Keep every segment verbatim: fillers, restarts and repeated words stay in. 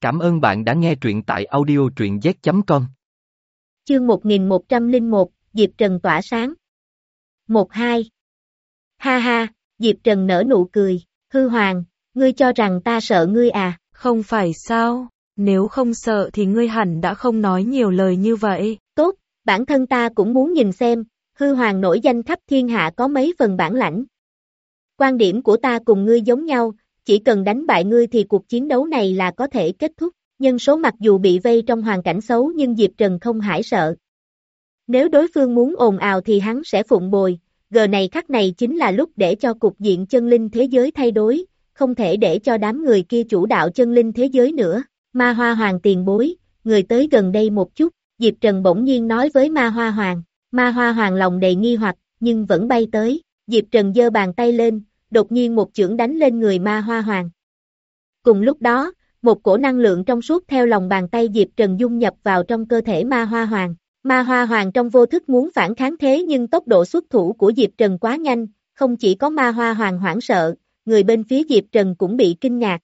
Cảm ơn bạn đã nghe truyện tại audio truyện z chấm com. Chương một nghìn một trăm lẻ một, Diệp Trần tỏa sáng. một hai. Ha ha, Diệp Trần nở nụ cười, hư hoàng, ngươi cho rằng ta sợ ngươi à? Không phải sao, nếu không sợ thì ngươi hẳn đã không nói nhiều lời như vậy. Tốt, bản thân ta cũng muốn nhìn xem, hư hoàng nổi danh khắp thiên hạ có mấy phần bản lãnh. Quan điểm của ta cùng ngươi giống nhau, chỉ cần đánh bại ngươi thì cuộc chiến đấu này là có thể kết thúc. Nhân số mặc dù bị vây trong hoàn cảnh xấu nhưng Diệp Trần không hãi sợ. Nếu đối phương muốn ồn ào thì hắn sẽ phụng bồi, giờ này khắc này chính là lúc để cho cục diện chân linh thế giới thay đổi, không thể để cho đám người kia chủ đạo chân linh thế giới nữa. Ma Hoa Hoàng tiền bối, người tới gần đây một chút, Diệp Trần bỗng nhiên nói với Ma Hoa Hoàng. Ma Hoa Hoàng lòng đầy nghi hoặc, nhưng vẫn bay tới. Diệp Trần giơ bàn tay lên, đột nhiên một chưởng đánh lên người Ma Hoa Hoàng. Cùng lúc đó, một cổ năng lượng trong suốt theo lòng bàn tay Diệp Trần dung nhập vào trong cơ thể Ma Hoa Hoàng. Ma Hoa Hoàng trong vô thức muốn phản kháng thế nhưng tốc độ xuất thủ của Diệp Trần quá nhanh, không chỉ có Ma Hoa Hoàng hoảng sợ, người bên phía Diệp Trần cũng bị kinh ngạc.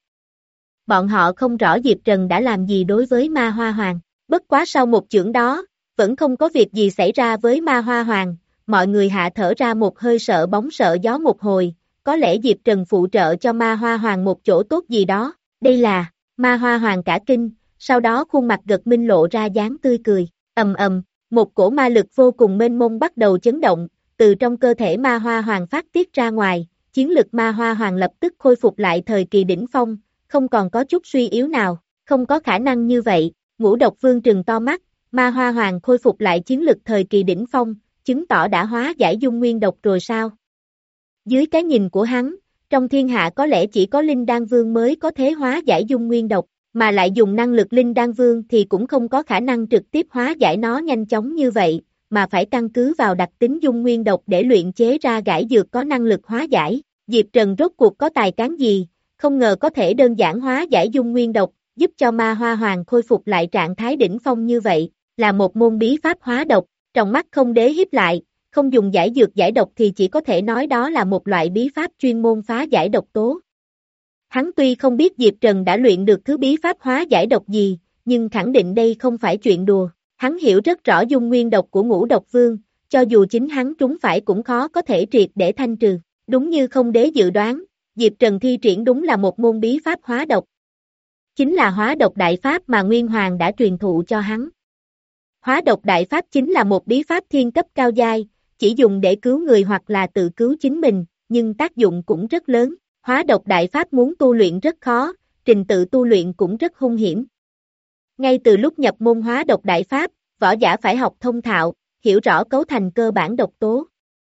Bọn họ không rõ Diệp Trần đã làm gì đối với Ma Hoa Hoàng. Bất quá sau một chưởng đó, vẫn không có việc gì xảy ra với Ma Hoa Hoàng, mọi người hạ thở ra một hơi sợ bóng sợ gió một hồi, có lẽ Diệp Trần phụ trợ cho Ma Hoa Hoàng một chỗ tốt gì đó. Đây là, Ma Hoa Hoàng cả kinh, sau đó khuôn mặt gật minh lộ ra dáng tươi cười, ầm ầm, một cổ ma lực vô cùng mênh mông bắt đầu chấn động, từ trong cơ thể Ma Hoa Hoàng phát tiết ra ngoài, chiến lực Ma Hoa Hoàng lập tức khôi phục lại thời kỳ đỉnh phong, không còn có chút suy yếu nào, không có khả năng như vậy. Ngũ Độc Vương trừng to mắt, Ma Hoa Hoàng khôi phục lại chiến lực thời kỳ đỉnh phong, chứng tỏ đã hóa giải dung nguyên độc rồi sao? Dưới cái nhìn của hắn, trong thiên hạ có lẽ chỉ có Linh Đan Vương mới có thể hóa giải dung nguyên độc, mà lại dùng năng lực Linh Đan Vương thì cũng không có khả năng trực tiếp hóa giải nó nhanh chóng như vậy, mà phải căn cứ vào đặc tính dung nguyên độc để luyện chế ra giải dược có năng lực hóa giải. Diệp Trần rốt cuộc có tài cán gì, không ngờ có thể đơn giản hóa giải dung nguyên độc, giúp cho Ma Hoa Hoàng khôi phục lại trạng thái đỉnh phong như vậy, là một môn bí pháp hóa độc. Trong mắt Không Đế híp lại, không dùng giải dược giải độc thì chỉ có thể nói đó là một loại bí pháp chuyên môn phá giải độc tố. Hắn tuy không biết Diệp Trần đã luyện được thứ bí pháp hóa giải độc gì, nhưng khẳng định đây không phải chuyện đùa. Hắn hiểu rất rõ dung nguyên độc của Ngũ Độc Vương, cho dù chính hắn trúng phải cũng khó có thể triệt để thanh trừ. Đúng như Không Đế dự đoán, Diệp Trần thi triển đúng là một môn bí pháp hóa độc. Chính là hóa độc đại pháp mà Nguyên Hoàng đã truyền thụ cho hắn. Hóa độc đại pháp chính là một bí pháp thiên cấp cao giai, chỉ dùng để cứu người hoặc là tự cứu chính mình, nhưng tác dụng cũng rất lớn. Hóa độc đại pháp muốn tu luyện rất khó, trình tự tu luyện cũng rất hung hiểm. Ngay từ lúc nhập môn hóa độc đại pháp, võ giả phải học thông thạo, hiểu rõ cấu thành cơ bản độc tố.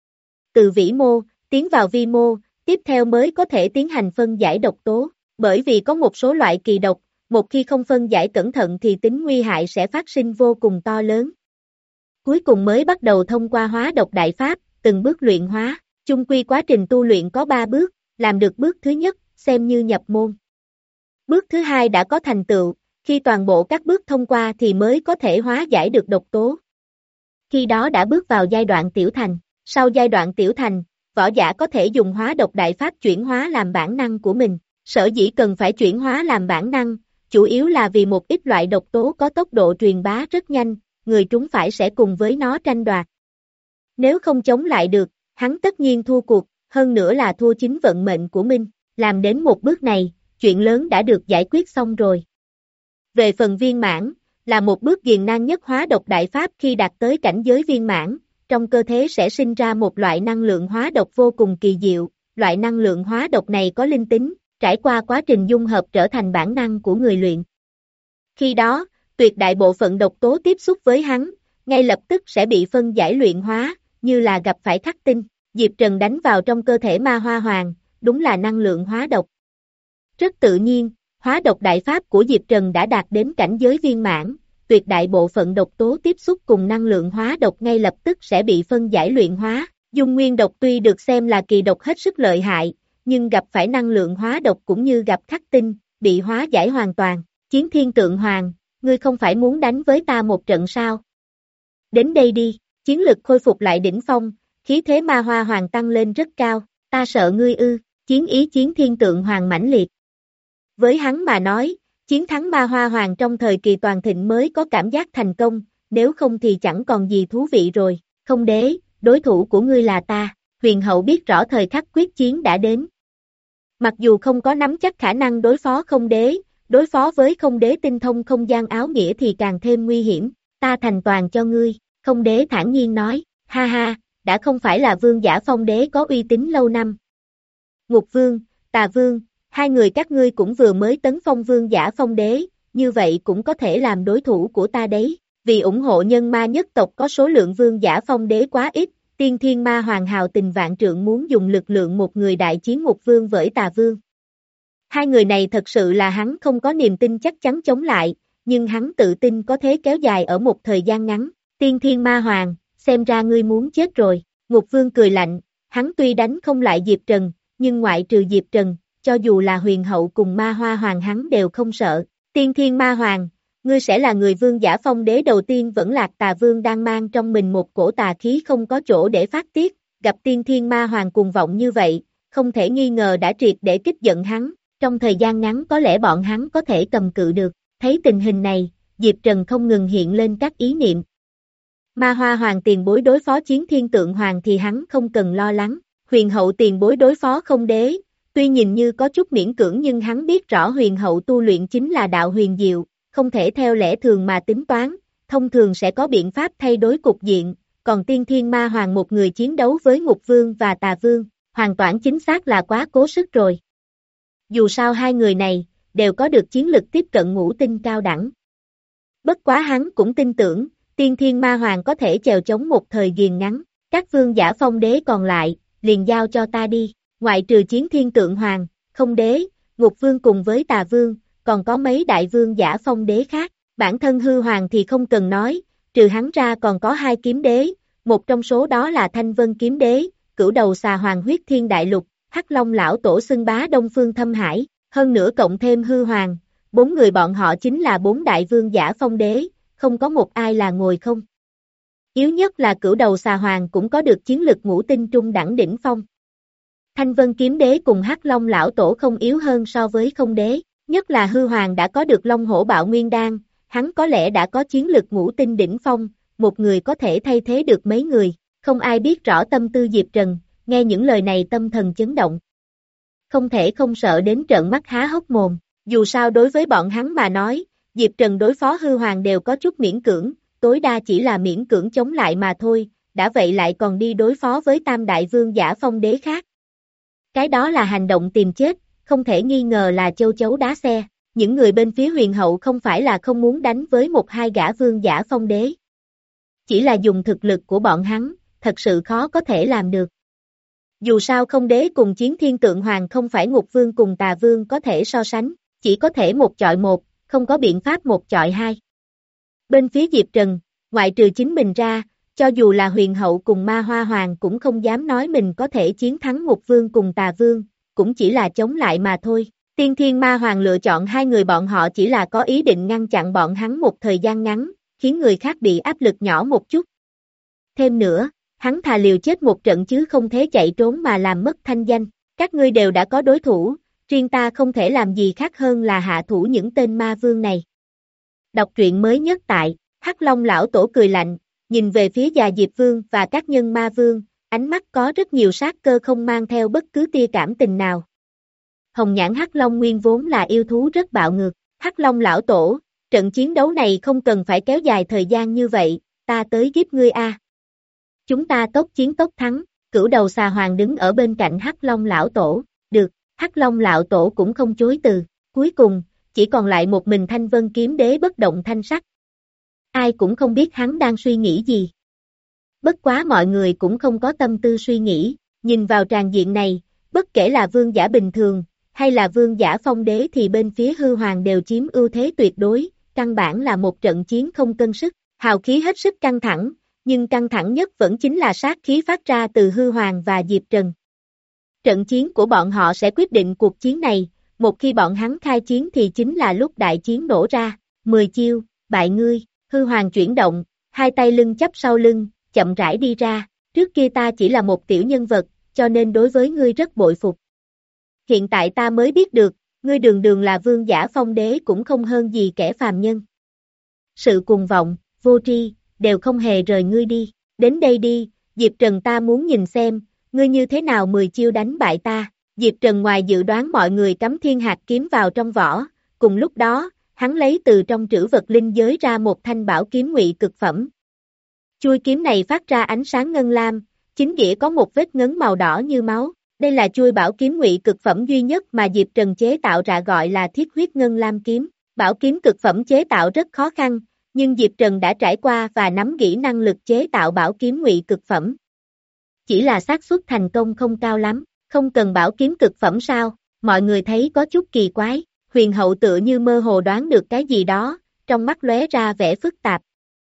Từ vĩ mô, tiến vào vi mô, tiếp theo mới có thể tiến hành phân giải độc tố, bởi vì có một số loại kỳ độc, một khi không phân giải cẩn thận thì tính nguy hại sẽ phát sinh vô cùng to lớn. Cuối cùng mới bắt đầu thông qua hóa độc đại pháp, từng bước luyện hóa, chung quy quá trình tu luyện có ba bước, làm được bước thứ nhất, xem như nhập môn. Bước thứ hai đã có thành tựu, khi toàn bộ các bước thông qua thì mới có thể hóa giải được độc tố. Khi đó đã bước vào giai đoạn tiểu thành, sau giai đoạn tiểu thành, võ giả có thể dùng hóa độc đại pháp chuyển hóa làm bản năng của mình. Sở dĩ cần phải chuyển hóa làm bản năng, chủ yếu là vì một ít loại độc tố có tốc độ truyền bá rất nhanh, người trúng phải sẽ cùng với nó tranh đoạt. Nếu không chống lại được, hắn tất nhiên thua cuộc, hơn nữa là thua chính vận mệnh của mình. Làm đến một bước này, chuyện lớn đã được giải quyết xong rồi. Về phần viên mãn, là một bước nghiền nan nhất hóa độc đại pháp. Khi đạt tới cảnh giới viên mãn, trong cơ thể sẽ sinh ra một loại năng lượng hóa độc vô cùng kỳ diệu, loại năng lượng hóa độc này có linh tính, trải qua quá trình dung hợp trở thành bản năng của người luyện. Khi đó, tuyệt đại bộ phận độc tố tiếp xúc với hắn, ngay lập tức sẽ bị phân giải luyện hóa, như là gặp phải khắc tinh. Diệp Trần đánh vào trong cơ thể Ma Hoa Hoàng, đúng là năng lượng hóa độc. Rất tự nhiên, hóa độc đại pháp của Diệp Trần đã đạt đến cảnh giới viên mãn, tuyệt đại bộ phận độc tố tiếp xúc cùng năng lượng hóa độc ngay lập tức sẽ bị phân giải luyện hóa. Dung nguyên độc tuy được xem là kỳ độc hết sức lợi hại, nhưng gặp phải năng lượng hóa độc cũng như gặp khắc tinh, bị hóa giải hoàn toàn. Chiến Thiên Tượng Hoàng, ngươi không phải muốn đánh với ta một trận sao? Đến đây đi, chiến lực khôi phục lại đỉnh phong, khí thế Ma Hoa Hoàng tăng lên rất cao, ta sợ ngươi ư? Chiến ý Chiến Thiên Tượng Hoàng mãnh liệt. Với hắn mà nói, Chiến thắng Ma Hoa Hoàng trong thời kỳ toàn thịnh mới có cảm giác thành công, nếu không thì chẳng còn gì thú vị rồi. Không đế, đối thủ của ngươi là ta. Huyền hậu biết rõ thời khắc quyết chiến đã đến. Mặc dù không có nắm chắc khả năng đối phó không đế, đối phó với không đế tinh thông không gian áo nghĩa thì càng thêm nguy hiểm. Ta thành toàn cho ngươi. Không đế thản nhiên nói, ha ha, đã không phải là vương giả phong đế có uy tín lâu năm. Ngục vương, Tà vương, hai người các ngươi cũng vừa mới tấn phong vương giả phong đế, như vậy cũng có thể làm đối thủ của ta đấy. Vì ủng hộ nhân ma nhất tộc có số lượng vương giả phong đế quá ít, Tiên Thiên Ma Hoàng hào tình vạn trượng muốn dùng lực lượng một người đại chiến Ngục vương với Tà vương. Hai người này thật sự là hắn không có niềm tin chắc chắn chống lại, nhưng hắn tự tin có thế kéo dài ở một thời gian ngắn. Tiên Thiên Ma Hoàng, xem ra ngươi muốn chết rồi. Ngục vương cười lạnh, hắn tuy đánh không lại Diệp Trần, nhưng ngoại trừ Diệp Trần, cho dù là huyền hậu cùng Ma Hoa Hoàng hắn đều không sợ. Tiên Thiên Ma Hoàng, ngươi sẽ là người vương giả phong đế đầu tiên vẫn lạc. Tà vương đang mang trong mình một cổ tà khí không có chỗ để phát tiết, gặp Tiên Thiên Ma Hoàng cuồng vọng như vậy, không thể nghi ngờ đã triệt để kích giận hắn, trong thời gian ngắn có lẽ bọn hắn có thể cầm cự được. Thấy tình hình này, Diệp Trần không ngừng hiện lên các ý niệm. Ma Hoa Hoàng tiền bối đối phó Chiến Thiên Tượng Hoàng thì hắn không cần lo lắng, huyền hậu tiền bối đối phó không đế, tuy nhìn như có chút miễn cưỡng nhưng hắn biết rõ huyền hậu tu luyện chính là đạo huyền diệu, không thể theo lẽ thường mà tính toán, thông thường sẽ có biện pháp thay đổi cục diện, còn Tiên Thiên Ma Hoàng một người chiến đấu với Ngục Vương và Tà Vương, hoàn toàn chính xác là quá cố sức rồi. Dù sao hai người này, đều có được chiến lực tiếp cận ngũ tinh cao đẳng. Bất quá hắn cũng tin tưởng, Tiên Thiên Ma Hoàng có thể chèo chống một thời ghiền ngắn, các vương giả phong đế còn lại, liền giao cho ta đi, ngoại trừ Chiến Thiên Tượng Hoàng, không đế, Ngục Vương cùng với Tà Vương, còn có mấy đại vương giả phong đế khác, bản thân hư hoàng thì không cần nói, trừ hắn ra còn có hai kiếm đế, một trong số đó là Thanh Vân kiếm đế, cửu đầu xà hoàng huyết thiên đại lục, Hắc Long lão tổ xưng bá Đông Phương Thâm Hải, hơn nữa cộng thêm hư hoàng, bốn người bọn họ chính là bốn đại vương giả phong đế, không có một ai là ngồi không. Yếu nhất là cửu đầu xà hoàng cũng có được chiến lực ngũ tinh trung đẳng đỉnh phong. Thanh Vân kiếm đế cùng Hắc Long lão tổ không yếu hơn so với không đế, nhất là hư hoàng đã có được Long Hổ Bạo Nguyên Đan, hắn có lẽ đã có chiến lực ngũ tinh đỉnh phong, một người có thể thay thế được mấy người, không ai biết rõ tâm tư Diệp Trần, nghe những lời này tâm thần chấn động. Không thể không sợ đến trợn mắt há hốc mồm, dù sao đối với bọn hắn mà nói, Diệp Trần đối phó hư hoàng đều có chút miễn cưỡng, tối đa chỉ là miễn cưỡng chống lại mà thôi, đã vậy lại còn đi đối phó với tam đại vương giả phong đế khác. Cái đó là hành động tìm chết, không thể nghi ngờ là châu chấu đá xe, những người bên phía huyền hậu không phải là không muốn đánh với một hai gã vương giả phong đế. Chỉ là dùng thực lực của bọn hắn, thật sự khó có thể làm được. Dù sao không đế cùng Chiến Thiên Tượng Hoàng không phải Ngục Vương cùng Tà Vương có thể so sánh, chỉ có thể một chọi một, không có biện pháp một chọi hai. Bên phía Diệp Trần, ngoại trừ chính mình ra, cho dù là huyền hậu cùng Ma Hoa Hoàng cũng không dám nói mình có thể chiến thắng Ngục Vương cùng Tà Vương, cũng chỉ là chống lại mà thôi. Tiên Thiên Ma Hoàng lựa chọn hai người bọn họ chỉ là có ý định ngăn chặn bọn hắn một thời gian ngắn, khiến người khác bị áp lực nhỏ một chút. Thêm nữa, hắn thà liều chết một trận chứ không thể chạy trốn mà làm mất thanh danh. Các ngươi đều đã có đối thủ, riêng ta không thể làm gì khác hơn là hạ thủ những tên ma vương này. Đọc truyện mới nhất tại Hắc Long lão tổ cười lạnh, nhìn về phía già Diệp Vương và các nhân ma vương, ánh mắt có rất nhiều sát cơ không mang theo bất cứ tia cảm tình nào. Hồng nhãn Hắc Long nguyên vốn là yêu thú rất bạo ngược, Hắc Long lão tổ, trận chiến đấu này không cần phải kéo dài thời gian như vậy, ta tới giúp ngươi a. Chúng ta tốc chiến tốc thắng, cửu đầu xà hoàng đứng ở bên cạnh Hắc Long lão tổ, được, Hắc Long lão tổ cũng không chối từ, cuối cùng, chỉ còn lại một mình Thanh Vân kiếm đế bất động thanh sắc. Ai cũng không biết hắn đang suy nghĩ gì. Bất quá mọi người cũng không có tâm tư suy nghĩ, nhìn vào tràng diện này, bất kể là vương giả bình thường, hay là vương giả phong đế thì bên phía hư hoàng đều chiếm ưu thế tuyệt đối, căn bản là một trận chiến không cân sức, hào khí hết sức căng thẳng, nhưng căng thẳng nhất vẫn chính là sát khí phát ra từ hư hoàng và Diệp Trần. Trận chiến của bọn họ sẽ quyết định cuộc chiến này, một khi bọn hắn khai chiến thì chính là lúc đại chiến nổ ra, mười chiêu, bại ngươi, hư hoàng chuyển động, hai tay lưng chắp sau lưng, chậm rãi đi ra, trước kia ta chỉ là một tiểu nhân vật, cho nên đối với ngươi rất bội phục. Hiện tại ta mới biết được, ngươi đường đường là vương giả phong đế cũng không hơn gì kẻ phàm nhân. Sự cuồng vọng, vô tri, đều không hề rời ngươi đi, đến đây đi, Diệp Trần ta muốn nhìn xem, ngươi như thế nào mười chiêu đánh bại ta. Diệp Trần ngoài dự đoán mọi người cắm thiên hạt kiếm vào trong vỏ, cùng lúc đó, hắn lấy từ trong trữ vật linh giới ra một thanh bảo kiếm ngụy cực phẩm. Chuôi kiếm này phát ra ánh sáng ngân lam, chính giữa có một vết ngấn màu đỏ như máu. Đây là chuôi bảo kiếm ngụy cực phẩm duy nhất mà Diệp Trần chế tạo ra gọi là thiết huyết ngân lam kiếm. Bảo kiếm cực phẩm chế tạo rất khó khăn, nhưng Diệp Trần đã trải qua và nắm kỹ năng lực chế tạo bảo kiếm ngụy cực phẩm. Chỉ là xác suất thành công không cao lắm, không cần bảo kiếm cực phẩm sao, mọi người thấy có chút kỳ quái, huyền hậu tựa như mơ hồ đoán được cái gì đó, trong mắt lóe ra vẻ phức tạp.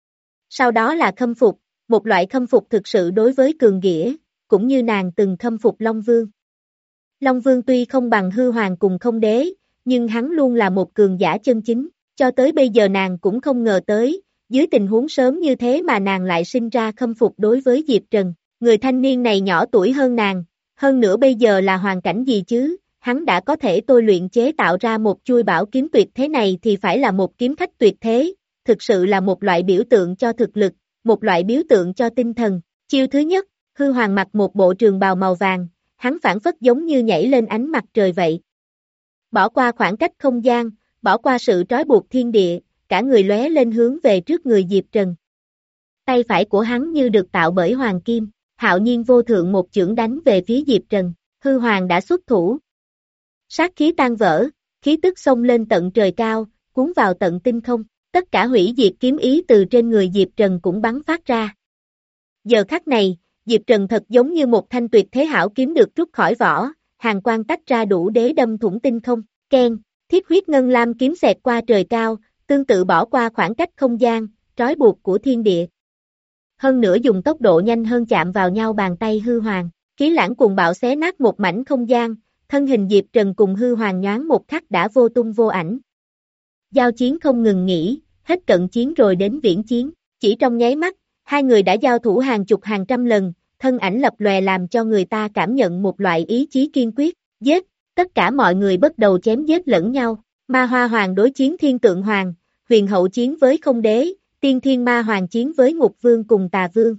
Sau đó là khâm phục, một loại khâm phục thực sự đối với cường nghĩa, cũng như nàng từng khâm phục Long Vương. Long Vương tuy không bằng hư hoàng cùng không đế, nhưng hắn luôn là một cường giả chân chính, cho tới bây giờ nàng cũng không ngờ tới, dưới tình huống sớm như thế mà nàng lại sinh ra khâm phục đối với Diệp Trần, người thanh niên này nhỏ tuổi hơn nàng, hơn nữa bây giờ là hoàn cảnh gì chứ, hắn đã có thể tôi luyện chế tạo ra một chuôi bảo kiếm tuyệt thế này thì phải là một kiếm khách tuyệt thế, thực sự là một loại biểu tượng cho thực lực, một loại biểu tượng cho tinh thần. Chiêu thứ nhất, hư hoàng mặc một bộ trường bào màu vàng, hắn phản phất giống như nhảy lên ánh mặt trời vậy. Bỏ qua khoảng cách không gian, bỏ qua sự trói buộc thiên địa, cả người lóe lên hướng về trước người Diệp Trần. Tay phải của hắn như được tạo bởi hoàng kim, hạo nhiên vô thượng một chưởng đánh về phía Diệp Trần, hư hoàng đã xuất thủ. Sát khí tan vỡ, khí tức xông lên tận trời cao, cuốn vào tận tinh không, tất cả hủy diệt kiếm ý từ trên người Diệp Trần cũng bắn phát ra. Giờ khắc này, Diệp Trần thật giống như một thanh tuyệt thế hảo kiếm được rút khỏi vỏ, hàn quang tách ra đủ để đâm thủng tinh không, keng, thiết huyết ngân lam kiếm xẹt qua trời cao, tương tự bỏ qua khoảng cách không gian, trói buộc của thiên địa. Hơn nữa dùng tốc độ nhanh hơn chạm vào nhau bàn tay hư hoàng, khí lãng cuồng bạo xé nát một mảnh không gian, thân hình Diệp Trần cùng hư hoàng nhoáng một khắc đã vô tung vô ảnh. Giao chiến không ngừng nghỉ, hết cận chiến rồi đến viễn chiến, chỉ trong nháy mắt, hai người đã giao thủ hàng chục hàng trăm lần, thân ảnh lập lòe làm cho người ta cảm nhận một loại ý chí kiên quyết, giết, tất cả mọi người bắt đầu chém giết lẫn nhau, ma hoa hoàng đối chiến thiên tượng hoàng, huyền hậu chiến với không đế, tiên thiên ma hoàng chiến với ngục vương cùng tà vương.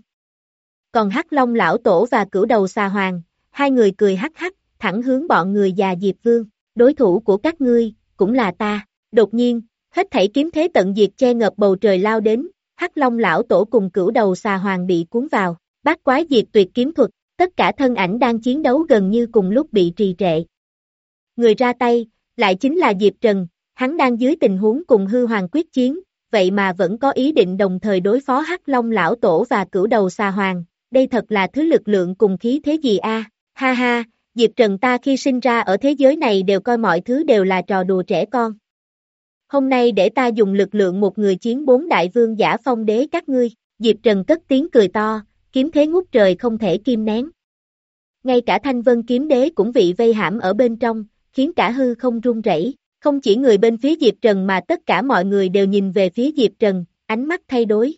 Còn hắc long lão tổ và cửu đầu xà hoàng, hai người cười hắc hắc, thẳng hướng bọn người già Diệp Vương, đối thủ của các ngươi, cũng là ta, đột nhiên, hết thảy kiếm thế tận diệt che ngập bầu trời lao đến, hắc long lão tổ cùng cửu đầu xà hoàng bị cuốn vào, bát quái diệt tuyệt kiếm thuật, tất cả thân ảnh đang chiến đấu gần như cùng lúc bị trì trệ. Người ra tay, lại chính là Diệp Trần, hắn đang dưới tình huống cùng hư hoàng quyết chiến, vậy mà vẫn có ý định đồng thời đối phó hắc long lão tổ và cửu đầu xà hoàng, đây thật là thứ lực lượng cùng khí thế gì a? Ha ha, Diệp Trần ta khi sinh ra ở thế giới này đều coi mọi thứ đều là trò đùa trẻ con. Hôm nay để ta dùng lực lượng một người chiến bốn đại vương giả phong đế các ngươi, Diệp Trần cất tiếng cười to, kiếm thế ngút trời không thể kim nén. Ngay cả Thanh Vân kiếm đế cũng bị vây hãm ở bên trong, khiến cả hư không rung rẩy. Không chỉ người bên phía Diệp Trần mà tất cả mọi người đều nhìn về phía Diệp Trần, ánh mắt thay đổi.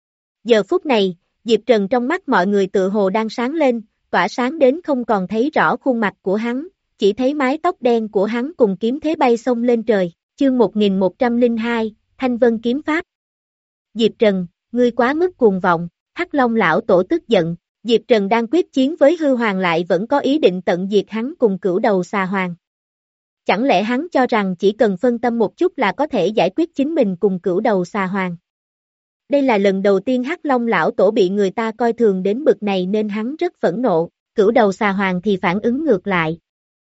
Giờ phút này, Diệp Trần trong mắt mọi người tự hồ đang sáng lên, tỏa sáng đến không còn thấy rõ khuôn mặt của hắn, chỉ thấy mái tóc đen của hắn cùng kiếm thế bay xông lên trời. Chương một nghìn một trăm lẻ hai, Thanh Vân kiếm pháp. Diệp Trần, ngươi quá mức cuồng vọng, Hắc Long lão tổ tức giận, Diệp Trần đang quyết chiến với hư hoàng lại vẫn có ý định tận diệt hắn cùng cửu đầu xà hoàng. Chẳng lẽ hắn cho rằng chỉ cần phân tâm một chút là có thể giải quyết chính mình cùng cửu đầu xà hoàng? Đây là lần đầu tiên Hắc Long lão tổ bị người ta coi thường đến bực này nên hắn rất phẫn nộ, cửu đầu xà hoàng thì phản ứng ngược lại.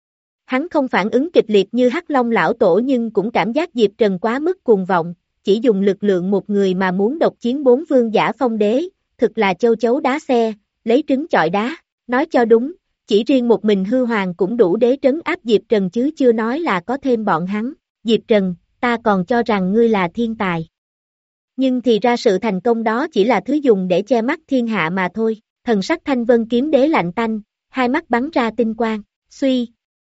Hắn không phản ứng kịch liệt như Hắc Long lão tổ nhưng cũng cảm giác Diệp Trần quá mức cuồng vọng, chỉ dùng lực lượng một người mà muốn độc chiến bốn vương giả phong đế, thực là châu chấu đá xe, lấy trứng chọi đá, nói cho đúng, chỉ riêng một mình hư hoàng cũng đủ để trấn áp Diệp Trần chứ chưa nói là có thêm bọn hắn. Diệp Trần, ta còn cho rằng ngươi là thiên tài. Nhưng thì ra sự thành công đó chỉ là thứ dùng để che mắt thiên hạ mà thôi, thần sắc Thanh Vân kiếm đế lạnh tanh, hai mắt bắn ra tinh quang, suy.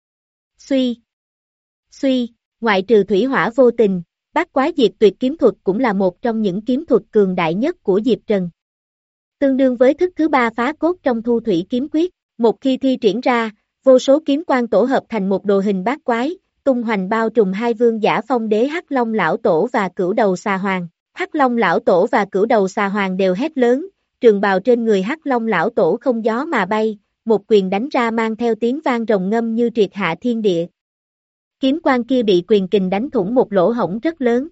Suy, suy, ngoại trừ thủy hỏa vô tình, bát quái diệt tuyệt kiếm thuật cũng là một trong những kiếm thuật cường đại nhất của Diệp Trần. Tương đương với thức thứ ba phá cốt trong thu thủy kiếm quyết, một khi thi triển ra, vô số kiếm quang tổ hợp thành một đồ hình bát quái, tung hoành bao trùm hai vương giả phong đế Hắc Long lão tổ và Cửu Đầu Xà Hoàng. Hắc Long lão tổ và Cửu Đầu Xà Hoàng đều hét lớn, trường bào trên người Hắc Long lão tổ không gió mà bay, một quyền đánh ra mang theo tiếng vang rồng ngâm như triệt hạ thiên địa. Kiếm quang kia bị quyền kình đánh thủng một lỗ hổng rất lớn.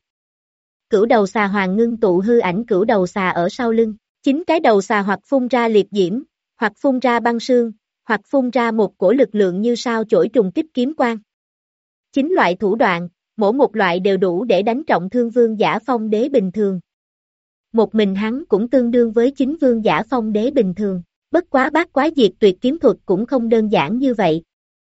Cửu Đầu Xà Hoàng ngưng tụ hư ảnh Cửu Đầu Xà ở sau lưng, chính cái đầu xà hoặc phun ra liệt diễm, hoặc phun ra băng sương, hoặc phun ra một cổ lực lượng như sao chổi trùng kích kiếm quang. Chính loại thủ đoạn, mỗi một loại đều đủ để đánh trọng thương vương giả phong đế bình thường. Một mình hắn cũng tương đương với chính vương giả phong đế bình thường, bất quá bát quái diệt tuyệt kiếm thuật cũng không đơn giản như vậy.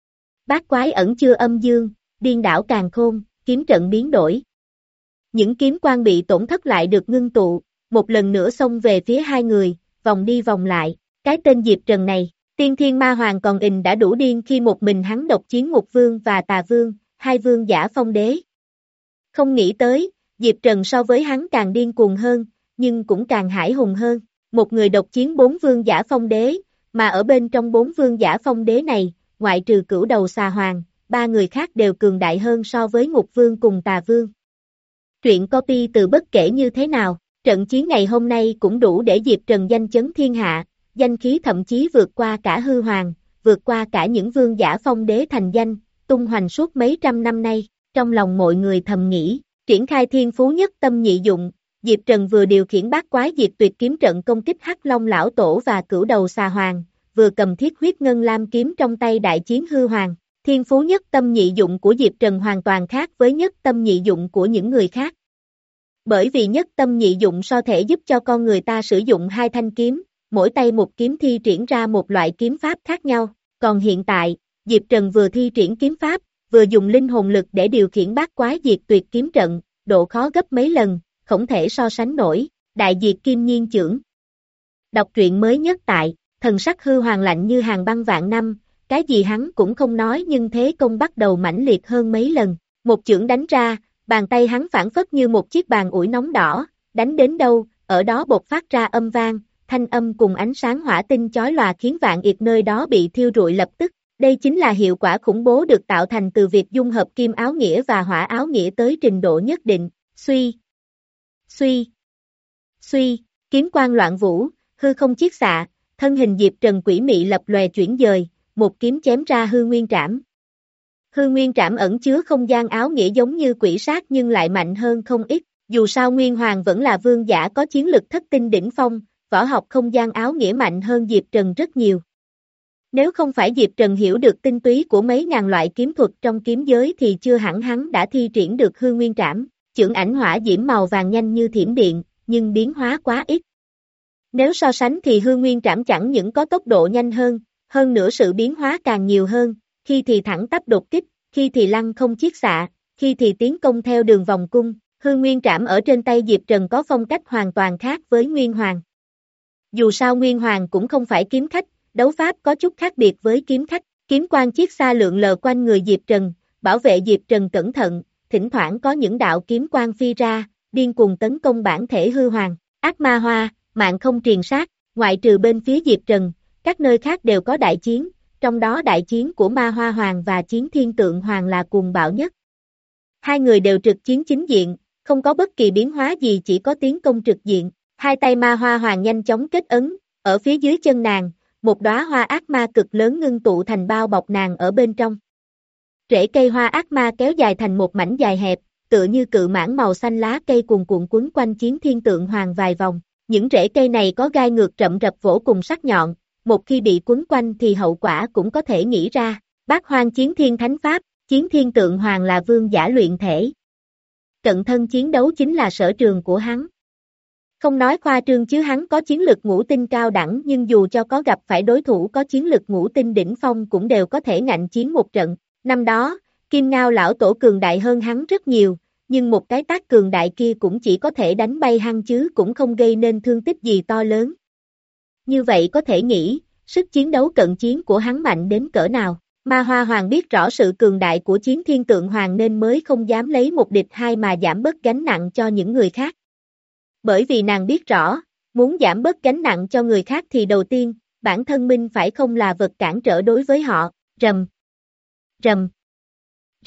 Bát quái ẩn chứa âm dương, điên đảo càn khôn, kiếm trận biến đổi. Những kiếm quang bị tổn thất lại được ngưng tụ, một lần nữa xông về phía hai người, vòng đi vòng lại, cái tên Diệp Trần này, Tiên Thiên Ma Hoàng còn ình đã đủ điên khi một mình hắn độc chiến Ngục Vương và Tà Vương, hai vương giả phong đế. Không nghĩ tới, Diệp Trần so với hắn càng điên cuồng hơn, nhưng cũng càng hải hùng hơn, một người độc chiến bốn vương giả phong đế, mà ở bên trong bốn vương giả phong đế này, ngoại trừ Cửu Đầu Xà Hoàng, ba người khác đều cường đại hơn so với Ngục Vương cùng Tà Vương. Truyện copy từ bất kể như thế nào, trận chiến ngày hôm nay cũng đủ để Diệp Trần danh chấn thiên hạ, danh khí thậm chí vượt qua cả hư hoàng, vượt qua cả những vương giả phong đế thành danh, tung hoành suốt mấy trăm năm nay, trong lòng mọi người thầm nghĩ, triển khai thiên phú nhất tâm nhị dụng, Diệp Trần vừa điều khiển bát quái diệt tuyệt kiếm trận công kích Hắc Long lão tổ và Cửu Đầu Xà Hoàng, vừa cầm thiết huyết ngân lam kiếm trong tay đại chiến hư hoàng. Thiên phú nhất tâm nhị dụng của Diệp Trần hoàn toàn khác với nhất tâm nhị dụng của những người khác. Bởi vì nhất tâm nhị dụng so thể giúp cho con người ta sử dụng hai thanh kiếm, mỗi tay một kiếm thi triển ra một loại kiếm pháp khác nhau, còn hiện tại, Diệp Trần vừa thi triển kiếm pháp, vừa dùng linh hồn lực để điều khiển bát quái diệt tuyệt kiếm trận, độ khó gấp mấy lần, không thể so sánh nổi, đại diệt kim nhiên chưởng. Đọc truyện mới nhất tại, thần sắc hư hoàng lạnh như hàng băng vạn năm, cái gì hắn cũng không nói nhưng thế công bắt đầu mãnh liệt hơn mấy lần, một chưởng đánh ra, bàn tay hắn phản phất như một chiếc bàn ủi nóng đỏ, đánh đến đâu, ở đó bộc phát ra âm vang, thanh âm cùng ánh sáng hỏa tinh chói lòa khiến vạn yệt nơi đó bị thiêu rụi lập tức. Đây chính là hiệu quả khủng bố được tạo thành từ việc dung hợp kim áo nghĩa và hỏa áo nghĩa tới trình độ nhất định. Suy, suy, suy, kiếm quang loạn vũ, hư không chiết xạ, thân hình Diệp Trần quỷ mị lập lòe chuyển dời, một kiếm chém ra hư nguyên trảm. Hư nguyên trảm ẩn chứa không gian áo nghĩa giống như quỷ sát nhưng lại mạnh hơn không ít, dù sao Nguyên Hoàng vẫn là vương giả có chiến lực thất tinh đỉnh phong, võ học không gian áo nghĩa mạnh hơn Diệp Trần rất nhiều. Nếu không phải Diệp Trần hiểu được tinh túy của mấy ngàn loại kiếm thuật trong kiếm giới thì chưa hẳn hắn đã thi triển được hư nguyên trảm, chưởng ảnh hỏa diễm màu vàng nhanh như thiểm điện, nhưng biến hóa quá ít. Nếu so sánh thì hư nguyên trảm chẳng những có tốc độ nhanh hơn, hơn nữa sự biến hóa càng nhiều hơn, khi thì thẳng tắp đột kích, khi thì lăng không chiết xạ, khi thì tiến công theo đường vòng cung, hư nguyên trảm ở trên tay Diệp Trần có phong cách hoàn toàn khác với Nguyên Hoàng. Dù sao Nguyên Hoàng cũng không phải kiếm khách, đấu pháp có chút khác biệt với kiếm khách, kiếm quang chiết xa lượng lờ quanh người Diệp Trần, bảo vệ Diệp Trần cẩn thận, thỉnh thoảng có những đạo kiếm quang phi ra, điên cuồng tấn công bản thể hư hoàng, ác ma hoa, mạng không triền sát, ngoại trừ bên phía Diệp Trần, các nơi khác đều có đại chiến, trong đó đại chiến của ma hoa hoàng và chiến thiên tượng hoàng là cuồng bạo nhất. Hai người đều trực chiến chính diện, không có bất kỳ biến hóa gì chỉ có tiến công trực diện, hai tay ma hoa hoàng nhanh chóng kết ấn, ở phía dưới chân nàng, một đóa hoa ác ma cực lớn ngưng tụ thành bao bọc nàng ở bên trong. Rễ cây hoa ác ma kéo dài thành một mảnh dài hẹp, tựa như cự mãng màu xanh lá cây cuồn cuộn quấn quanh chiến thiên tượng hoàng vài vòng. Những rễ cây này có gai ngược rậm rập vỗ cùng sắc nhọn, một khi bị quấn quanh thì hậu quả cũng có thể nghĩ ra. Bát hoang chiến thiên thánh pháp, chiến thiên tượng hoàng là vương giả luyện thể. Cận thân chiến đấu chính là sở trường của hắn. Không nói khoa trương chứ hắn có chiến lực ngũ tinh cao đẳng nhưng dù cho có gặp phải đối thủ có chiến lực ngũ tinh đỉnh phong cũng đều có thể ngạnh chiến một trận. Năm đó, Kim Ngao lão tổ cường đại hơn hắn rất nhiều, nhưng một cái tác cường đại kia cũng chỉ có thể đánh bay hắn chứ cũng không gây nên thương tích gì to lớn. Như vậy có thể nghĩ, sức chiến đấu cận chiến của hắn mạnh đến cỡ nào. Ma Hoa Hoàng biết rõ sự cường đại của chiến thiên tượng hoàng nên mới không dám lấy một địch hai mà giảm bớt gánh nặng cho những người khác. Bởi vì nàng biết rõ, muốn giảm bớt gánh nặng cho người khác thì đầu tiên, bản thân mình phải không là vật cản trở đối với họ. Rầm, rầm, rầm,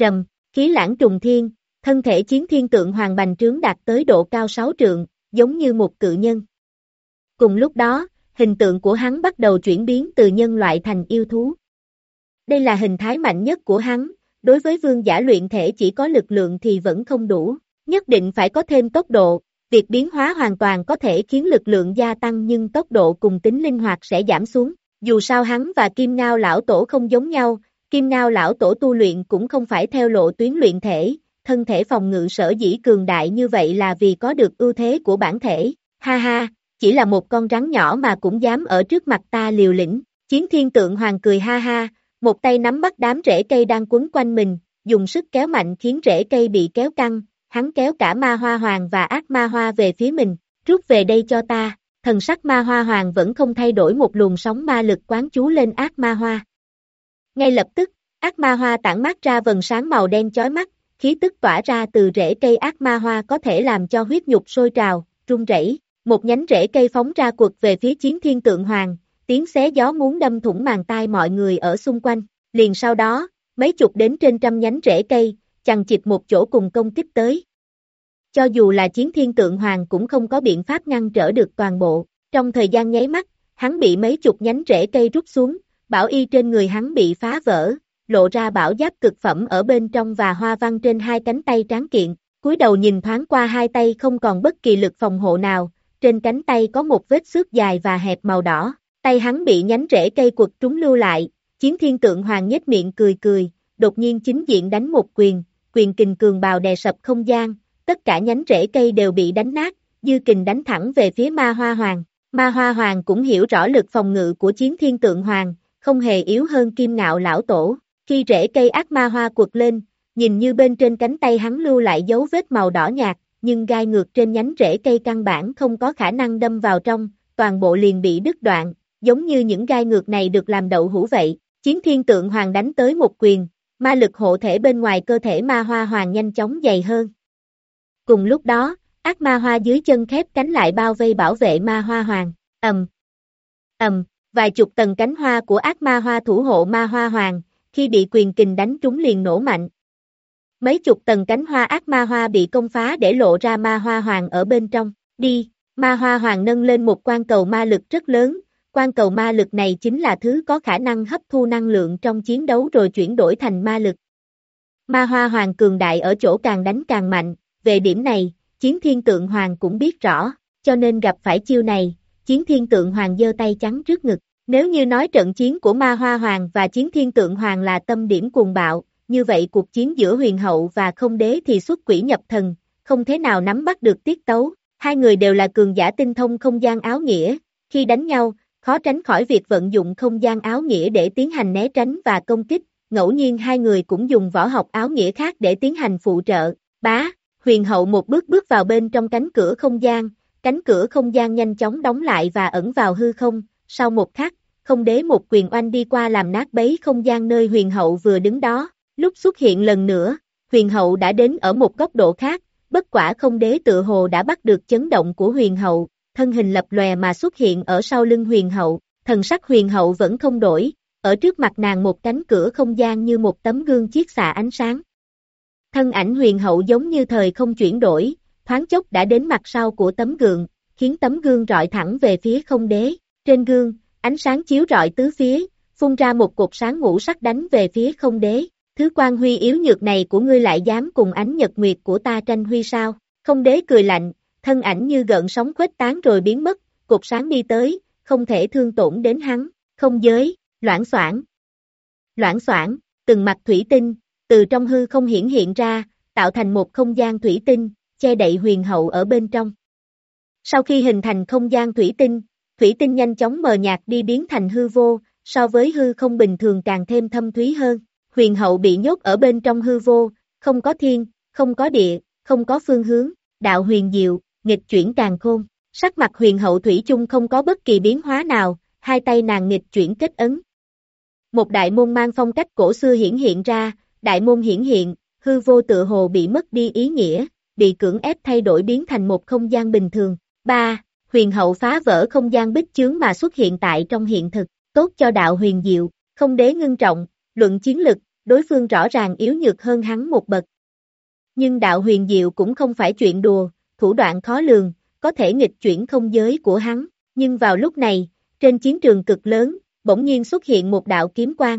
khí lãng trùng thiên, thân thể chiến thiên tượng hoàng bành trướng đạt tới độ cao sáu trượng, giống như một cự nhân. Cùng lúc đó, hình tượng của hắn bắt đầu chuyển biến từ nhân loại thành yêu thú. Đây là hình thái mạnh nhất của hắn, đối với vương giả luyện thể chỉ có lực lượng thì vẫn không đủ, nhất định phải có thêm tốc độ, việc biến hóa hoàn toàn có thể khiến lực lượng gia tăng nhưng tốc độ cùng tính linh hoạt sẽ giảm xuống, dù sao hắn và Kim Ngao lão tổ không giống nhau, Kim Ngao lão tổ tu luyện cũng không phải theo lộ tuyến luyện thể, thân thể phòng ngự sở dĩ cường đại như vậy là vì có được ưu thế của bản thể, ha ha, chỉ là một con rắn nhỏ mà cũng dám ở trước mặt ta liều lĩnh, chiến thiên tượng hoàng cười ha ha, một tay nắm bắt đám rễ cây đang quấn quanh mình, dùng sức kéo mạnh khiến rễ cây bị kéo căng, hắn kéo cả ma hoa hoàng và ác ma hoa về phía mình, rút về đây cho ta, thần sắc ma hoa hoàng vẫn không thay đổi một luồng sóng ma lực quán chú lên ác ma hoa. Ngay lập tức, ác ma hoa tản mát ra vầng sáng màu đen chói mắt, khí tức tỏa ra từ rễ cây ác ma hoa có thể làm cho huyết nhục sôi trào, rung rẩy. Một nhánh rễ cây phóng ra quật về phía chiến thiên tượng hoàng, tiếng xé gió muốn đâm thủng màng tai mọi người ở xung quanh. Liền sau đó, mấy chục đến trên trăm nhánh rễ cây, chằng chịt một chỗ cùng công kích tới. Cho dù là chiến thiên tượng hoàng cũng không có biện pháp ngăn trở được toàn bộ. Trong thời gian nháy mắt, hắn bị mấy chục nhánh rễ cây rút xuống, bảo y trên người hắn bị phá vỡ, lộ ra bảo giáp cực phẩm ở bên trong và hoa văn trên hai cánh tay tráng kiện. Cúi đầu nhìn thoáng qua hai tay không còn bất kỳ lực phòng hộ nào. Trên cánh tay có một vết xước dài và hẹp màu đỏ, tay hắn bị nhánh rễ cây quật trúng lưu lại, chiến thiên tượng hoàng nhếch miệng cười cười, đột nhiên chính diện đánh một quyền, quyền kình cường bào đè sập không gian, tất cả nhánh rễ cây đều bị đánh nát, dư kình đánh thẳng về phía ma hoa hoàng, ma hoa hoàng cũng hiểu rõ lực phòng ngự của chiến thiên tượng hoàng, không hề yếu hơn Kim Ngạo lão tổ, khi rễ cây ác ma hoa quật lên, nhìn như bên trên cánh tay hắn lưu lại dấu vết màu đỏ nhạt, nhưng gai ngược trên nhánh rễ cây căn bản không có khả năng đâm vào trong, toàn bộ liền bị đứt đoạn, giống như những gai ngược này được làm đậu hũ vậy. Chiến thiên tượng hoàng đánh tới một quyền, ma lực hộ thể bên ngoài cơ thể ma hoa hoàng nhanh chóng dày hơn. Cùng lúc đó, ác ma hoa dưới chân khép cánh lại bao vây bảo vệ ma hoa hoàng, ầm, ầm, vài chục tầng cánh hoa của ác ma hoa thủ hộ ma hoa hoàng, khi bị quyền kình đánh trúng liền nổ mạnh. Mấy chục tầng cánh hoa ác ma hoa bị công phá để lộ ra ma hoa hoàng ở bên trong, đi, ma hoa hoàng nâng lên một quan cầu ma lực rất lớn, quan cầu ma lực này chính là thứ có khả năng hấp thu năng lượng trong chiến đấu rồi chuyển đổi thành ma lực. Ma hoa hoàng cường đại ở chỗ càng đánh càng mạnh, về điểm này, chiến thiên tượng hoàng cũng biết rõ, cho nên gặp phải chiêu này, chiến thiên tượng hoàng giơ tay chắn trước ngực, nếu như nói trận chiến của ma hoa hoàng và chiến thiên tượng hoàng là tâm điểm cuồng bạo, như vậy cuộc chiến giữa huyền hậu và không đế thì xuất quỷ nhập thần, không thế nào nắm bắt được tiết tấu, hai người đều là cường giả tinh thông không gian áo nghĩa, khi đánh nhau, khó tránh khỏi việc vận dụng không gian áo nghĩa để tiến hành né tránh và công kích, ngẫu nhiên hai người cũng dùng võ học áo nghĩa khác để tiến hành phụ trợ, bá, huyền hậu một bước bước vào bên trong cánh cửa không gian, cánh cửa không gian nhanh chóng đóng lại và ẩn vào hư không, sau một khắc, không đế một quyền oanh đi qua làm nát bấy không gian nơi huyền hậu vừa đứng đó. Lúc xuất hiện lần nữa, huyền hậu đã đến ở một góc độ khác, bất quả không đế tự hồ đã bắt được chấn động của huyền hậu, thân hình lập lòe mà xuất hiện ở sau lưng huyền hậu, thần sắc huyền hậu vẫn không đổi, ở trước mặt nàng một cánh cửa không gian như một tấm gương chiết xạ ánh sáng. Thân ảnh huyền hậu giống như thời không chuyển đổi, thoáng chốc đã đến mặt sau của tấm gương, khiến tấm gương rọi thẳng về phía không đế, trên gương, ánh sáng chiếu rọi tứ phía, phun ra một cột sáng ngũ sắc đánh về phía không đế. Thứ quan huy yếu nhược này của ngươi lại dám cùng ánh nhật nguyệt của ta tranh huy sao? Không đế cười lạnh, thân ảnh như gợn sóng khuếch tán rồi biến mất, cột sáng đi tới, không thể thương tổn đến hắn, không giới, loảng xoảng. Loảng xoảng, từng mặt thủy tinh, từ trong hư không hiển hiện ra, tạo thành một không gian thủy tinh, che đậy huyền hậu ở bên trong. Sau khi hình thành không gian thủy tinh, thủy tinh nhanh chóng mờ nhạt đi biến thành hư vô, so với hư không bình thường càng thêm thâm thúy hơn. Huyền hậu bị nhốt ở bên trong hư vô, không có thiên, không có địa, không có phương hướng, đạo huyền diệu, nghịch chuyển càn khôn. Sắc mặt huyền hậu thủy chung không có bất kỳ biến hóa nào, hai tay nàng nghịch chuyển kết ấn. Một đại môn mang phong cách cổ xưa hiển hiện ra, đại môn hiển hiện, hư vô tự hồ bị mất đi ý nghĩa, bị cưỡng ép thay đổi biến thành một không gian bình thường. ba. Huyền hậu phá vỡ không gian bích chướng mà xuất hiện tại trong hiện thực, tốt cho đạo huyền diệu, không đế ngưng trọng. Luận chiến lực, đối phương rõ ràng yếu nhược hơn hắn một bậc. Nhưng đạo huyền diệu cũng không phải chuyện đùa, thủ đoạn khó lường, có thể nghịch chuyển không giới của hắn, nhưng vào lúc này, trên chiến trường cực lớn, bỗng nhiên xuất hiện một đạo kiếm quang.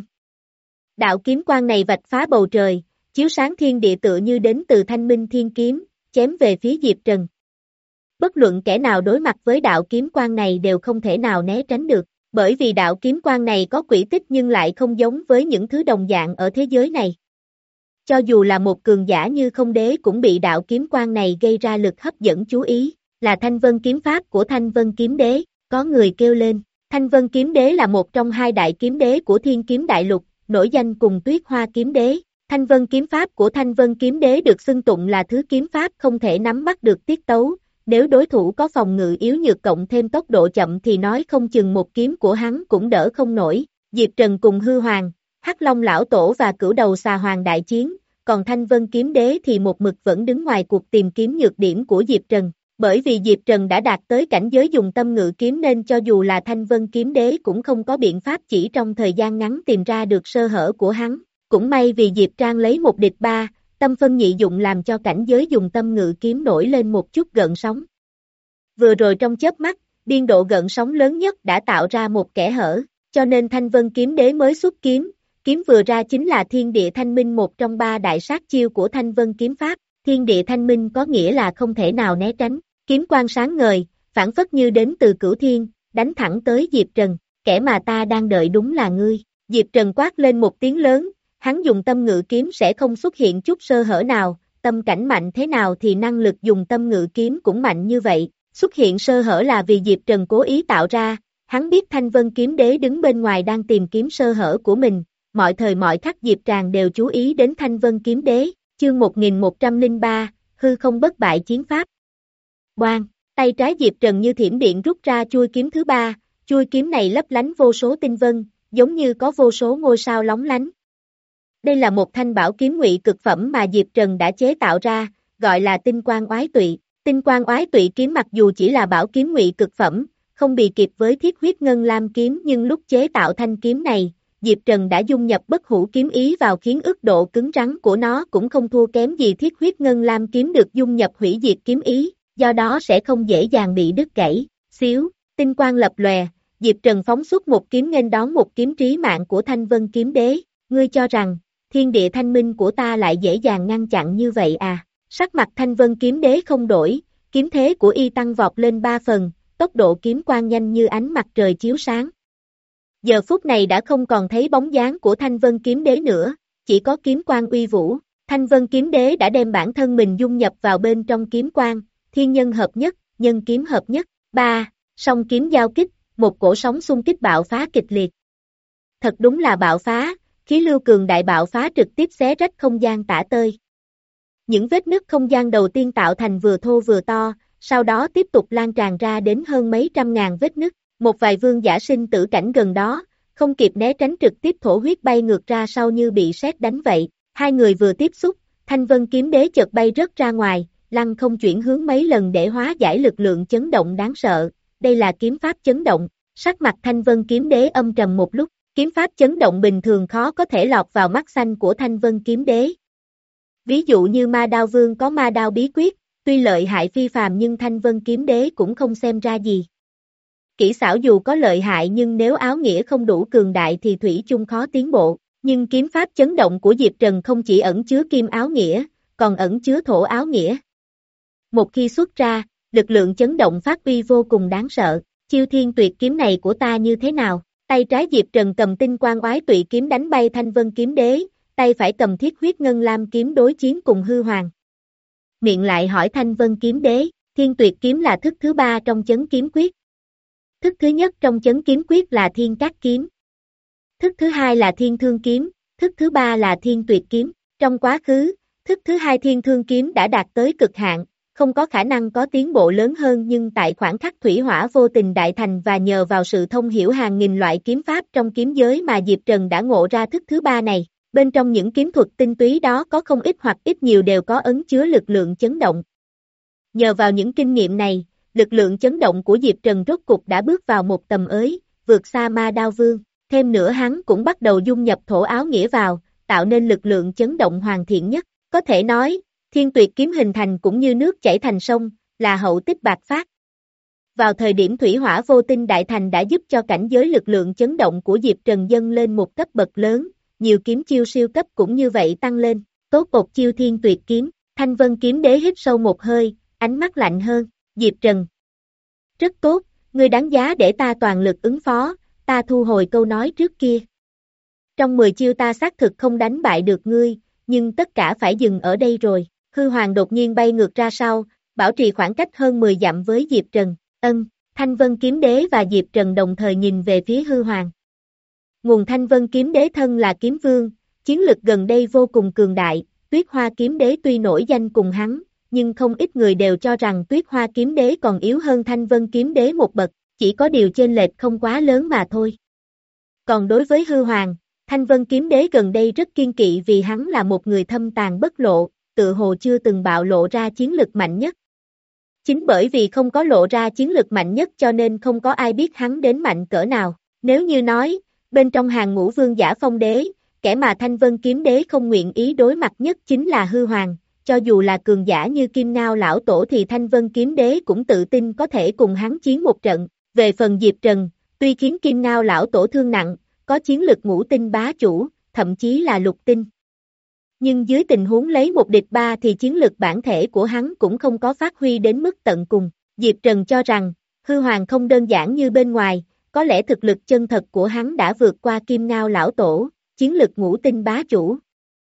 Đạo kiếm quang này vạch phá bầu trời, chiếu sáng thiên địa tựa như đến từ Thanh Minh Thiên Kiếm, chém về phía Diệp Trần. Bất luận kẻ nào đối mặt với đạo kiếm quang này đều không thể nào né tránh được, bởi vì đạo kiếm quang này có quỹ tích nhưng lại không giống với những thứ đồng dạng ở thế giới này. Cho dù là một cường giả như Không Đế cũng bị đạo kiếm quang này gây ra lực hấp dẫn chú ý, là Thanh Vân kiếm pháp của Thanh Vân Kiếm Đế, có người kêu lên. Thanh Vân Kiếm Đế là một trong hai đại kiếm đế của Thiên Kiếm Đại Lục, nổi danh cùng Tuyết Hoa Kiếm Đế. Thanh Vân kiếm pháp của Thanh Vân Kiếm Đế được xưng tụng là thứ kiếm pháp không thể nắm bắt được tiết tấu, nếu đối thủ có phòng ngự yếu nhược cộng thêm tốc độ chậm thì nói không chừng một kiếm của hắn cũng đỡ không nổi. Diệp Trần cùng Hư Hoàng, Hắc Long Lão Tổ và Cửu Đầu Xà Hoàng đại chiến, còn Thanh Vân Kiếm Đế thì một mực vẫn đứng ngoài cuộc tìm kiếm nhược điểm của Diệp Trần. Bởi vì Diệp Trần đã đạt tới cảnh giới dùng tâm ngự kiếm nên cho dù là Thanh Vân Kiếm Đế cũng không có biện pháp chỉ trong thời gian ngắn tìm ra được sơ hở của hắn. Cũng may vì Diệp Trang lấy một địch ba, tâm phân nhị dụng làm cho cảnh giới dùng tâm ngự kiếm nổi lên một chút gợn sóng. Vừa rồi trong chớp mắt, biên độ gợn sóng lớn nhất đã tạo ra một kẽ hở, cho nên Thanh Vân Kiếm Đế mới xuất kiếm. Kiếm vừa ra chính là Thiên Địa Thanh Minh, một trong ba đại sát chiêu của Thanh Vân kiếm pháp. Thiên Địa Thanh Minh có nghĩa là không thể nào né tránh. Kiếm quang sáng ngời, phản phất như đến từ cửu thiên, đánh thẳng tới Diệp Trần. Kẻ mà ta đang đợi đúng là ngươi. Diệp Trần quát lên một tiếng lớn, hắn dùng tâm ngự kiếm sẽ không xuất hiện chút sơ hở nào, tâm cảnh mạnh thế nào thì năng lực dùng tâm ngự kiếm cũng mạnh như vậy. Xuất hiện sơ hở là vì Diệp Trần cố ý tạo ra, hắn biết Thanh Vân Kiếm Đế đứng bên ngoài đang tìm kiếm sơ hở của mình. Mọi thời mọi khắc Diệp Tràng đều chú ý đến Thanh Vân Kiếm Đế, chương một nghìn một trăm lẻ ba, hư không bất bại chiến pháp. Oan, tay trái Diệp Trần như thiểm điện rút ra chuôi kiếm thứ ba, chuôi kiếm này lấp lánh vô số tinh vân, giống như có vô số ngôi sao lóng lánh. Đây là một thanh bảo kiếm ngụy cực phẩm mà Diệp Trần đã chế tạo ra, gọi là Tinh Quang Oái Tụy. Tinh Quang Oái Tụy kiếm mặc dù chỉ là bảo kiếm ngụy cực phẩm, không bị kịp với Thiết Huyết Ngân Lam kiếm nhưng lúc chế tạo thanh kiếm này, Diệp Trần đã dung nhập bất hủ kiếm ý vào khiến ức độ cứng rắn của nó cũng không thua kém gì Thiết Huyết Ngân Lam kiếm được dung nhập hủy diệt kiếm ý, do đó sẽ không dễ dàng bị đứt gãy. Xíu, tinh quang lập lòe, Diệp Trần phóng xuất một kiếm nghênh đón một kiếm trí mạng của Thanh Vân Kiếm Đế. Ngươi cho rằng, thiên địa thanh minh của ta lại dễ dàng ngăn chặn như vậy à? Sắc mặt Thanh Vân Kiếm Đế không đổi, kiếm thế của y tăng vọt lên ba phần, tốc độ kiếm quang nhanh như ánh mặt trời chiếu sáng. Giờ phút này đã không còn thấy bóng dáng của Thanh Vân Kiếm Đế nữa, chỉ có kiếm quang uy vũ. Thanh Vân Kiếm Đế đã đem bản thân mình dung nhập vào bên trong kiếm quang, thiên nhân hợp nhất, nhân kiếm hợp nhất. Ba, song kiếm giao kích, một cổ sóng xung kích bạo phá kịch liệt. Thật đúng là bạo phá, khí lưu cường đại bạo phá trực tiếp xé rách không gian tả tơi. Những vết nứt không gian đầu tiên tạo thành vừa thô vừa to, sau đó tiếp tục lan tràn ra đến hơn mấy trăm ngàn vết nứt. Một vài vương giả sinh tử cảnh gần đó, không kịp né tránh trực tiếp thổ huyết bay ngược ra sau như bị sét đánh vậy. Hai người vừa tiếp xúc, Thanh Vân Kiếm Đế chợt bay rớt ra ngoài, lăng không chuyển hướng mấy lần để hóa giải lực lượng chấn động đáng sợ. Đây là kiếm pháp chấn động. Sắc mặt Thanh Vân Kiếm Đế âm trầm một lúc, kiếm pháp chấn động bình thường khó có thể lọt vào mắt xanh của Thanh Vân Kiếm Đế. Ví dụ như Ma Đao Vương có Ma Đao bí quyết, tuy lợi hại phi phàm nhưng Thanh Vân Kiếm Đế cũng không xem ra gì. Kỹ xảo dù có lợi hại nhưng nếu áo nghĩa không đủ cường đại thì thủy chung khó tiến bộ. Nhưng kiếm pháp chấn động của Diệp Trần không chỉ ẩn chứa kim áo nghĩa, còn ẩn chứa thổ áo nghĩa. Một khi xuất ra, lực lượng chấn động phát uy vô cùng đáng sợ. Chiêu thiên tuyệt kiếm này của ta như thế nào? Tay trái Diệp Trần cầm tinh quang oái tụy kiếm đánh bay Thanh Vân Kiếm Đế, tay phải cầm thiết huyết ngân lam kiếm đối chiến cùng hư hoàng. Miệng lại hỏi Thanh Vân Kiếm Đế, thiên tuyệt kiếm là thức thứ ba trong chấn kiếm quyết. Thức thứ nhất trong chấn kiếm quyết là thiên cát kiếm. Thức thứ hai là thiên thương kiếm, thức thứ ba là thiên tuyệt kiếm. Trong quá khứ, thức thứ hai thiên thương kiếm đã đạt tới cực hạn, không có khả năng có tiến bộ lớn hơn nhưng tại khoảng khắc thủy hỏa vô tình đại thành và nhờ vào sự thông hiểu hàng nghìn loại kiếm pháp trong kiếm giới mà Diệp Trần đã ngộ ra thức thứ ba này. Bên trong những kiếm thuật tinh túy đó có không ít hoặc ít nhiều đều có ấn chứa lực lượng chấn động. Nhờ vào những kinh nghiệm này, lực lượng chấn động của Diệp Trần rốt cục đã bước vào một tầm ới, vượt xa Ma Đao Vương. Thêm nữa hắn cũng bắt đầu dung nhập thổ áo nghĩa vào, tạo nên lực lượng chấn động hoàn thiện nhất. Có thể nói, Thiên Tuyệt kiếm hình thành cũng như nước chảy thành sông, là hậu tích bạc phát. Vào thời điểm thủy hỏa vô tinh đại thành đã giúp cho cảnh giới lực lượng chấn động của Diệp Trần dâng lên một cấp bậc lớn, nhiều kiếm chiêu siêu cấp cũng như vậy tăng lên. Tốt một chiêu Thiên Tuyệt kiếm, Thanh Vân kiếm đế hít sâu một hơi, ánh mắt lạnh hơn. Diệp Trần, rất tốt, ngươi đáng giá để ta toàn lực ứng phó, ta thu hồi câu nói trước kia. Trong mười chiêu ta xác thực không đánh bại được ngươi, nhưng tất cả phải dừng ở đây rồi. Hư Hoàng đột nhiên bay ngược ra sau, bảo trì khoảng cách hơn mười dặm với Diệp Trần. Ân, Thanh Vân kiếm đế và Diệp Trần đồng thời nhìn về phía Hư Hoàng. Nguồn Thanh Vân kiếm đế thân là kiếm vương, chiến lực gần đây vô cùng cường đại, Tuyết Hoa kiếm đế tuy nổi danh cùng hắn, nhưng không ít người đều cho rằng Tuyết Hoa kiếm đế còn yếu hơn Thanh Vân kiếm đế một bậc, chỉ có điều chênh lệch không quá lớn mà thôi. Còn đối với Hư Hoàng, Thanh Vân kiếm đế gần đây rất kiên kỵ vì hắn là một người thâm tàn bất lộ, tự hồ chưa từng bạo lộ ra chiến lực mạnh nhất. Chính bởi vì không có lộ ra chiến lực mạnh nhất cho nên không có ai biết hắn đến mạnh cỡ nào. Nếu như nói, bên trong hàng ngũ vương giả phong đế, kẻ mà Thanh Vân kiếm đế không nguyện ý đối mặt nhất chính là Hư Hoàng, cho dù là cường giả như Kim Ngao lão tổ thì Thanh Vân kiếm đế cũng tự tin có thể cùng hắn chiến một trận. Về phần Diệp Trần, tuy khiến Kim Ngao lão tổ thương nặng, có chiến lực ngũ tinh bá chủ, thậm chí là lục tinh. Nhưng dưới tình huống lấy một địch ba thì chiến lực bản thể của hắn cũng không có phát huy đến mức tận cùng. Diệp Trần cho rằng, Hư Hoàng không đơn giản như bên ngoài, có lẽ thực lực chân thật của hắn đã vượt qua Kim Ngao lão tổ, chiến lực ngũ tinh bá chủ.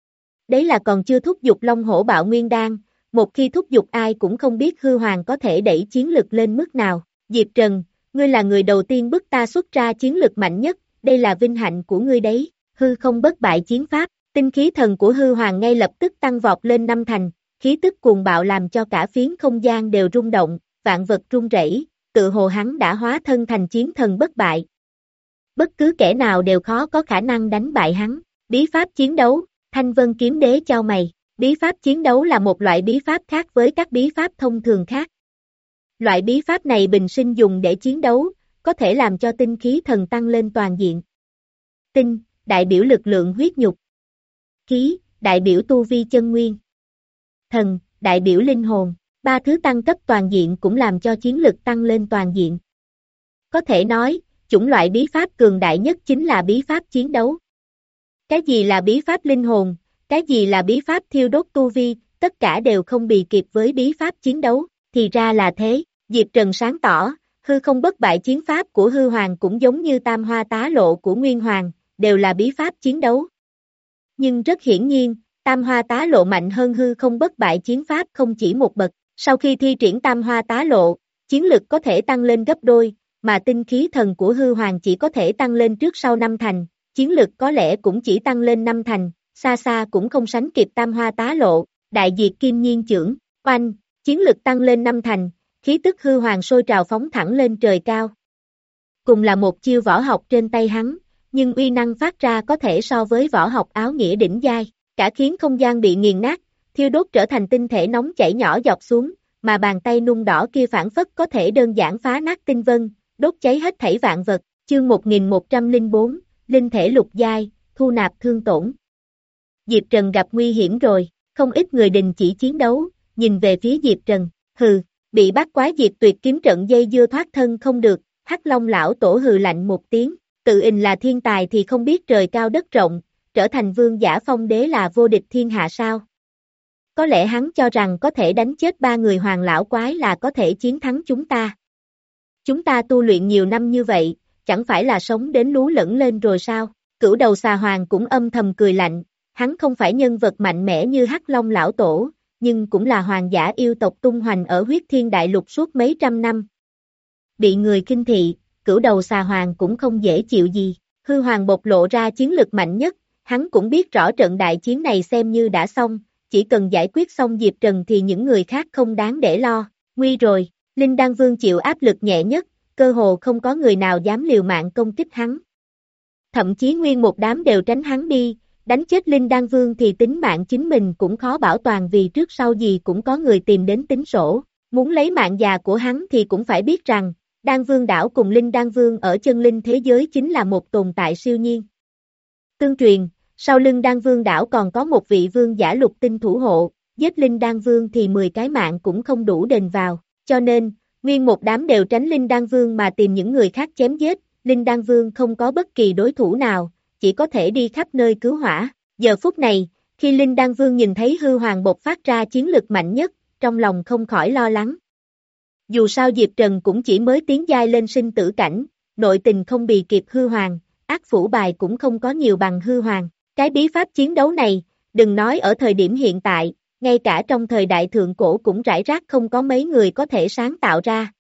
Đấy là còn chưa thúc giục Long Hổ Bạo Nguyên Đan, một khi thúc giục ai cũng không biết Hư Hoàng có thể đẩy chiến lực lên mức nào. Diệp Trần, ngươi là người đầu tiên bức ta xuất ra chiến lực mạnh nhất, đây là vinh hạnh của ngươi đấy. Hư không bất bại chiến pháp, tinh khí thần của Hư Hoàng ngay lập tức tăng vọt lên năm thành, khí tức cuồng bạo làm cho cả phiến không gian đều rung động, vạn vật rung rẩy, tự hồ hắn đã hóa thân thành chiến thần bất bại. Bất cứ kẻ nào đều khó có khả năng đánh bại hắn. Bí pháp chiến đấu, Thanh Vân kiếm đế chau mày, bí pháp chiến đấu là một loại bí pháp khác với các bí pháp thông thường khác. Loại bí pháp này bình sinh dùng để chiến đấu, có thể làm cho tinh khí thần tăng lên toàn diện. Tinh, đại biểu lực lượng huyết nhục. Khí, đại biểu tu vi chân nguyên. Thần, đại biểu linh hồn. Ba thứ tăng cấp toàn diện cũng làm cho chiến lực tăng lên toàn diện. Có thể nói, chủng loại bí pháp cường đại nhất chính là bí pháp chiến đấu. Cái gì là bí pháp linh hồn, cái gì là bí pháp thiêu đốt tu vi, tất cả đều không bì kịp với bí pháp chiến đấu. Thì ra là thế, Diệp Trần sáng tỏ, hư không bất bại chiến pháp của Hư Hoàng cũng giống như tam hoa tá lộ của Nguyên Hoàng, đều là bí pháp chiến đấu. Nhưng rất hiển nhiên, tam hoa tá lộ mạnh hơn hư không bất bại chiến pháp không chỉ một bậc. Sau khi thi triển tam hoa tá lộ, chiến lực có thể tăng lên gấp đôi, mà tinh khí thần của Hư Hoàng chỉ có thể tăng lên trước sau năm thành, chiến lực có lẽ cũng chỉ tăng lên năm thành, xa xa cũng không sánh kịp tam hoa tá lộ. Đại diệt kim nhiên chưởng, oanh, chiến lực tăng lên năm thành, khí tức Hư Hoàng sôi trào phóng thẳng lên trời cao. Cùng là một chiêu võ học trên tay hắn, nhưng uy năng phát ra có thể so với võ học áo nghĩa đỉnh giai, cả khiến không gian bị nghiền nát, thiêu đốt trở thành tinh thể nóng chảy nhỏ dọc xuống, mà bàn tay nung đỏ kia phản phất có thể đơn giản phá nát tinh vân, đốt cháy hết thảy vạn vật. Chương một nghìn một trăm lẻ bốn, linh thể lục giai, thu nạp thương tổn. Diệp Trần gặp nguy hiểm rồi, không ít người đình chỉ chiến đấu, nhìn về phía Diệp Trần, hừ, bị bắt quái diệt tuyệt kiếm trận dây dưa thoát thân không được, Hắc Long lão tổ hừ lạnh một tiếng, tự ình là thiên tài thì không biết trời cao đất rộng, trở thành vương giả phong đế là vô địch thiên hạ sao? Có lẽ hắn cho rằng có thể đánh chết ba người hoàng lão quái là có thể chiến thắng chúng ta. Chúng ta tu luyện nhiều năm như vậy, chẳng phải là sống đến lú lẫn lên rồi sao? Cửu đầu xà hoàng cũng âm thầm cười lạnh, hắn không phải nhân vật mạnh mẽ như Hắc Long lão tổ, nhưng cũng là hoàng giả yêu tộc tung hoành ở huyết thiên đại lục suốt mấy trăm năm. Bị người khinh thị, cửu đầu xà hoàng cũng không dễ chịu gì, Hư Hoàng bộc lộ ra chiến lực mạnh nhất, hắn cũng biết rõ trận đại chiến này xem như đã xong, chỉ cần giải quyết xong Diệp Trần thì những người khác không đáng để lo. Nguy rồi, Linh Đan Vương chịu áp lực nhẹ nhất, cơ hồ không có người nào dám liều mạng công kích hắn. Thậm chí nguyên một đám đều tránh hắn đi, đánh chết Linh Đan Vương thì tính mạng chính mình cũng khó bảo toàn vì trước sau gì cũng có người tìm đến tính sổ. Muốn lấy mạng già của hắn thì cũng phải biết rằng, Đan Vương đảo cùng Linh Đan Vương ở chân linh thế giới chính là một tồn tại siêu nhiên. Tương truyền, Sau lưng Đan Vương đảo còn có một vị vương giả lục tinh thủ hộ, giết Linh Đan Vương thì mười cái mạng cũng không đủ đền vào, cho nên, nguyên một đám đều tránh Linh Đan Vương mà tìm những người khác chém giết, Linh Đan Vương không có bất kỳ đối thủ nào, chỉ có thể đi khắp nơi cứu hỏa. Giờ phút này, khi Linh Đan Vương nhìn thấy hư hoàng bộc phát ra chiến lực mạnh nhất, trong lòng không khỏi lo lắng. Dù sao Diệp Trần cũng chỉ mới tiến giai lên sinh tử cảnh, nội tình không bì kịp hư hoàng, ác phủ bài cũng không có nhiều bằng hư hoàng. Cái bí pháp chiến đấu này, đừng nói ở thời điểm hiện tại, ngay cả trong thời đại thượng cổ cũng rải rác không có mấy người có thể sáng tạo ra.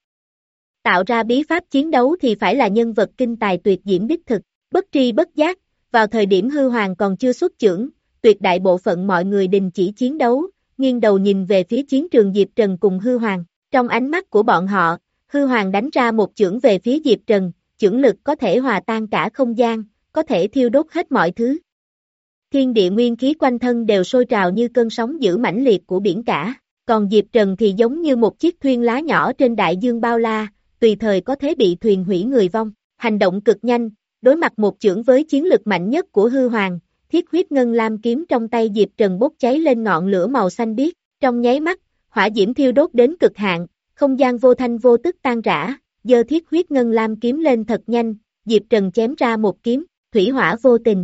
Tạo ra bí pháp chiến đấu thì phải là nhân vật kinh tài tuyệt diễm đích thực, bất tri bất giác, vào thời điểm hư hoàng còn chưa xuất chưởng, tuyệt đại bộ phận mọi người đình chỉ chiến đấu, nghiêng đầu nhìn về phía chiến trường Diệp Trần cùng hư hoàng. Trong ánh mắt của bọn họ, hư hoàng đánh ra một chưởng về phía Diệp Trần, chưởng lực có thể hòa tan cả không gian, có thể thiêu đốt hết mọi thứ. Thiên địa nguyên khí quanh thân đều sôi trào như cơn sóng dữ mãnh liệt của biển cả, còn Diệp Trần thì giống như một chiếc thuyền lá nhỏ trên đại dương bao la, tùy thời có thể bị thuyền hủy người vong. Hành động cực nhanh, đối mặt một chưởng với chiến lực mạnh nhất của hư hoàng, thiết huyết ngân lam kiếm trong tay Diệp Trần bốc cháy lên ngọn lửa màu xanh biếc, trong nháy mắt, hỏa diễm thiêu đốt đến cực hạn, không gian vô thanh vô tức tan rã, giơ thiết huyết ngân lam kiếm lên thật nhanh, Diệp Trần chém ra một kiếm, thủy hỏa vô tình.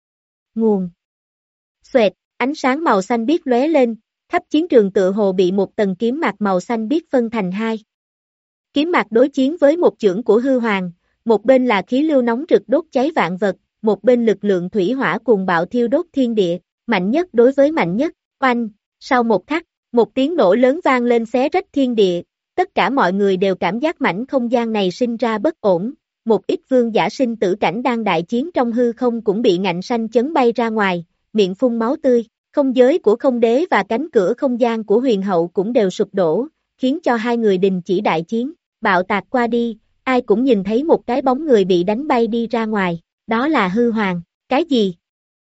Nguồn. Xoẹt, ánh sáng màu xanh biếc lóe lên, khắp chiến trường tựa hồ bị một tầng kiếm mạc màu xanh biếc phân thành hai. Kiếm mạc đối chiến với một chưởng của hư hoàng, một bên là khí lưu nóng rực đốt cháy vạn vật, một bên lực lượng thủy hỏa cuồng bạo thiêu đốt thiên địa, mạnh nhất đối với mạnh nhất, oanh, sau một khắc, một tiếng nổ lớn vang lên xé rách thiên địa, tất cả mọi người đều cảm giác mảnh không gian này sinh ra bất ổn, một ít vương giả sinh tử cảnh đang đại chiến trong hư không cũng bị ngạnh sanh chấn bay ra ngoài, miệng phun máu tươi, không giới của không đế và cánh cửa không gian của huyền hậu cũng đều sụp đổ, khiến cho hai người đình chỉ đại chiến, bạo tạc qua đi, ai cũng nhìn thấy một cái bóng người bị đánh bay đi ra ngoài, đó là hư hoàng, cái gì?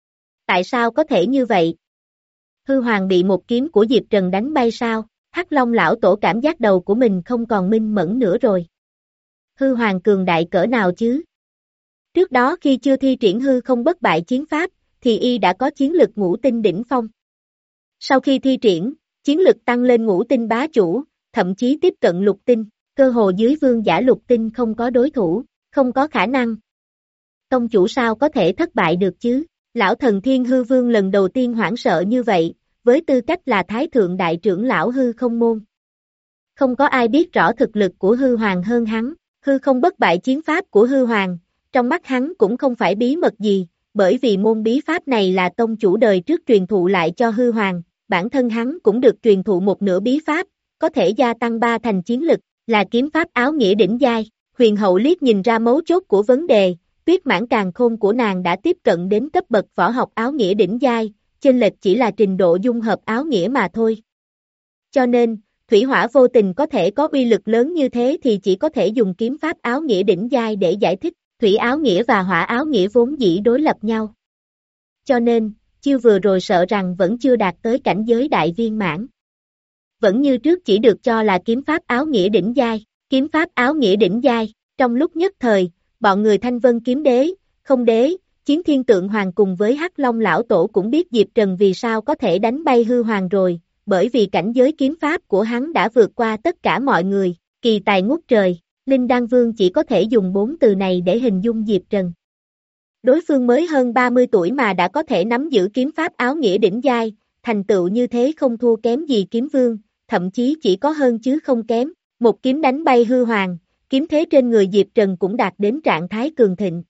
Tại sao có thể như vậy? Hư hoàng bị một kiếm của Diệp Trần đánh bay sao? Hắc Long lão tổ cảm giác đầu của mình không còn minh mẫn nữa rồi. Hư hoàng cường đại cỡ nào chứ? Trước đó khi chưa thi triển hư không bất bại chiến pháp, thì y đã có chiến lực ngũ tinh đỉnh phong. Sau khi thi triển, chiến lực tăng lên ngũ tinh bá chủ, thậm chí tiếp cận lục tinh, cơ hồ dưới vương giả lục tinh không có đối thủ, không có khả năng. Tông chủ sao có thể thất bại được chứ? Lão thần Thiên Hư Vương lần đầu tiên hoảng sợ như vậy, với tư cách là Thái Thượng Đại trưởng lão hư không môn. Không có ai biết rõ thực lực của hư hoàng hơn hắn, hư không bất bại chiến pháp của hư hoàng, trong mắt hắn cũng không phải bí mật gì, bởi vì môn bí pháp này là tông chủ đời trước truyền thụ lại cho hư hoàng, bản thân hắn cũng được truyền thụ một nửa bí pháp, có thể gia tăng ba thành chiến lực, là kiếm pháp áo nghĩa đỉnh giai. Huyền hậu liếc nhìn ra mấu chốt của vấn đề, tuyết mãn càn khôn của nàng đã tiếp cận đến cấp bậc võ học áo nghĩa đỉnh giai, chênh lệch chỉ là trình độ dung hợp áo nghĩa mà thôi. Cho nên, thủy hỏa vô tình có thể có uy lực lớn như thế thì chỉ có thể dùng kiếm pháp áo nghĩa đỉnh giai để giải thích, thủy áo nghĩa và hỏa áo nghĩa vốn dĩ đối lập nhau. Cho nên, chiêu vừa rồi sợ rằng vẫn chưa đạt tới cảnh giới đại viên mãn. Vẫn như trước chỉ được cho là kiếm pháp áo nghĩa đỉnh giai, kiếm pháp áo nghĩa đỉnh giai, trong lúc nhất thời, bọn người Thanh Vân kiếm đế, không đế, Chiến Thiên Tượng Hoàng cùng với Hắc Long lão tổ cũng biết Diệp Trần vì sao có thể đánh bay hư hoàng rồi, bởi vì cảnh giới kiếm pháp của hắn đã vượt qua tất cả mọi người, kỳ tài ngút trời, Linh Đan Vương chỉ có thể dùng bốn từ này để hình dung Diệp Trần. Đối phương mới hơn ba mươi tuổi mà đã có thể nắm giữ kiếm pháp áo nghĩa đỉnh giai, thành tựu như thế không thua kém gì kiếm vương, thậm chí chỉ có hơn chứ không kém, một kiếm đánh bay hư hoàng, kiếm thế trên người Diệp Trần cũng đạt đến trạng thái cường thịnh.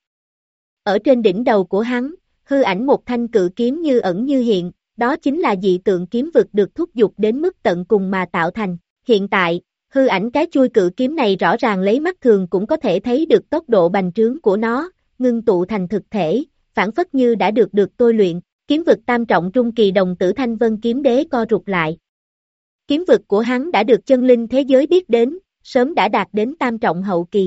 Ở trên đỉnh đầu của hắn, hư ảnh một thanh cự kiếm như ẩn như hiện, đó chính là dị tượng kiếm vực được thúc giục đến mức tận cùng mà tạo thành. Hiện tại, hư ảnh cái chuôi cự kiếm này rõ ràng lấy mắt thường cũng có thể thấy được tốc độ bành trướng của nó, ngưng tụ thành thực thể, phản phất như đã được được tôi luyện, kiếm vực tam trọng trung kỳ đồng tử Thanh Vân kiếm đế co rụt lại. Kiếm vực của hắn đã được chân linh thế giới biết đến, sớm đã đạt đến tam trọng hậu kỳ.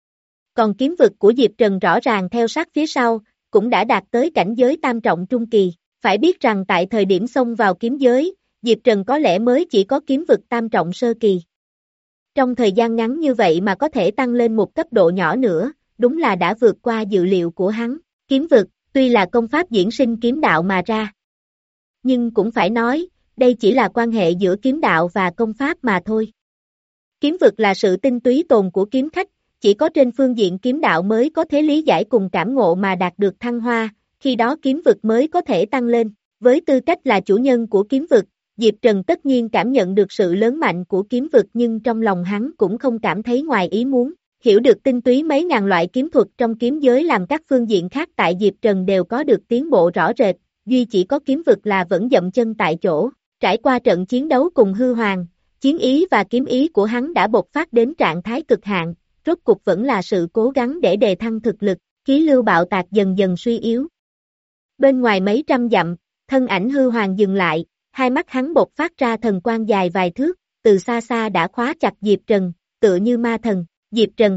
Còn kiếm vực của Diệp Trần rõ ràng theo sát phía sau, cũng đã đạt tới cảnh giới tam trọng trung kỳ. Phải biết rằng tại thời điểm xông vào kiếm giới, Diệp Trần có lẽ mới chỉ có kiếm vực tam trọng sơ kỳ. Trong thời gian ngắn như vậy mà có thể tăng lên một cấp độ nhỏ nữa, đúng là đã vượt qua dự liệu của hắn. Kiếm vực, tuy là công pháp diễn sinh kiếm đạo mà ra. Nhưng cũng phải nói, đây chỉ là quan hệ giữa kiếm đạo và công pháp mà thôi. Kiếm vực là sự tinh túy tồn của kiếm khách, chỉ có trên phương diện kiếm đạo mới có thể lý giải cùng cảm ngộ mà đạt được thăng hoa, khi đó kiếm vực mới có thể tăng lên. Với tư cách là chủ nhân của kiếm vực, Diệp Trần tất nhiên cảm nhận được sự lớn mạnh của kiếm vực nhưng trong lòng hắn cũng không cảm thấy ngoài ý muốn. Hiểu được tinh túy mấy ngàn loại kiếm thuật trong kiếm giới làm các phương diện khác tại Diệp Trần đều có được tiến bộ rõ rệt, duy chỉ có kiếm vực là vẫn dậm chân tại chỗ. Trải qua trận chiến đấu cùng hư hoàng, chiến ý và kiếm ý của hắn đã bộc phát đến trạng thái cực hạn, rốt cục vẫn là sự cố gắng để đề thăng thực lực, khí lưu bạo tạc dần dần suy yếu. Bên ngoài mấy trăm dặm, thân ảnh hư hoàng dừng lại, hai mắt hắn bộc phát ra thần quang dài vài thước, từ xa xa đã khóa chặt Diệp Trần, tựa như ma thần. Diệp Trần.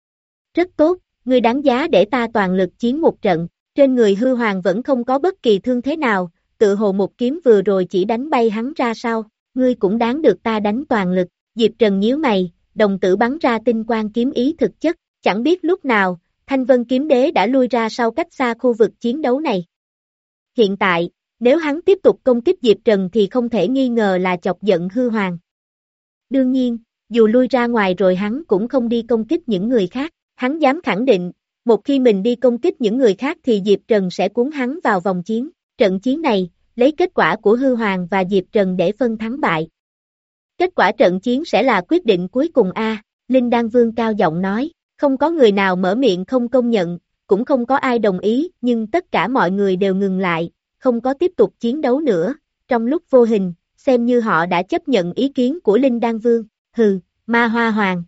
Rất tốt, ngươi đáng giá để ta toàn lực chiến một trận, trên người hư hoàng vẫn không có bất kỳ thương thế nào, tự hồ một kiếm vừa rồi chỉ đánh bay hắn ra sau, ngươi cũng đáng được ta đánh toàn lực. Diệp Trần nhíu mày, đồng tử bắn ra tinh quang kiếm ý thực chất, chẳng biết lúc nào, Thanh Vân kiếm đế đã lui ra sau cách xa khu vực chiến đấu này. Hiện tại, nếu hắn tiếp tục công kích Diệp Trần thì không thể nghi ngờ là chọc giận hư hoàng. Đương nhiên, dù lui ra ngoài rồi hắn cũng không đi công kích những người khác, hắn dám khẳng định, một khi mình đi công kích những người khác thì Diệp Trần sẽ cuốn hắn vào vòng chiến. Trận chiến này, lấy kết quả của hư hoàng và Diệp Trần để phân thắng bại. Kết quả trận chiến sẽ là quyết định cuối cùng a. Linh Đan Vương cao giọng nói, không có người nào mở miệng không công nhận, cũng không có ai đồng ý, nhưng tất cả mọi người đều ngừng lại, không có tiếp tục chiến đấu nữa, trong lúc vô hình, xem như họ đã chấp nhận ý kiến của Linh Đan Vương. Hừ, Ma Hoa Hoàng.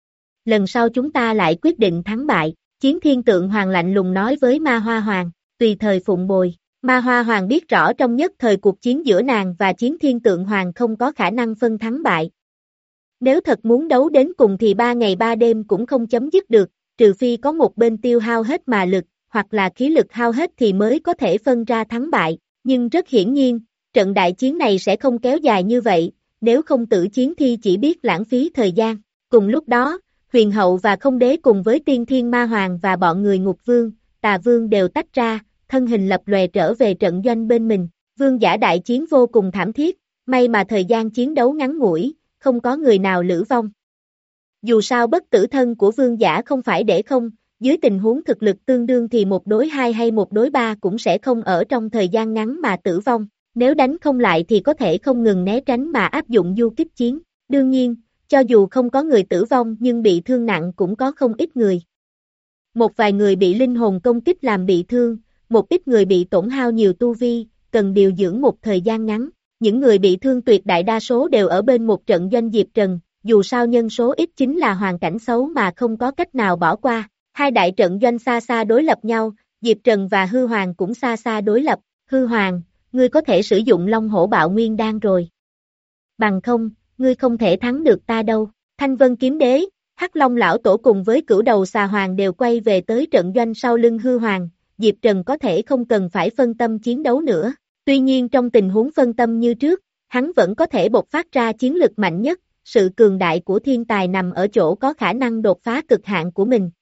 Lần sau chúng ta lại quyết định thắng bại, Chiến Thiên Tượng Hoàng lạnh lùng nói với Ma Hoa Hoàng, tùy thời phụng bồi. Ma Hoa Hoàng biết rõ trong nhất thời cuộc chiến giữa nàng và Chiến Thiên Tượng Hoàng không có khả năng phân thắng bại. Nếu thật muốn đấu đến cùng thì ba ngày ba đêm cũng không chấm dứt được, trừ phi có một bên tiêu hao hết mà lực, hoặc là khí lực hao hết thì mới có thể phân ra thắng bại, nhưng rất hiển nhiên, trận đại chiến này sẽ không kéo dài như vậy. Nếu không tử chiến thì chỉ biết lãng phí thời gian. Cùng lúc đó, huyền hậu và không đế cùng với tiên thiên ma hoàng và bọn người ngục vương, tà vương đều tách ra, thân hình lập lòe trở về trận doanh bên mình. Vương giả đại chiến vô cùng thảm thiết, may mà thời gian chiến đấu ngắn ngủi, không có người nào lữ vong. Dù sao bất tử thân của vương giả không phải để không, dưới tình huống thực lực tương đương thì một đối hai hay một đối ba cũng sẽ không ở trong thời gian ngắn mà tử vong. Nếu đánh không lại thì có thể không ngừng né tránh mà áp dụng du kích chiến. Đương nhiên, cho dù không có người tử vong nhưng bị thương nặng cũng có không ít người. Một vài người bị linh hồn công kích làm bị thương, một ít người bị tổn hao nhiều tu vi, cần điều dưỡng một thời gian ngắn. Những người bị thương tuyệt đại đa số đều ở bên một trận doanh Diệp Trần, dù sao nhân số ít chính là hoàn cảnh xấu mà không có cách nào bỏ qua. Hai đại trận doanh xa xa đối lập nhau, Diệp Trần và Hư Hoàng cũng xa xa đối lập. Hư Hoàng, ngươi có thể sử dụng Long Hổ Bạo Nguyên Đan rồi. Bằng không, ngươi không thể thắng được ta đâu. Thanh Vân kiếm đế, Hắc Long lão tổ cùng với Cửu Đầu Xà Hoàng đều quay về tới trận doanh sau lưng Hư Hoàng, Diệp Trần có thể không cần phải phân tâm chiến đấu nữa. Tuy nhiên trong tình huống phân tâm như trước, hắn vẫn có thể bộc phát ra chiến lực mạnh nhất, sự cường đại của thiên tài nằm ở chỗ có khả năng đột phá cực hạn của mình.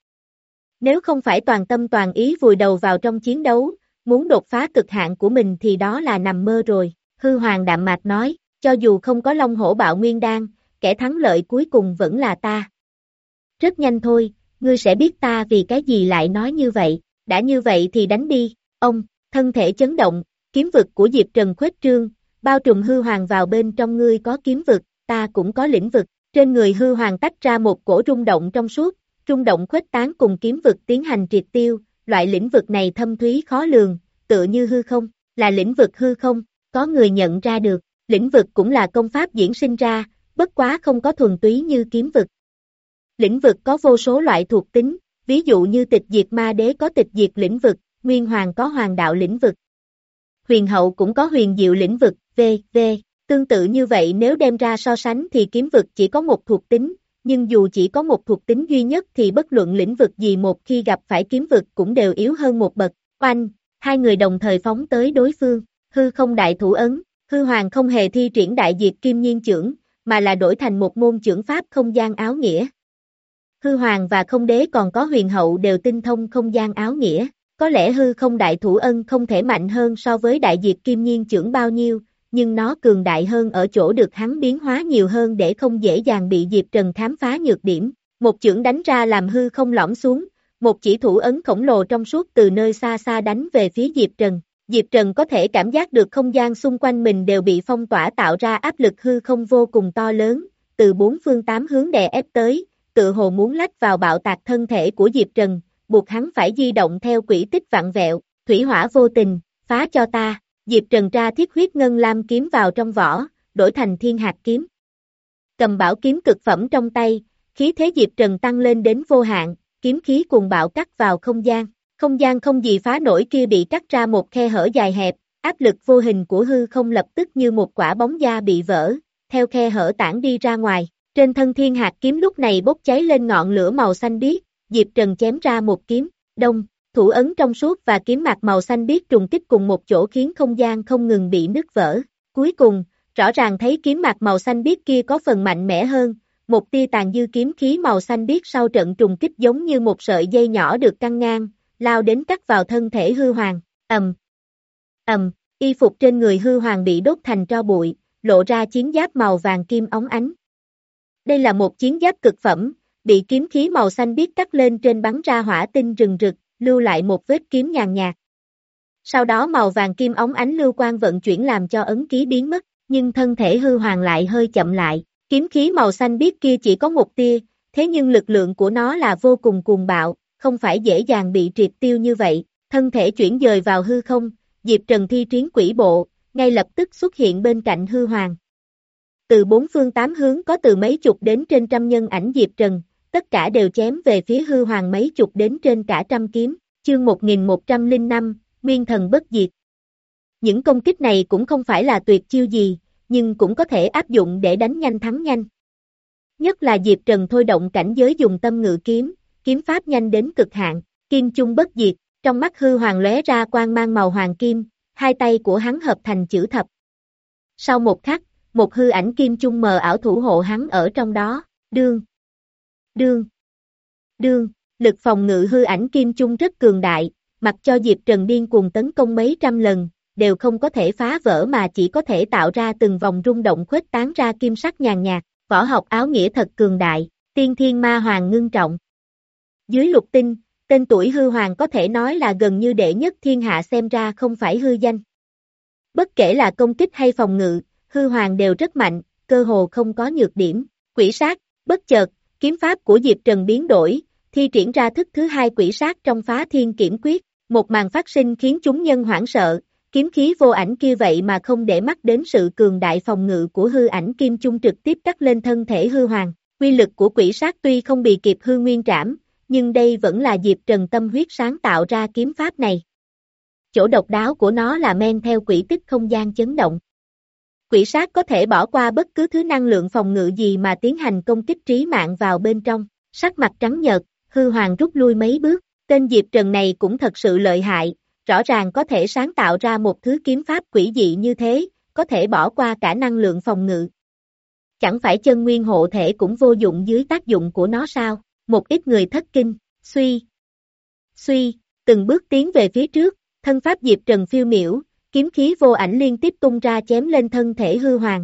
Nếu không phải toàn tâm toàn ý vùi đầu vào trong chiến đấu, muốn đột phá cực hạn của mình thì đó là nằm mơ rồi. Hư Hoàng đạm mạc nói, cho dù không có Long Hổ Bạo Nguyên Đan, kẻ thắng lợi cuối cùng vẫn là ta. Rất nhanh thôi, ngươi sẽ biết ta vì cái gì lại nói như vậy, đã như vậy thì đánh đi. Ông, thân thể chấn động, kiếm vực của Diệp Trần khuếch trương, bao trùm Hư Hoàng vào bên trong. Ngươi có kiếm vực, ta cũng có lĩnh vực. Trên người Hư Hoàng tách ra một cổ rung động trong suốt, rung động khuếch tán cùng kiếm vực tiến hành triệt tiêu. Loại lĩnh vực này thâm thúy khó lường, tựa như hư không, là lĩnh vực hư không, có người nhận ra được, lĩnh vực cũng là công pháp diễn sinh ra, bất quá không có thuần túy như kiếm vực. Lĩnh vực có vô số loại thuộc tính, ví dụ như tịch diệt ma đế có tịch diệt lĩnh vực, Nguyên Hoàng có hoàng đạo lĩnh vực. Huyền hậu cũng có huyền diệu lĩnh vực, v.v. Tương tự như vậy nếu đem ra so sánh thì kiếm vực chỉ có một thuộc tính, nhưng dù chỉ có một thuộc tính duy nhất thì bất luận lĩnh vực gì một khi gặp phải kiếm vực cũng đều yếu hơn một bậc. Oanh, hai người đồng thời phóng tới đối phương, hư không đại thủ ấn, Hư Hoàng không hề thi triển đại diệt kim nhiên chưởng, mà là đổi thành một môn chưởng pháp không gian áo nghĩa. Hư Hoàng và không đế còn có huyền hậu đều tinh thông không gian áo nghĩa, Có lẽ hư không đại thủ ân không thể mạnh hơn so với đại diệt kim nhiên chưởng bao nhiêu, nhưng nó cường đại hơn ở chỗ được hắn biến hóa nhiều hơn để không dễ dàng bị Diệp Trần khám phá nhược điểm. Một chưởng đánh ra làm hư không lõm xuống, một chỉ thủ ấn khổng lồ trong suốt từ nơi xa xa đánh về phía Diệp Trần. Diệp Trần có thể cảm giác được không gian xung quanh mình đều bị phong tỏa tạo ra áp lực hư không vô cùng to lớn, từ bốn phương tám hướng đè ép tới, tự hồ muốn lách vào bạo tạc thân thể của Diệp Trần, buộc hắn phải di động theo quỹ tích vặn vẹo, thủy hỏa vô tình, phá cho ta. Diệp Trần tra thiết huyết ngân lam kiếm vào trong vỏ, đổi thành thiên hạt kiếm. Cầm bảo kiếm cực phẩm trong tay, khí thế Diệp Trần tăng lên đến vô hạn, kiếm khí cuồng bạo cắt vào không gian. Không gian không gì phá nổi kia bị cắt ra một khe hở dài hẹp, áp lực vô hình của hư không lập tức như một quả bóng da bị vỡ, theo khe hở tản đi ra ngoài. Trên thân thiên hạt kiếm lúc này bốc cháy lên ngọn lửa màu xanh biếc, Diệp Trần chém ra một kiếm, đông, thủ ấn trong suốt và kiếm mạc màu xanh biếc trùng kích cùng một chỗ khiến không gian không ngừng bị nứt vỡ. Cuối cùng, rõ ràng thấy kiếm mạc màu xanh biếc kia có phần mạnh mẽ hơn, một tia tàn dư kiếm khí màu xanh biếc sau trận trùng kích giống như một sợi dây nhỏ được căng ngang, lao đến cắt vào thân thể hư hoàng, ầm, ầm, y phục trên người hư hoàng bị đốt thành tro bụi, lộ ra chiến giáp màu vàng kim óng ánh. Đây là một chiến giáp cực phẩm, bị kiếm khí màu xanh biếc cắt lên trên bắn ra hỏa tinh rừng rực, lưu lại một vết kiếm nhàn nhạt. Sau đó màu vàng kim óng ánh lưu quang vận chuyển làm cho ấn ký biến mất, nhưng thân thể hư hoàng lại hơi chậm lại. Kiếm khí màu xanh biếc kia chỉ có một tia, thế nhưng lực lượng của nó là vô cùng cuồng bạo, không phải dễ dàng bị triệt tiêu như vậy. Thân thể chuyển dời vào hư không, Diệp Trần thi triển quỷ bộ, ngay lập tức xuất hiện bên cạnh hư hoàng. Từ bốn phương tám hướng có từ mấy chục đến trên trăm nhân ảnh Diệp Trần, tất cả đều chém về phía hư hoàng mấy chục đến trên cả trăm kiếm. Chương một nghìn một trăm lẻ năm, Nguyên Thần Bất Diệt. Những công kích này cũng không phải là tuyệt chiêu gì, nhưng cũng có thể áp dụng để đánh nhanh thắng nhanh. Nhất là Diệp Trần thôi động cảnh giới dùng tâm ngự kiếm, kiếm pháp nhanh đến cực hạn, kim chung bất diệt, trong mắt hư hoàng lóe ra quang mang màu hoàng kim, hai tay của hắn hợp thành chữ thập. Sau một khắc, một hư ảnh kim chung mờ ảo thủ hộ hắn ở trong đó, đương, đương, đương, lực phòng ngự hư ảnh kim chung rất cường đại, mặc cho Diệp Trần điên cuồng tấn công mấy trăm lần, đều không có thể phá vỡ mà chỉ có thể tạo ra từng vòng rung động khuếch tán ra kim sắc nhàn nhạt, võ học áo nghĩa thật cường đại, tiên thiên ma hoàng ngưng trọng. Dưới lục tinh, tên tuổi hư hoàng có thể nói là gần như đệ nhất thiên hạ xem ra không phải hư danh. Bất kể là công kích hay phòng ngự, hư hoàng đều rất mạnh, cơ hồ không có nhược điểm. Quỷ sát, bất chợt, kiếm pháp của Diệp Trần biến đổi, thi triển ra thức thứ hai quỷ sát trong phá thiên kiểm quyết, một màn phát sinh khiến chúng nhân hoảng sợ, kiếm khí vô ảnh kia vậy mà không để mắt đến sự cường đại phòng ngự của hư ảnh kim chung trực tiếp cắt lên thân thể hư hoàng. Quy lực của quỷ sát tuy không bị kịp hư nguyên trảm, nhưng đây vẫn là Diệp Trần tâm huyết sáng tạo ra kiếm pháp này. Chỗ độc đáo của nó là men theo quỹ tích không gian chấn động. Quỷ sát có thể bỏ qua bất cứ thứ năng lượng phòng ngự gì mà tiến hành công kích trí mạng vào bên trong. Sắc mặt trắng nhợt, hư hoàng rút lui mấy bước, tên Diệp Trần này cũng thật sự lợi hại, rõ ràng có thể sáng tạo ra một thứ kiếm pháp quỷ dị như thế, có thể bỏ qua cả năng lượng phòng ngự. Chẳng phải chân nguyên hộ thể cũng vô dụng dưới tác dụng của nó sao? Một ít người thất kinh, suy, suy, từng bước tiến về phía trước, thân pháp Diệp Trần phiêu miểu, kiếm khí vô ảnh liên tiếp tung ra chém lên thân thể hư hoàng.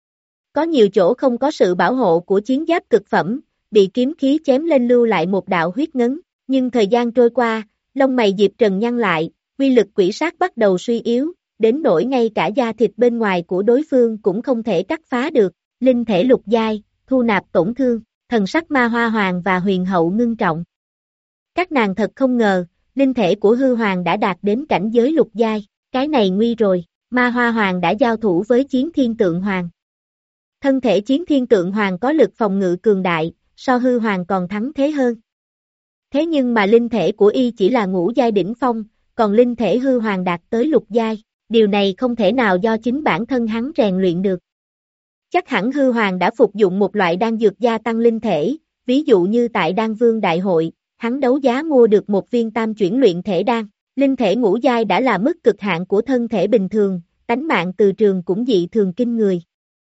Có nhiều chỗ không có sự bảo hộ của chiến giáp cực phẩm, bị kiếm khí chém lên lưu lại một đạo huyết ngấn, nhưng thời gian trôi qua, lông mày Diệp Trần nhăn lại, quy lực quỷ sát bắt đầu suy yếu, đến nỗi ngay cả da thịt bên ngoài của đối phương cũng không thể cắt phá được, linh thể lục giai, thu nạp tổn thương, thần sắc Ma Hoa Hoàng và Huyền Hậu ngưng trọng. Các nàng thật không ngờ, linh thể của hư hoàng đã đạt đến cảnh giới lục giai, cái này nguy rồi, Ma Hoa Hoàng đã giao thủ với Chiến Thiên Tượng Hoàng. Thân thể Chiến Thiên Tượng Hoàng có lực phòng ngự cường đại, so hư hoàng còn thắng thế hơn. Thế nhưng mà linh thể của y chỉ là ngũ giai đỉnh phong, còn linh thể hư hoàng đạt tới lục giai, điều này không thể nào do chính bản thân hắn rèn luyện được. Chắc hẳn hư hoàng đã phục dụng một loại đan dược gia tăng linh thể, ví dụ như tại Đan Vương Đại Hội, hắn đấu giá mua được một viên tam chuyển luyện thể đan, linh thể ngũ giai đã là mức cực hạn của thân thể bình thường, tánh mạng từ trường cũng dị thường kinh người.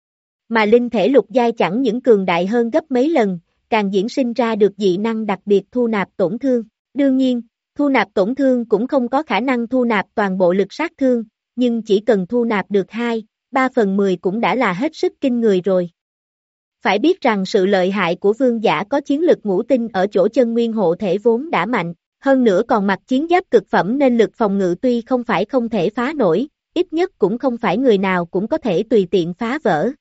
Mà linh thể lục giai chẳng những cường đại hơn gấp mấy lần, càng diễn sinh ra được dị năng đặc biệt thu nạp tổn thương. Đương nhiên, Thu nạp tổn thương cũng không có khả năng thu nạp toàn bộ lực sát thương, nhưng chỉ cần thu nạp được hai, ba phần mười cũng đã là hết sức kinh người rồi. Phải biết rằng sự lợi hại của vương giả có chiến lực ngũ tinh ở chỗ chân nguyên hộ thể vốn đã mạnh, hơn nữa còn mặc chiến giáp cực phẩm nên lực phòng ngự tuy không phải không thể phá nổi, ít nhất cũng không phải người nào cũng có thể tùy tiện phá vỡ.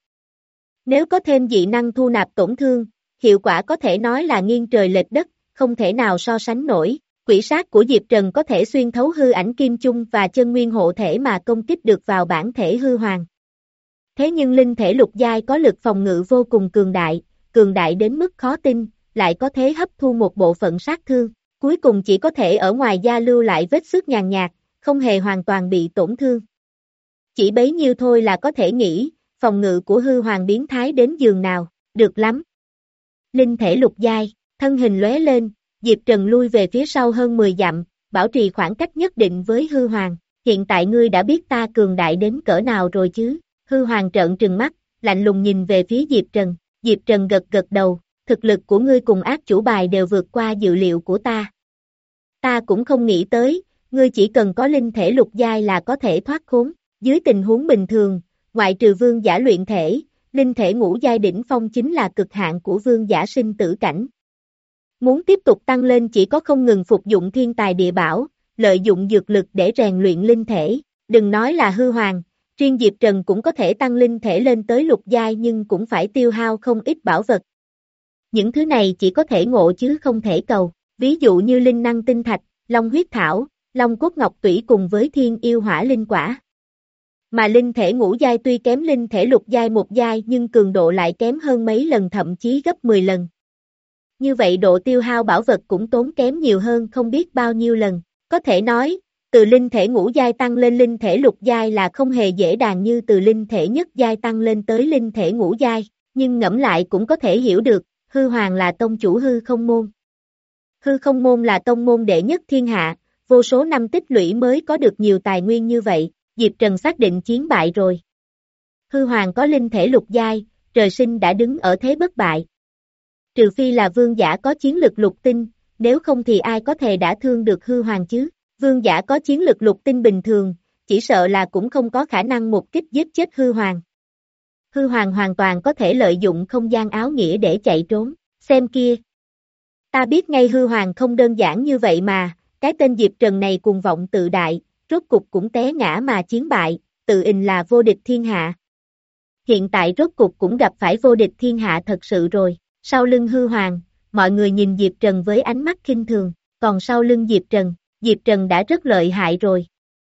Nếu có thêm dị năng thu nạp tổn thương, hiệu quả có thể nói là nghiêng trời lệch đất, không thể nào so sánh nổi. Quỷ sát của Diệp Trần có thể xuyên thấu hư ảnh kim chung và chân nguyên hộ thể mà công kích được vào bản thể hư hoàng. Thế nhưng linh thể lục giai có lực phòng ngự vô cùng cường đại, cường đại đến mức khó tin, lại có thể hấp thu một bộ phận sát thương, cuối cùng chỉ có thể ở ngoài da lưu lại vết xước nhàn nhạt, không hề hoàn toàn bị tổn thương. Chỉ bấy nhiêu thôi là có thể nghĩ, phòng ngự của hư hoàng biến thái đến giường nào, được lắm. Linh thể lục giai, thân hình lóe lên, Diệp Trần lui về phía sau hơn mười dặm, bảo trì khoảng cách nhất định với hư hoàng, hiện tại ngươi đã biết ta cường đại đến cỡ nào rồi chứ, hư hoàng trợn trừng mắt, lạnh lùng nhìn về phía Diệp Trần, Diệp Trần gật gật đầu, thực lực của ngươi cùng ác chủ bài đều vượt qua dự liệu của ta. Ta cũng không nghĩ tới, ngươi chỉ cần có linh thể lục giai là có thể thoát khốn, dưới tình huống bình thường, ngoại trừ vương giả luyện thể, linh thể ngũ giai đỉnh phong chính là cực hạn của vương giả sinh tử cảnh. Muốn tiếp tục tăng lên chỉ có không ngừng phục dụng thiên tài địa bảo, lợi dụng dược lực để rèn luyện linh thể, đừng nói là hư hoàng, riêng Diệp Trần cũng có thể tăng linh thể lên tới lục giai nhưng cũng phải tiêu hao không ít bảo vật. Những thứ này chỉ có thể ngộ chứ không thể cầu, ví dụ như linh năng tinh thạch, long huyết thảo, long cốt ngọc tủy cùng với thiên yêu hỏa linh quả. Mà linh thể ngũ giai tuy kém linh thể lục giai một giai nhưng cường độ lại kém hơn mấy lần thậm chí gấp mười lần. Như vậy độ tiêu hao bảo vật cũng tốn kém nhiều hơn không biết bao nhiêu lần. Có thể nói, từ linh thể ngũ giai tăng lên linh thể lục giai là không hề dễ dàng như từ linh thể nhất giai tăng lên tới linh thể ngũ giai, nhưng ngẫm lại cũng có thể hiểu được, hư hoàng là tông chủ hư không môn. Hư không môn là tông môn đệ nhất thiên hạ, vô số năm tích lũy mới có được nhiều tài nguyên như vậy, Diệp Trần xác định chiến bại rồi. Hư hoàng có linh thể lục giai, trời sinh đã đứng ở thế bất bại. Trừ phi là vương giả có chiến lực lục tinh, nếu không thì ai có thể đả thương được hư hoàng chứ, vương giả có chiến lực lục tinh bình thường, chỉ sợ là cũng không có khả năng một kích giết chết hư hoàng. Hư hoàng hoàn toàn có thể lợi dụng không gian áo nghĩa để chạy trốn, xem kia. Ta biết ngay hư hoàng không đơn giản như vậy mà, cái tên Diệp Trần này cuồng vọng tự đại, rốt cục cũng té ngã mà chiến bại, tự ình là vô địch thiên hạ. Hiện tại rốt cục cũng gặp phải vô địch thiên hạ thật sự rồi, sau lưng hư hoàng, mọi người nhìn Diệp Trần với ánh mắt khinh thường, còn sau lưng Diệp Trần, Diệp Trần đã rất lợi hại rồi.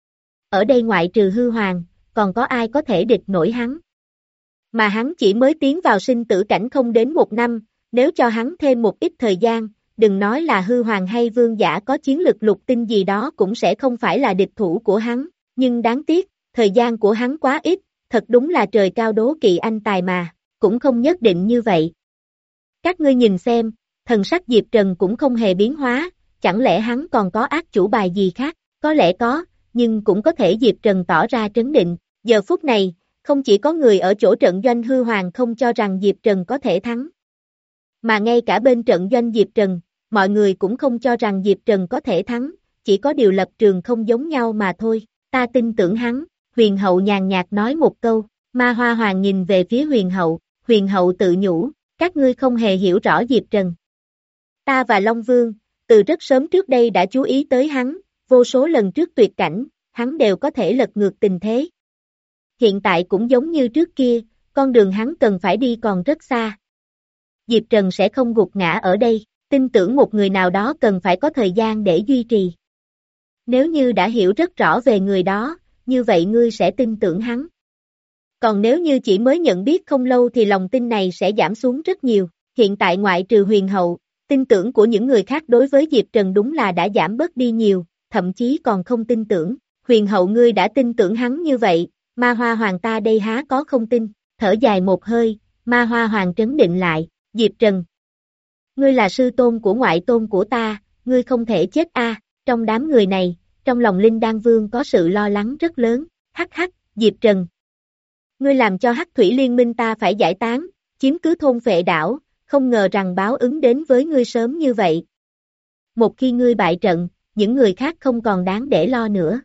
Ở đây ngoại trừ hư hoàng, còn có ai có thể địch nổi hắn? Mà hắn chỉ mới tiến vào sinh tử cảnh không đến một năm, nếu cho hắn thêm một ít thời gian, đừng nói là hư hoàng hay vương giả có chiến lực lục tinh gì đó cũng sẽ không phải là địch thủ của hắn, nhưng đáng tiếc, thời gian của hắn quá ít, thật đúng là trời cao đố kỵ anh tài mà, cũng không nhất định như vậy. Các ngươi nhìn xem, thần sắc Diệp Trần cũng không hề biến hóa, chẳng lẽ hắn còn có ác chủ bài gì khác, có lẽ có, nhưng cũng có thể Diệp Trần tỏ ra trấn định, giờ phút này, không chỉ có người ở chỗ trận doanh hư hoàng không cho rằng Diệp Trần có thể thắng. Mà ngay cả bên trận doanh Diệp Trần, mọi người cũng không cho rằng Diệp Trần có thể thắng, chỉ có điều lập trường không giống nhau mà thôi, ta tin tưởng hắn, huyền hậu nhàn nhạt nói một câu, Ma Hoa Hoàng nhìn về phía huyền hậu, huyền hậu tự nhủ, các ngươi không hề hiểu rõ Diệp Trần. Ta và Long Vương, từ rất sớm trước đây đã chú ý tới hắn, vô số lần trước tuyệt cảnh, hắn đều có thể lật ngược tình thế. Hiện tại cũng giống như trước kia, con đường hắn cần phải đi còn rất xa. Diệp Trần sẽ không gục ngã ở đây, tin tưởng một người nào đó cần phải có thời gian để duy trì. Nếu như đã hiểu rất rõ về người đó, như vậy ngươi sẽ tin tưởng hắn. Còn nếu như chỉ mới nhận biết không lâu thì lòng tin này sẽ giảm xuống rất nhiều. Hiện tại ngoại trừ huyền hậu, tin tưởng của những người khác đối với Diệp Trần đúng là đã giảm bớt đi nhiều, thậm chí còn không tin tưởng. Huyền hậu ngươi đã tin tưởng hắn như vậy, Ma Hoa Hoàng ta đây há có không tin, thở dài một hơi, Ma Hoa Hoàng trấn định lại, Diệp Trần. Ngươi là sư tôn của ngoại tôn của ta, ngươi không thể chết a. Trong đám người này, trong lòng Linh Đan Vương có sự lo lắng rất lớn, hắc hắc, Diệp Trần. Ngươi làm cho Hắc Thủy Liên Minh ta phải giải tán, chiếm cứ thôn Phệ Đảo, không ngờ rằng báo ứng đến với ngươi sớm như vậy. Một khi ngươi bại trận, những người khác không còn đáng để lo nữa.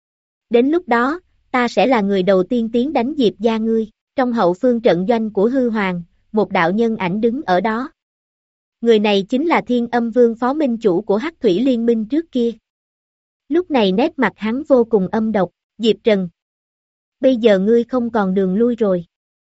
Đến lúc đó, ta sẽ là người đầu tiên tiến đánh Diệp gia ngươi. Trong hậu phương trận doanh của Hư Hoàng, một đạo nhân ảnh đứng ở đó. Người này chính là Thiên Âm Vương phó minh chủ của Hắc Thủy Liên Minh trước kia. Lúc này nét mặt hắn vô cùng âm độc, Diệp Trần. Bây giờ ngươi không còn đường lui rồi.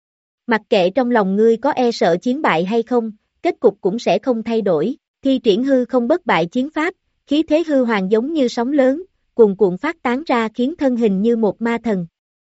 Mặc kệ trong lòng ngươi có e sợ chiến bại hay không, kết cục cũng sẽ không thay đổi. Thi triển hư không bất bại chiến pháp, khí thế hư hoàng giống như sóng lớn, cuồn cuộn phát tán ra khiến thân hình như một ma thần.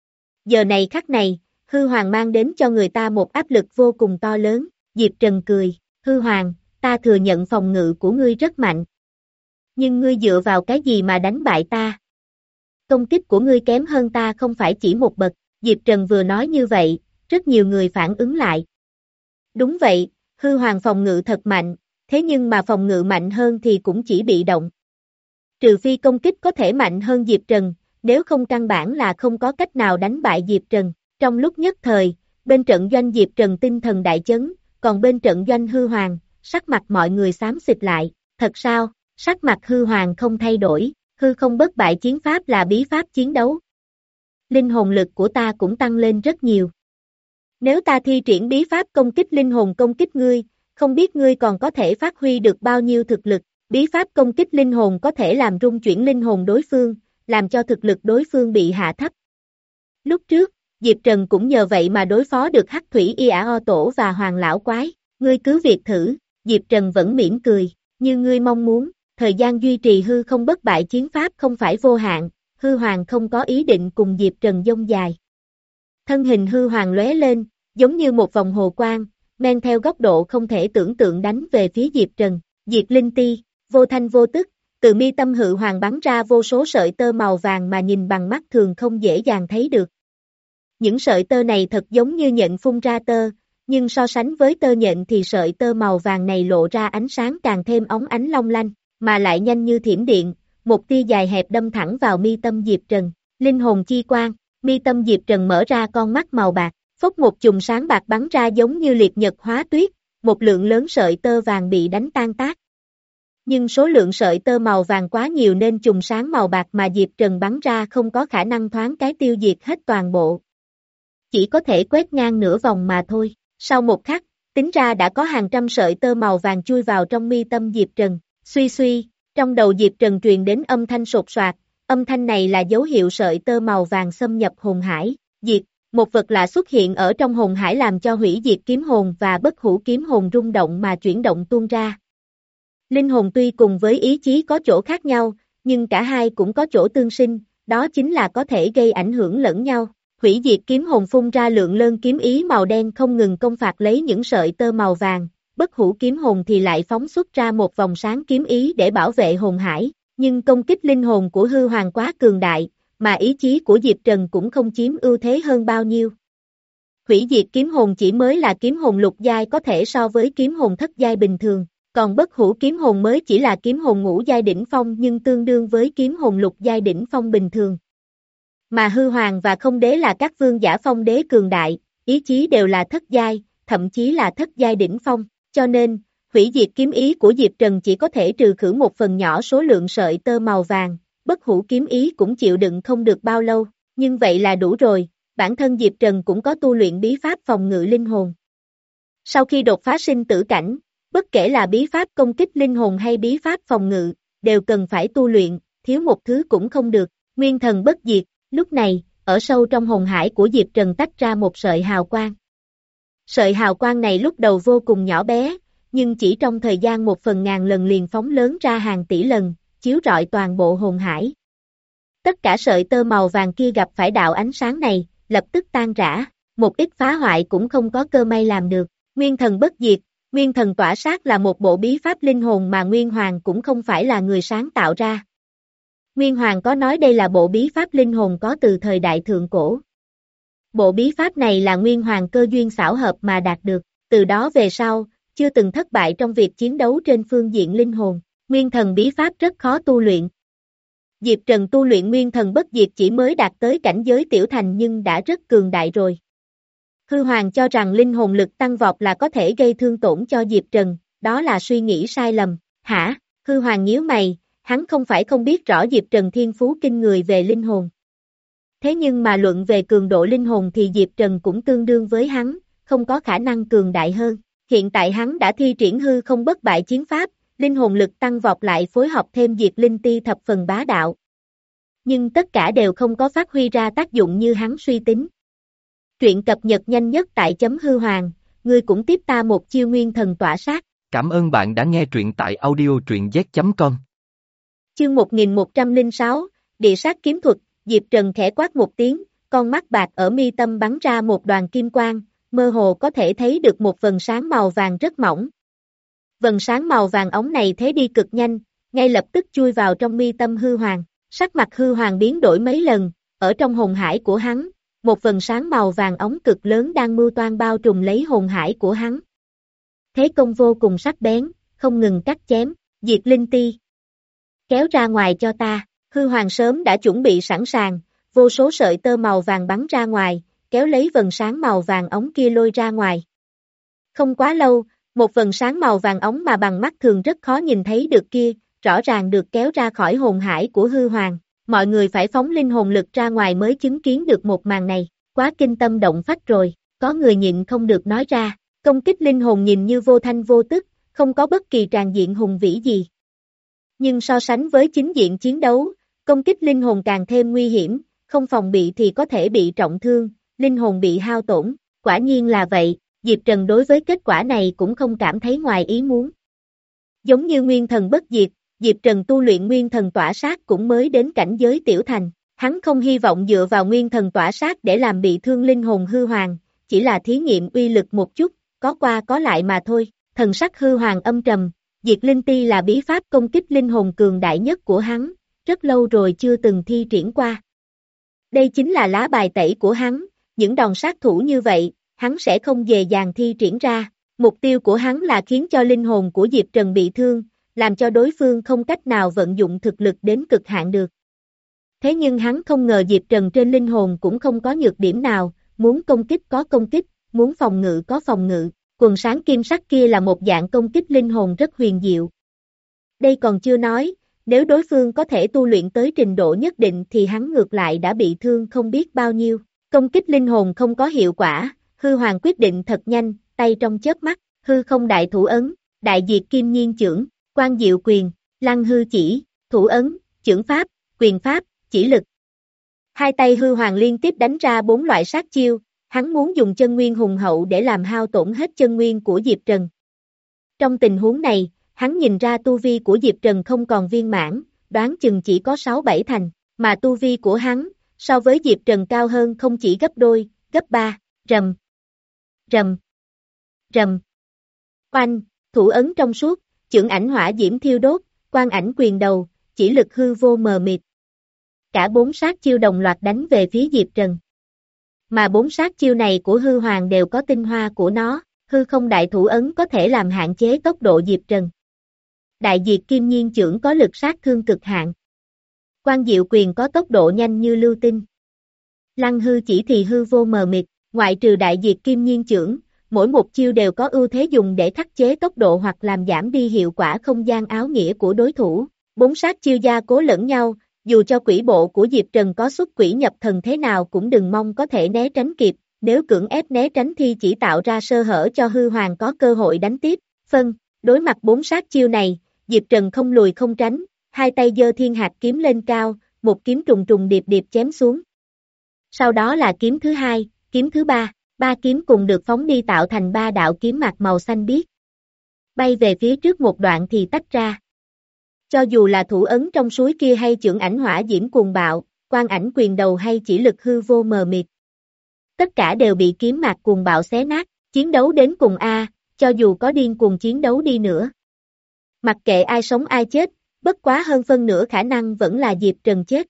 Giờ này khắc này, hư hoàng mang đến cho người ta một áp lực vô cùng to lớn. Diệp Trần cười, hư hoàng, ta thừa nhận phòng ngự của ngươi rất mạnh. Nhưng ngươi dựa vào cái gì mà đánh bại ta? Công kích của ngươi kém hơn ta không phải chỉ một bậc. Diệp Trần vừa nói như vậy, rất nhiều người phản ứng lại. Đúng vậy, hư hoàng phòng ngự thật mạnh, thế nhưng mà phòng ngự mạnh hơn thì cũng chỉ bị động. Trừ phi công kích có thể mạnh hơn Diệp Trần, nếu không căn bản là không có cách nào đánh bại Diệp Trần. Trong lúc nhất thời, bên trận doanh Diệp Trần tinh thần đại chấn, còn bên trận doanh hư hoàng, sắc mặt mọi người xám xịt lại. Thật sao? Sắc mặt hư hoàng không thay đổi, hư không bất bại chiến pháp là bí pháp chiến đấu. Linh hồn lực của ta cũng tăng lên rất nhiều. Nếu ta thi triển bí pháp công kích linh hồn công kích ngươi, không biết ngươi còn có thể phát huy được bao nhiêu thực lực. Bí pháp công kích linh hồn có thể làm rung chuyển linh hồn đối phương, làm cho thực lực đối phương bị hạ thấp. Lúc trước, Diệp Trần cũng nhờ vậy mà đối phó được Hắc Thủy Y Ả O Tổ và Hoàng Lão Quái. Ngươi cứ việc thử, Diệp Trần vẫn mỉm cười, như ngươi mong muốn. Thời gian duy trì hư không bất bại chiến pháp không phải vô hạn, hư hoàng không có ý định cùng Diệp Trần dông dài. Thân hình hư hoàng lóe lên, giống như một vòng hồ quang, men theo góc độ không thể tưởng tượng đánh về phía Diệp Trần. Diệp Linh Ti, vô thanh vô tức, từ mi tâm hư hoàng bắn ra vô số sợi tơ màu vàng mà nhìn bằng mắt thường không dễ dàng thấy được. Những sợi tơ này thật giống như nhện phun ra tơ, nhưng so sánh với tơ nhện thì sợi tơ màu vàng này lộ ra ánh sáng càng thêm óng ánh long lanh, mà lại nhanh như thiểm điện, một tia dài hẹp đâm thẳng vào mi tâm Diệp Trần. Linh hồn chi quang, mi tâm Diệp Trần mở ra con mắt màu bạc, phốc một chùm sáng bạc bắn ra giống như liệt nhật hóa tuyết, một lượng lớn sợi tơ vàng bị đánh tan tác. Nhưng số lượng sợi tơ màu vàng quá nhiều nên chùm sáng màu bạc mà Diệp Trần bắn ra không có khả năng thoáng cái tiêu diệt hết toàn bộ. Chỉ có thể quét ngang nửa vòng mà thôi. Sau một khắc, tính ra đã có hàng trăm sợi tơ màu vàng chui vào trong mi tâm Diệp Trần. Suy suy, trong đầu Diệp Trần truyền đến âm thanh sột soạt, âm thanh này là dấu hiệu sợi tơ màu vàng xâm nhập hồn hải. Diệt, một vật lạ xuất hiện ở trong hồn hải làm cho hủy diệt kiếm hồn và bất hủ kiếm hồn rung động mà chuyển động tuôn ra. Linh hồn tuy cùng với ý chí có chỗ khác nhau, nhưng cả hai cũng có chỗ tương sinh, đó chính là có thể gây ảnh hưởng lẫn nhau. Hủy diệt kiếm hồn phun ra lượng lớn kiếm ý màu đen không ngừng công phạt lấy những sợi tơ màu vàng, bất hủ kiếm hồn thì lại phóng xuất ra một vòng sáng kiếm ý để bảo vệ hồn hải, nhưng công kích linh hồn của hư hoàng quá cường đại, mà ý chí của Diệp Trần cũng không chiếm ưu thế hơn bao nhiêu. Hủy diệt kiếm hồn chỉ mới là kiếm hồn lục giai có thể so với kiếm hồn thất giai bình thường, còn bất hủ kiếm hồn mới chỉ là kiếm hồn ngũ giai đỉnh phong nhưng tương đương với kiếm hồn lục giai đỉnh phong bình thường. Mà hư hoàng và không đế là các vương giả phong đế cường đại, ý chí đều là thất giai, thậm chí là thất giai đỉnh phong, cho nên, hủy diệt kiếm ý của Diệp Trần chỉ có thể trừ khử một phần nhỏ số lượng sợi tơ màu vàng, bất hủ kiếm ý cũng chịu đựng không được bao lâu, nhưng vậy là đủ rồi, bản thân Diệp Trần cũng có tu luyện bí pháp phòng ngự linh hồn. Sau khi đột phá sinh tử cảnh, bất kể là bí pháp công kích linh hồn hay bí pháp phòng ngự, đều cần phải tu luyện, thiếu một thứ cũng không được, nguyên thần bất diệt. Lúc này, ở sâu trong hồn hải của Diệp Trần tách ra một sợi hào quang. Sợi hào quang này lúc đầu vô cùng nhỏ bé, nhưng chỉ trong thời gian một phần ngàn lần liền phóng lớn ra hàng tỷ lần, chiếu rọi toàn bộ hồn hải. Tất cả sợi tơ màu vàng kia gặp phải đạo ánh sáng này, lập tức tan rã, một ít phá hoại cũng không có cơ may làm được. Nguyên thần bất diệt, nguyên thần tỏa sát là một bộ bí pháp linh hồn mà Nguyên Hoàng cũng không phải là người sáng tạo ra. Nguyên Hoàng có nói đây là bộ bí pháp linh hồn có từ thời đại thượng cổ. Bộ bí pháp này là Nguyên Hoàng cơ duyên xảo hợp mà đạt được, từ đó về sau, chưa từng thất bại trong việc chiến đấu trên phương diện linh hồn. Nguyên thần bí pháp rất khó tu luyện. Diệp Trần tu luyện nguyên thần bất diệt chỉ mới đạt tới cảnh giới tiểu thành nhưng đã rất cường đại rồi. Hư Hoàng cho rằng linh hồn lực tăng vọt là có thể gây thương tổn cho Diệp Trần, đó là suy nghĩ sai lầm. Hả? Hư Hoàng nhíu mày, Hắn không phải không biết rõ Diệp Trần thiên phú kinh người về linh hồn. Thế nhưng mà luận về cường độ linh hồn thì Diệp Trần cũng tương đương với hắn, không có khả năng cường đại hơn. Hiện tại hắn đã thi triển hư không bất bại chiến pháp, linh hồn lực tăng vọt lại phối hợp thêm diệt linh ti thập phần bá đạo. Nhưng tất cả đều không có phát huy ra tác dụng như hắn suy tính. Truyện cập nhật nhanh nhất tại chấm hư hoàng, ngươi cũng tiếp ta một chiêu nguyên thần tỏa sát. Cảm ơn bạn đã nghe truyện tại audio truyện z chấm com. Chương một nghìn một trăm lẻ sáu, địa sát kiếm thuật, Diệp Trần khẽ quát một tiếng, con mắt bạc ở mi tâm bắn ra một đoàn kim quang, mơ hồ có thể thấy được một vầng sáng màu vàng rất mỏng. Vầng sáng màu vàng ống này thế đi cực nhanh, ngay lập tức chui vào trong mi tâm hư hoàng, sắc mặt hư hoàng biến đổi mấy lần, ở trong hồn hải của hắn, một vầng sáng màu vàng ống cực lớn đang mưu toan bao trùm lấy hồn hải của hắn. Thế công vô cùng sắc bén, không ngừng cắt chém, diệt linh ti. Kéo ra ngoài cho ta, hư hoàng sớm đã chuẩn bị sẵn sàng, vô số sợi tơ màu vàng bắn ra ngoài, kéo lấy vầng sáng màu vàng ống kia lôi ra ngoài. Không quá lâu, một vầng sáng màu vàng ống mà bằng mắt thường rất khó nhìn thấy được kia, rõ ràng được kéo ra khỏi hồn hải của hư hoàng. Mọi người phải phóng linh hồn lực ra ngoài mới chứng kiến được một màn này, quá kinh tâm động phách rồi, có người nhịn không được nói ra, công kích linh hồn nhìn như vô thanh vô tức, không có bất kỳ tràn diện hùng vĩ gì. Nhưng so sánh với chính diện chiến đấu, công kích linh hồn càng thêm nguy hiểm, không phòng bị thì có thể bị trọng thương, linh hồn bị hao tổn, quả nhiên là vậy, Diệp Trần đối với kết quả này cũng không cảm thấy ngoài ý muốn. Giống như nguyên thần bất diệt, Diệp Trần tu luyện nguyên thần tỏa sát cũng mới đến cảnh giới tiểu thành, hắn không hy vọng dựa vào nguyên thần tỏa sát để làm bị thương linh hồn hư hoàng, chỉ là thí nghiệm uy lực một chút, có qua có lại mà thôi. Thần sắc hư hoàng âm trầm, diệt linh ti là bí pháp công kích linh hồn cường đại nhất của hắn, rất lâu rồi chưa từng thi triển qua. Đây chính là lá bài tẩy của hắn, những đòn sát thủ như vậy, hắn sẽ không dễ dàng thi triển ra. Mục tiêu của hắn là khiến cho linh hồn của Diệp Trần bị thương, làm cho đối phương không cách nào vận dụng thực lực đến cực hạn được. Thế nhưng hắn không ngờ Diệp Trần trên linh hồn cũng không có nhược điểm nào, muốn công kích có công kích, muốn phòng ngự có phòng ngự, quần sáng kim sắc kia là một dạng công kích linh hồn rất huyền diệu. Đây còn chưa nói, nếu đối phương có thể tu luyện tới trình độ nhất định thì hắn ngược lại đã bị thương không biết bao nhiêu. Công kích linh hồn không có hiệu quả, hư hoàng quyết định thật nhanh, tay trong chớp mắt, hư không đại thủ ấn, đại diệt kim nhiên chưởng, quan diệu quyền, lăng hư chỉ, thủ ấn, chưởng pháp, quyền pháp, chỉ lực. Hai tay hư hoàng liên tiếp đánh ra bốn loại sát chiêu, hắn muốn dùng chân nguyên hùng hậu để làm hao tổn hết chân nguyên của Diệp Trần. Trong tình huống này, hắn nhìn ra tu vi của Diệp Trần không còn viên mãn, đoán chừng chỉ có sáu bảy thành, mà tu vi của hắn, so với Diệp Trần cao hơn không chỉ gấp đôi, gấp ba, rầm, rầm, rầm, oanh, thủ ấn trong suốt, chưởng ảnh hỏa diễm thiêu đốt, quan ảnh quyền đầu, chỉ lực hư vô mờ mịt. Cả bốn sát chiêu đồng loạt đánh về phía Diệp Trần. Mà bốn sát chiêu này của hư hoàng đều có tinh hoa của nó, hư không đại thủ ấn có thể làm hạn chế tốc độ Diệp Trần. Đại diệt kim nhiên chưởng có lực sát thương cực hạn. Quan diệu quyền có tốc độ nhanh như lưu tinh. Lăng hư chỉ thì hư vô mờ mịt, ngoại trừ đại diệt kim nhiên chưởng, mỗi một chiêu đều có ưu thế dùng để khắc chế tốc độ hoặc làm giảm đi hiệu quả không gian áo nghĩa của đối thủ. Bốn sát chiêu gia cố lẫn nhau, dù cho quỷ bộ của Diệp Trần có xuất quỷ nhập thần thế nào cũng đừng mong có thể né tránh kịp, nếu cưỡng ép né tránh thì chỉ tạo ra sơ hở cho hư hoàng có cơ hội đánh tiếp. Phân, đối mặt bốn sát chiêu này, Diệp Trần không lùi không tránh, hai tay giơ thiên hạt kiếm lên cao, một kiếm trùng trùng điệp điệp chém xuống. Sau đó là kiếm thứ hai, kiếm thứ ba, ba kiếm cùng được phóng đi tạo thành ba đạo kiếm mạc màu xanh biếc. Bay về phía trước một đoạn thì tách ra. Cho dù là thủ ấn trong suối kia hay chưởng ảnh hỏa diễm cuồng bạo, quan ảnh quyền đầu hay chỉ lực hư vô mờ mịt. Tất cả đều bị kiếm mạc cuồng bạo xé nát, chiến đấu đến cùng A, cho dù có điên cuồng chiến đấu đi nữa. Mặc kệ ai sống ai chết, bất quá hơn phân nửa khả năng vẫn là Diệp Trần chết.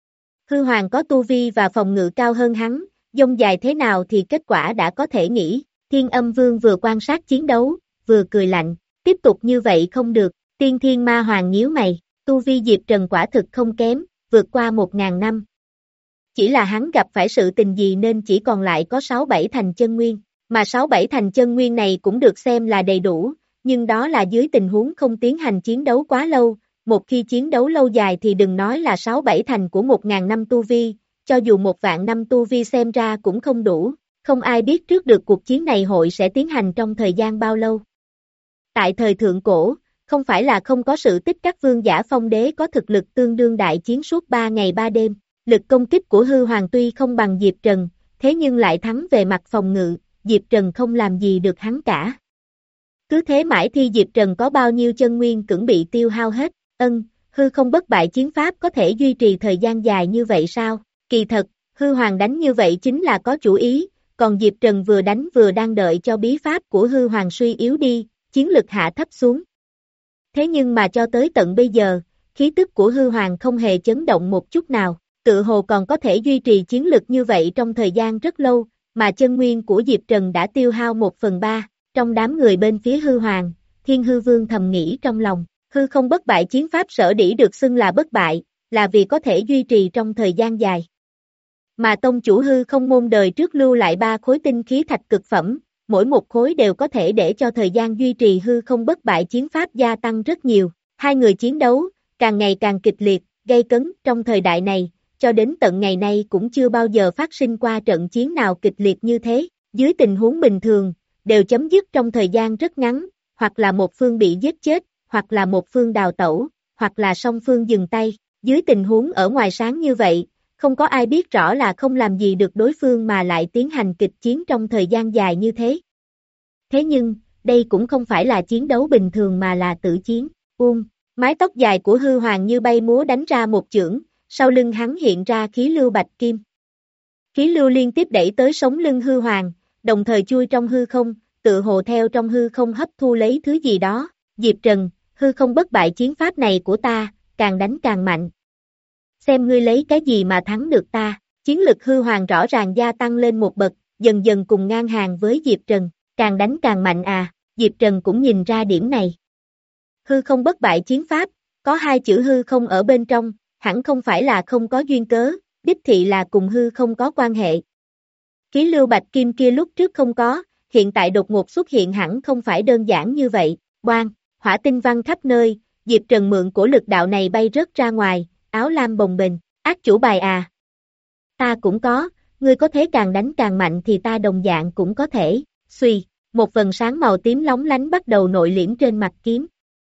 Hư hoàng có tu vi và phòng ngự cao hơn hắn, dông dài thế nào thì kết quả đã có thể nghĩ. Thiên Âm Vương vừa quan sát chiến đấu, vừa cười lạnh, tiếp tục như vậy không được. Tiên Thiên Ma Hoàng nhíu mày, tu vi Diệp Trần quả thực không kém, vượt qua một ngàn năm. Chỉ là hắn gặp phải sự tình gì nên chỉ còn lại có sáu bảy thành chân nguyên, mà sáu bảy thành chân nguyên này cũng được xem là đầy đủ, nhưng đó là dưới tình huống không tiến hành chiến đấu quá lâu, một khi chiến đấu lâu dài thì đừng nói là sáu bảy thành của một ngàn năm tu vi, cho dù một vạn năm tu vi xem ra cũng không đủ, không ai biết trước được cuộc chiến này hội sẽ tiến hành trong thời gian bao lâu. Tại thời thượng cổ, không phải là không có sự tích các vương giả phong đế có thực lực tương đương đại chiến suốt ba ngày ba đêm, lực công kích của hư hoàng tuy không bằng Diệp Trần, thế nhưng lại thắng về mặt phòng ngự, Diệp Trần không làm gì được hắn cả. Cứ thế mãi thì Diệp Trần có bao nhiêu chân nguyên cũng bị tiêu hao hết, ân, hư không bất bại chiến pháp có thể duy trì thời gian dài như vậy sao? Kỳ thật, hư hoàng đánh như vậy chính là có chủ ý, còn Diệp Trần vừa đánh vừa đang đợi cho bí pháp của hư hoàng suy yếu đi, chiến lực hạ thấp xuống. Thế nhưng mà cho tới tận bây giờ, khí tức của hư hoàng không hề chấn động một chút nào, tự hồ còn có thể duy trì chiến lực như vậy trong thời gian rất lâu, mà chân nguyên của Diệp Trần đã tiêu hao một phần ba, trong đám người bên phía hư hoàng, Thiên Hư Vương thầm nghĩ trong lòng, hư không bất bại chiến pháp sở dĩ được xưng là bất bại, là vì có thể duy trì trong thời gian dài. Mà tông chủ hư không môn đời trước lưu lại ba khối tinh khí thạch cực phẩm, mỗi một khối đều có thể để cho thời gian duy trì hư không bất bại chiến pháp gia tăng rất nhiều. Hai người chiến đấu, càng ngày càng kịch liệt, gay cấn trong thời đại này, cho đến tận ngày nay cũng chưa bao giờ phát sinh qua trận chiến nào kịch liệt như thế. Dưới tình huống bình thường, đều chấm dứt trong thời gian rất ngắn, hoặc là một phương bị giết chết, hoặc là một phương đào tẩu, hoặc là song phương dừng tay. Dưới tình huống ở ngoài sáng như vậy, không có ai biết rõ là không làm gì được đối phương mà lại tiến hành kịch chiến trong thời gian dài như thế. Thế nhưng, đây cũng không phải là chiến đấu bình thường mà là tử chiến. Uông, mái tóc dài của hư hoàng như bay múa đánh ra một chưởng, sau lưng hắn hiện ra khí lưu bạch kim. Khí lưu liên tiếp đẩy tới sống lưng hư hoàng, đồng thời chui trong hư không, tự hồ theo trong hư không hấp thu lấy thứ gì đó. Diệp Trần, hư không bất bại chiến pháp này của ta, càng đánh càng mạnh. Xem ngươi lấy cái gì mà thắng được ta, chiến lực hư hoàng rõ ràng gia tăng lên một bậc, dần dần cùng ngang hàng với Diệp Trần, càng đánh càng mạnh à, Diệp Trần cũng nhìn ra điểm này. Hư không bất bại chiến pháp, có hai chữ hư không ở bên trong, hẳn không phải là không có duyên cớ, đích thị là cùng hư không có quan hệ. Khí lưu bạch kim kia lúc trước không có, hiện tại đột ngột xuất hiện hẳn không phải đơn giản như vậy, oan, hỏa tinh văng khắp nơi, Diệp Trần mượn của lực đạo này bay rớt ra ngoài, áo lam bồng bềnh, ác chủ bài à. Ta cũng có, ngươi có thế càng đánh càng mạnh thì ta đồng dạng cũng có thể, suy, một vần sáng màu tím lóng lánh bắt đầu nội liễm trên mặt kiếm.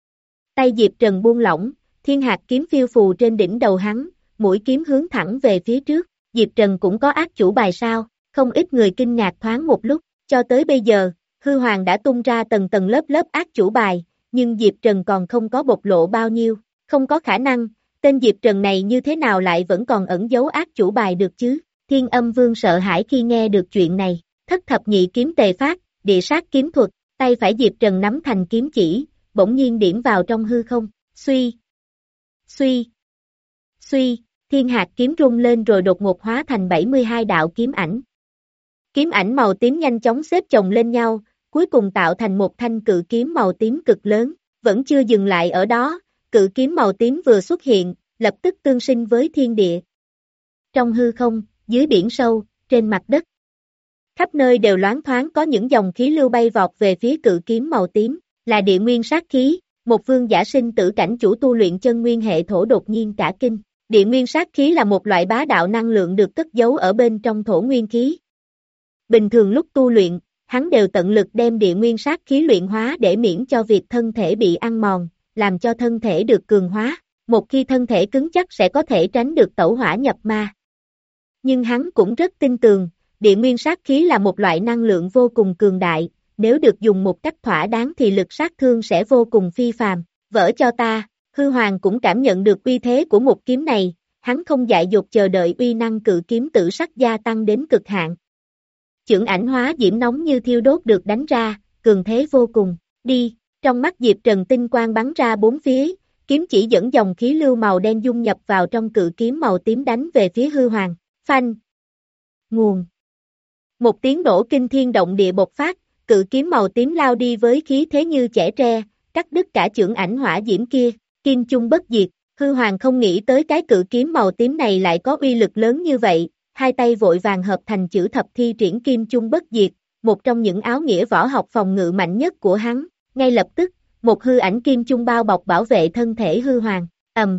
Tay Diệp Trần buông lỏng, thiên hạt kiếm phiêu phù trên đỉnh đầu hắn, mũi kiếm hướng thẳng về phía trước, Diệp Trần cũng có ác chủ bài sao, không ít người kinh ngạc thoáng một lúc, cho tới bây giờ, hư hoàng đã tung ra tầng tầng lớp lớp ác chủ bài, nhưng Diệp Trần còn không có bộc lộ bao nhiêu, không có khả năng, tên Diệp Trần này như thế nào lại vẫn còn ẩn giấu ác chủ bài được chứ, Thiên Âm Vương sợ hãi khi nghe được chuyện này, thất thập nhị kiếm tề phát, địa sát kiếm thuật, tay phải Diệp Trần nắm thành kiếm chỉ, bỗng nhiên điểm vào trong hư không, suy, suy, suy, thiên hạt kiếm rung lên rồi đột ngột hóa thành bảy mươi hai đạo kiếm ảnh. Kiếm ảnh màu tím nhanh chóng xếp chồng lên nhau, cuối cùng tạo thành một thanh cự kiếm màu tím cực lớn, vẫn chưa dừng lại ở đó, cự kiếm màu tím vừa xuất hiện, lập tức tương sinh với thiên địa. Trong hư không, dưới biển sâu, trên mặt đất, khắp nơi đều loáng thoáng có những dòng khí lưu bay vọt về phía cự kiếm màu tím, là địa nguyên sát khí, một vương giả sinh tử cảnh chủ tu luyện chân nguyên hệ thổ đột nhiên cả kinh. Địa nguyên sát khí là một loại bá đạo năng lượng được cất giấu ở bên trong thổ nguyên khí. Bình thường lúc tu luyện, hắn đều tận lực đem địa nguyên sát khí luyện hóa để miễn cho việc thân thể bị ăn mòn, làm cho thân thể được cường hóa. Một khi thân thể cứng chắc sẽ có thể tránh được tẩu hỏa nhập ma. Nhưng hắn cũng rất tin tưởng, địa nguyên sát khí là một loại năng lượng vô cùng cường đại, nếu được dùng một cách thỏa đáng thì lực sát thương sẽ vô cùng phi phàm. Vỡ cho ta, hư hoàng cũng cảm nhận được uy thế của một kiếm này, hắn không dại dột chờ đợi uy năng cự kiếm tử sắc gia tăng đến cực hạn. Chưởng ảnh hóa diễm nóng như thiêu đốt được đánh ra, cường thế vô cùng, đi, trong mắt Diệp Trần tinh quang bắn ra bốn phía, kiếm chỉ dẫn dòng khí lưu màu đen dung nhập vào trong cự kiếm màu tím đánh về phía hư hoàng, phanh, nguồn. Một tiếng nổ kinh thiên động địa bộc phát, cự kiếm màu tím lao đi với khí thế như chẻ tre, cắt đứt cả chưởng ảnh hỏa diễm kia, kim chung bất diệt, hư hoàng không nghĩ tới cái cự kiếm màu tím này lại có uy lực lớn như vậy, hai tay vội vàng hợp thành chữ thập thi triển kim chung bất diệt, một trong những áo nghĩa võ học phòng ngự mạnh nhất của hắn, ngay lập tức, một hư ảnh kim chung bao bọc bảo vệ thân thể hư hoàng, ầm,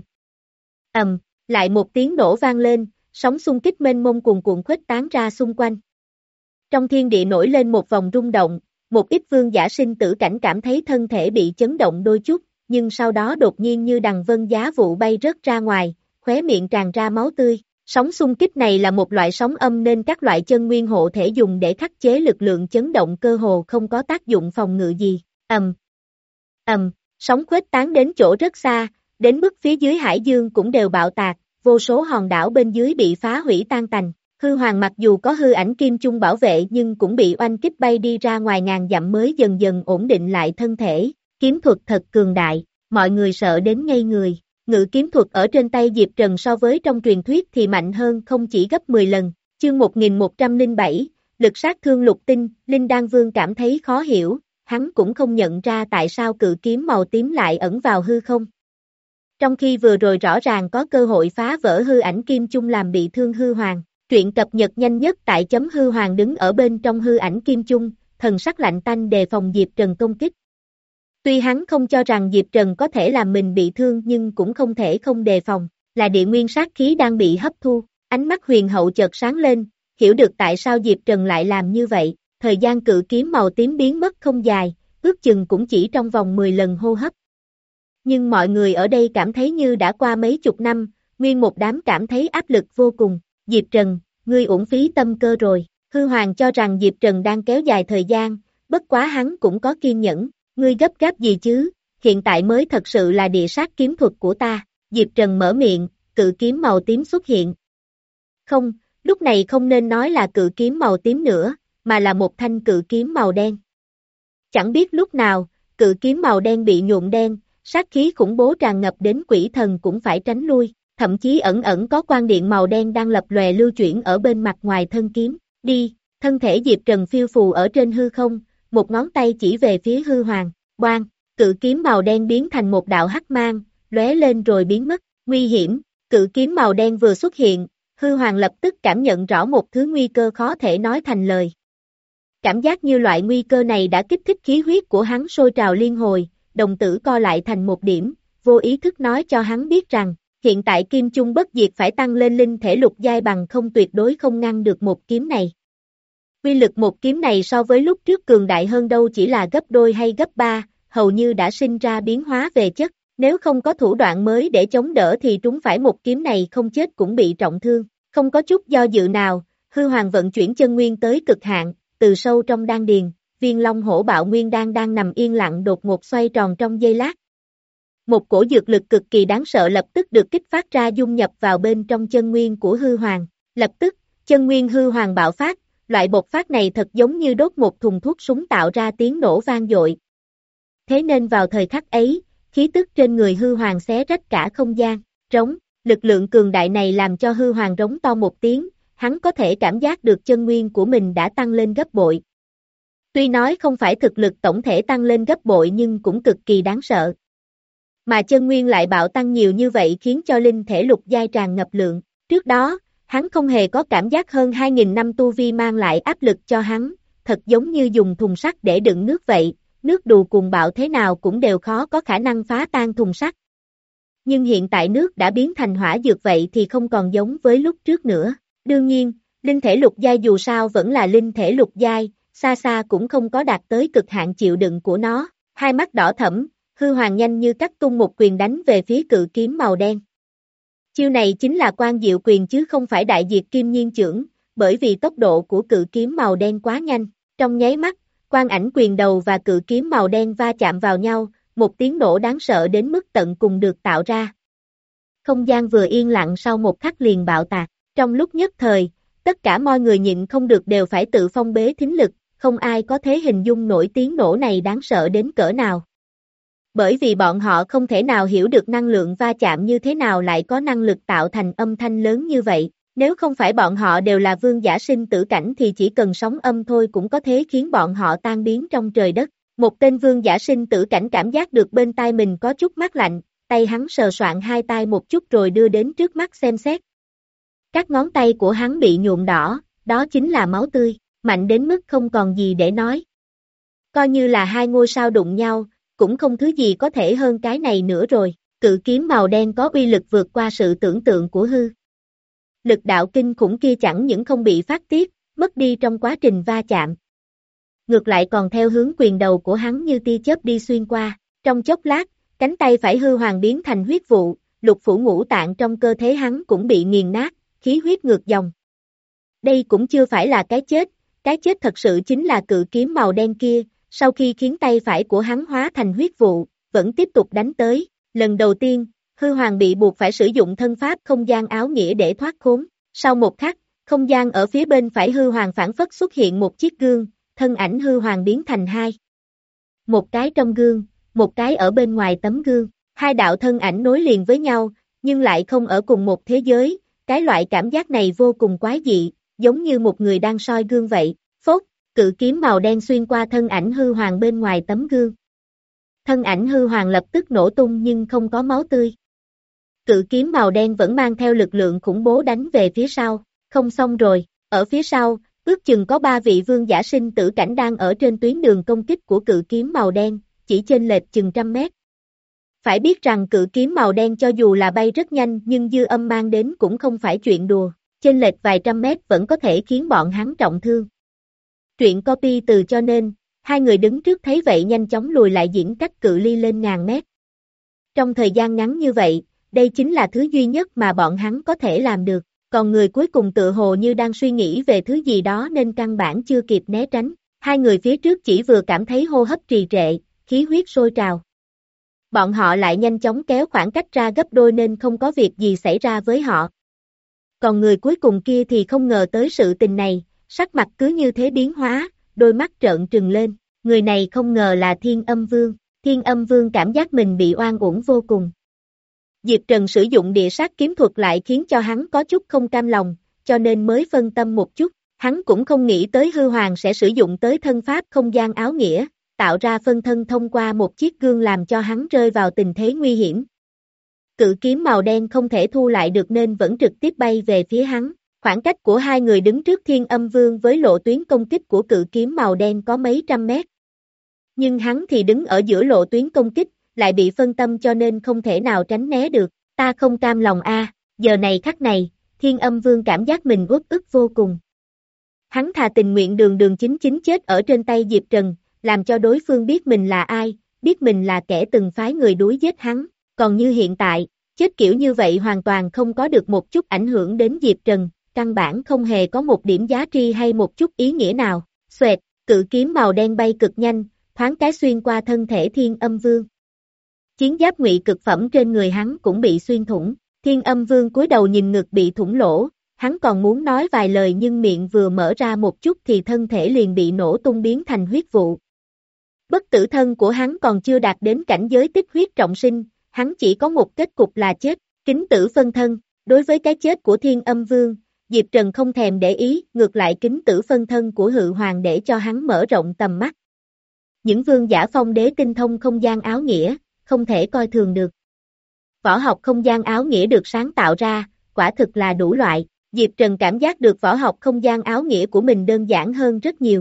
ầm, lại một tiếng nổ vang lên, sóng xung kích mênh mông cuồn cuộn khuếch tán ra xung quanh. Trong thiên địa nổi lên một vòng rung động, một ít vương giả sinh tử cảnh cảm thấy thân thể bị chấn động đôi chút, nhưng sau đó đột nhiên như đằng vân giá vụ bay rớt ra ngoài, khóe miệng tràn ra máu tươi. Sóng xung kích này là một loại sóng âm nên các loại chân nguyên hộ thể dùng để khắc chế lực lượng chấn động cơ hồ không có tác dụng phòng ngự gì. Ầm, ầm, sóng khuếch tán đến chỗ rất xa, đến mức phía dưới hải dương cũng đều bạo tạc, vô số hòn đảo bên dưới bị phá hủy tan tành. Hư hoàng mặc dù có hư ảnh kim chung bảo vệ nhưng cũng bị oanh kích bay đi ra ngoài ngàn dặm mới dần dần ổn định lại thân thể. Kiếm thuật thật cường đại, mọi người sợ đến ngây người. Ngự kiếm thuật ở trên tay Diệp Trần so với trong truyền thuyết thì mạnh hơn không chỉ gấp mười lần. Chương một nghìn một trăm lẻ bảy, lực sát thương lục tinh, Linh Đan Vương cảm thấy khó hiểu, hắn cũng không nhận ra tại sao cự kiếm màu tím lại ẩn vào hư không. Trong khi vừa rồi rõ ràng có cơ hội phá vỡ hư ảnh kim chung làm bị thương hư hoàng. Truyện cập nhật nhanh nhất tại chấm hư hoàng đứng ở bên trong hư ảnh kim chung, thần sắc lạnh tanh đề phòng Diệp Trần công kích. Tuy hắn không cho rằng Diệp Trần có thể làm mình bị thương nhưng cũng không thể không đề phòng, là địa nguyên sát khí đang bị hấp thu. Ánh mắt huyền hậu chợt sáng lên, hiểu được tại sao Diệp Trần lại làm như vậy. Thời gian cự kiếm màu tím biến mất không dài, ước chừng cũng chỉ trong vòng mười lần hô hấp. Nhưng mọi người ở đây cảm thấy như đã qua mấy chục năm, nguyên một đám cảm thấy áp lực vô cùng. Diệp Trần, ngươi uổng phí tâm cơ rồi. Hư hoàng cho rằng Diệp Trần đang kéo dài thời gian, bất quá hắn cũng có kiên nhẫn. Ngươi gấp gáp gì chứ, hiện tại mới thật sự là địa sát kiếm thuật của ta. Diệp Trần mở miệng, cự kiếm màu tím xuất hiện. Không, lúc này không nên nói là cự kiếm màu tím nữa, mà là một thanh cự kiếm màu đen. Chẳng biết lúc nào, cự kiếm màu đen bị nhuộm đen, sát khí khủng bố tràn ngập đến quỷ thần cũng phải tránh lui, thậm chí ẩn ẩn có quang điện màu đen đang lập lòe lưu chuyển ở bên mặt ngoài thân kiếm. Đi, thân thể Diệp Trần phiêu phù ở trên hư không, một ngón tay chỉ về phía hư hoàng, boang, cự kiếm màu đen biến thành một đạo hắc mang, lóe lên rồi biến mất, nguy hiểm, cự kiếm màu đen vừa xuất hiện, hư hoàng lập tức cảm nhận rõ một thứ nguy cơ khó thể nói thành lời. Cảm giác như loại nguy cơ này đã kích thích khí huyết của hắn sôi trào liên hồi, đồng tử co lại thành một điểm, vô ý thức nói cho hắn biết rằng, hiện tại kim chung bất diệt phải tăng lên linh thể lục giai bằng không tuyệt đối không ngăn được một kiếm này. Uy lực một kiếm này so với lúc trước cường đại hơn đâu chỉ là gấp đôi hay gấp ba, hầu như đã sinh ra biến hóa về chất, nếu không có thủ đoạn mới để chống đỡ thì trúng phải một kiếm này không chết cũng bị trọng thương, không có chút do dự nào, hư hoàng vận chuyển chân nguyên tới cực hạn, từ sâu trong đan điền, viên long hổ bạo nguyên đan đang nằm yên lặng đột ngột xoay tròn trong giây lát. Một cổ dược lực cực kỳ đáng sợ lập tức được kích phát ra dung nhập vào bên trong chân nguyên của hư hoàng, lập tức, chân nguyên hư hoàng bạo phát, loại bộc phát này thật giống như đốt một thùng thuốc súng tạo ra tiếng nổ vang dội. Thế nên vào thời khắc ấy, khí tức trên người hư hoàng xé rách cả không gian, rống, lực lượng cường đại này làm cho hư hoàng rống to một tiếng, hắn có thể cảm giác được chân nguyên của mình đã tăng lên gấp bội. Tuy nói không phải thực lực tổng thể tăng lên gấp bội nhưng cũng cực kỳ đáng sợ. Mà chân nguyên lại bạo tăng nhiều như vậy khiến cho linh thể lục giai tràn ngập lượng. Trước đó, hắn không hề có cảm giác hơn hai nghìn năm tu vi mang lại áp lực cho hắn, thật giống như dùng thùng sắt để đựng nước vậy, nước đù cuồng bạo thế nào cũng đều khó có khả năng phá tan thùng sắt. Nhưng hiện tại nước đã biến thành hỏa dược vậy thì không còn giống với lúc trước nữa. Đương nhiên, linh thể lục giai dù sao vẫn là linh thể lục giai, xa xa cũng không có đạt tới cực hạn chịu đựng của nó. Hai mắt đỏ thẫm, hư hoàng nhanh như cắt tung một quyền đánh về phía cự kiếm màu đen. Chiêu này chính là Quan Diệu quyền chứ không phải Đại Diệt Kim Nhiên chưởng, bởi vì tốc độ của cự kiếm màu đen quá nhanh. Trong nháy mắt, Quan Ảnh quyền đầu và cự kiếm màu đen va chạm vào nhau, một tiếng nổ đáng sợ đến mức tận cùng được tạo ra. Không gian vừa yên lặng sau một khắc liền bạo tạc. Trong lúc nhất thời, tất cả mọi người nhịn không được đều phải tự phong bế thính lực, không ai có thể hình dung nổi tiếng nổ này đáng sợ đến cỡ nào. Bởi vì bọn họ không thể nào hiểu được năng lượng va chạm như thế nào lại có năng lực tạo thành âm thanh lớn như vậy. Nếu không phải bọn họ đều là vương giả sinh tử cảnh thì chỉ cần sóng âm thôi cũng có thể khiến bọn họ tan biến trong trời đất. Một tên vương giả sinh tử cảnh cảm giác được bên tai mình có chút mát lạnh, tay hắn sờ soạn hai tay một chút rồi đưa đến trước mắt xem xét. Các ngón tay của hắn bị nhuộm đỏ, đó chính là máu tươi, mạnh đến mức không còn gì để nói. Coi như là hai ngôi sao đụng nhau, cũng không thứ gì có thể hơn cái này nữa rồi. Cự kiếm màu đen có uy lực vượt qua sự tưởng tượng của hư. Lực đạo kinh khủng kia chẳng những không bị phát tiết, mất đi trong quá trình va chạm. Ngược lại còn theo hướng quyền đầu của hắn như tia chớp đi xuyên qua. Trong chốc lát, cánh tay phải hư hoàng biến thành huyết vụ, lục phủ ngũ tạng trong cơ thể hắn cũng bị nghiền nát, khí huyết ngược dòng. Đây cũng chưa phải là cái chết, cái chết thật sự chính là cự kiếm màu đen kia, sau khi khiến tay phải của hắn hóa thành huyết vụ, vẫn tiếp tục đánh tới. Lần đầu tiên, hư hoàng bị buộc phải sử dụng thân pháp không gian áo nghĩa để thoát khốn. Sau một khắc, không gian ở phía bên phải hư hoàng phản phất xuất hiện một chiếc gương, thân ảnh hư hoàng biến thành hai. Một cái trong gương, một cái ở bên ngoài tấm gương. Hai đạo thân ảnh nối liền với nhau, nhưng lại không ở cùng một thế giới. Cái loại cảm giác này vô cùng quái dị, giống như một người đang soi gương vậy. Phốt, cự kiếm màu đen xuyên qua thân ảnh hư hoàng bên ngoài tấm gương. Thân ảnh hư hoàng lập tức nổ tung nhưng không có máu tươi. Cự kiếm màu đen vẫn mang theo lực lượng khủng bố đánh về phía sau. Không xong rồi, ở phía sau, ước chừng có ba vị vương giả sinh tử cảnh đang ở trên tuyến đường công kích của cự kiếm màu đen, chỉ chênh lệch chừng trăm mét. Phải biết rằng cự kiếm màu đen cho dù là bay rất nhanh nhưng dư âm mang đến cũng không phải chuyện đùa, chênh lệch vài trăm mét vẫn có thể khiến bọn hắn trọng thương. Truyện copy từ cho nên, hai người đứng trước thấy vậy nhanh chóng lùi lại diễn cách cự ly lên ngàn mét. Trong thời gian ngắn như vậy, đây chính là thứ duy nhất mà bọn hắn có thể làm được, còn người cuối cùng tựa hồ như đang suy nghĩ về thứ gì đó nên căn bản chưa kịp né tránh. Hai người phía trước chỉ vừa cảm thấy hô hấp trì trệ, khí huyết sôi trào. Bọn họ lại nhanh chóng kéo khoảng cách ra gấp đôi nên không có việc gì xảy ra với họ. Còn người cuối cùng kia thì không ngờ tới sự tình này, sắc mặt cứ như thế biến hóa, đôi mắt trợn trừng lên. Người này không ngờ là Thiên Âm Vương. Thiên Âm Vương cảm giác mình bị oan uổng vô cùng. Diệp Trần sử dụng địa sát kiếm thuật lại khiến cho hắn có chút không cam lòng, cho nên mới phân tâm một chút. Hắn cũng không nghĩ tới hư hoàng sẽ sử dụng tới thân pháp không gian áo nghĩa, tạo ra phân thân thông qua một chiếc gương làm cho hắn rơi vào tình thế nguy hiểm. Cự kiếm màu đen không thể thu lại được nên vẫn trực tiếp bay về phía hắn. Khoảng cách của hai người đứng trước Thiên Âm Vương với lộ tuyến công kích của cự kiếm màu đen có mấy trăm mét. Nhưng hắn thì đứng ở giữa lộ tuyến công kích, lại bị phân tâm cho nên không thể nào tránh né được. Ta không cam lòng a, à, giờ này khắc này, Thiên Âm Vương cảm giác mình uất ức vô cùng. Hắn thà tình nguyện đường đường chính chính chết ở trên tay Diệp Trần, làm cho đối phương biết mình là ai, biết mình là kẻ từng phái người đuổi giết hắn, còn như hiện tại, chết kiểu như vậy hoàn toàn không có được một chút ảnh hưởng đến Diệp Trần, căn bản không hề có một điểm giá trị hay một chút ý nghĩa nào. Xoẹt, cự kiếm màu đen bay cực nhanh, thoáng cái xuyên qua thân thể Thiên Âm Vương. Chiến giáp ngụy cực phẩm trên người hắn cũng bị xuyên thủng, Thiên Âm Vương cúi đầu nhìn ngực bị thủng lỗ, hắn còn muốn nói vài lời nhưng miệng vừa mở ra một chút thì thân thể liền bị nổ tung biến thành huyết vụ. Bất tử thân của hắn còn chưa đạt đến cảnh giới tích huyết trọng sinh, hắn chỉ có một kết cục là chết, kính tử phân thân. Đối với cái chết của Thiên Âm Vương, Diệp Trần không thèm để ý, ngược lại kính tử phân thân của Hự Hoàng để cho hắn mở rộng tầm mắt. Những vương giả phong đế tinh thông không gian áo nghĩa, không thể coi thường được. Võ học không gian áo nghĩa được sáng tạo ra, quả thực là đủ loại. Diệp Trần cảm giác được võ học không gian áo nghĩa của mình đơn giản hơn rất nhiều.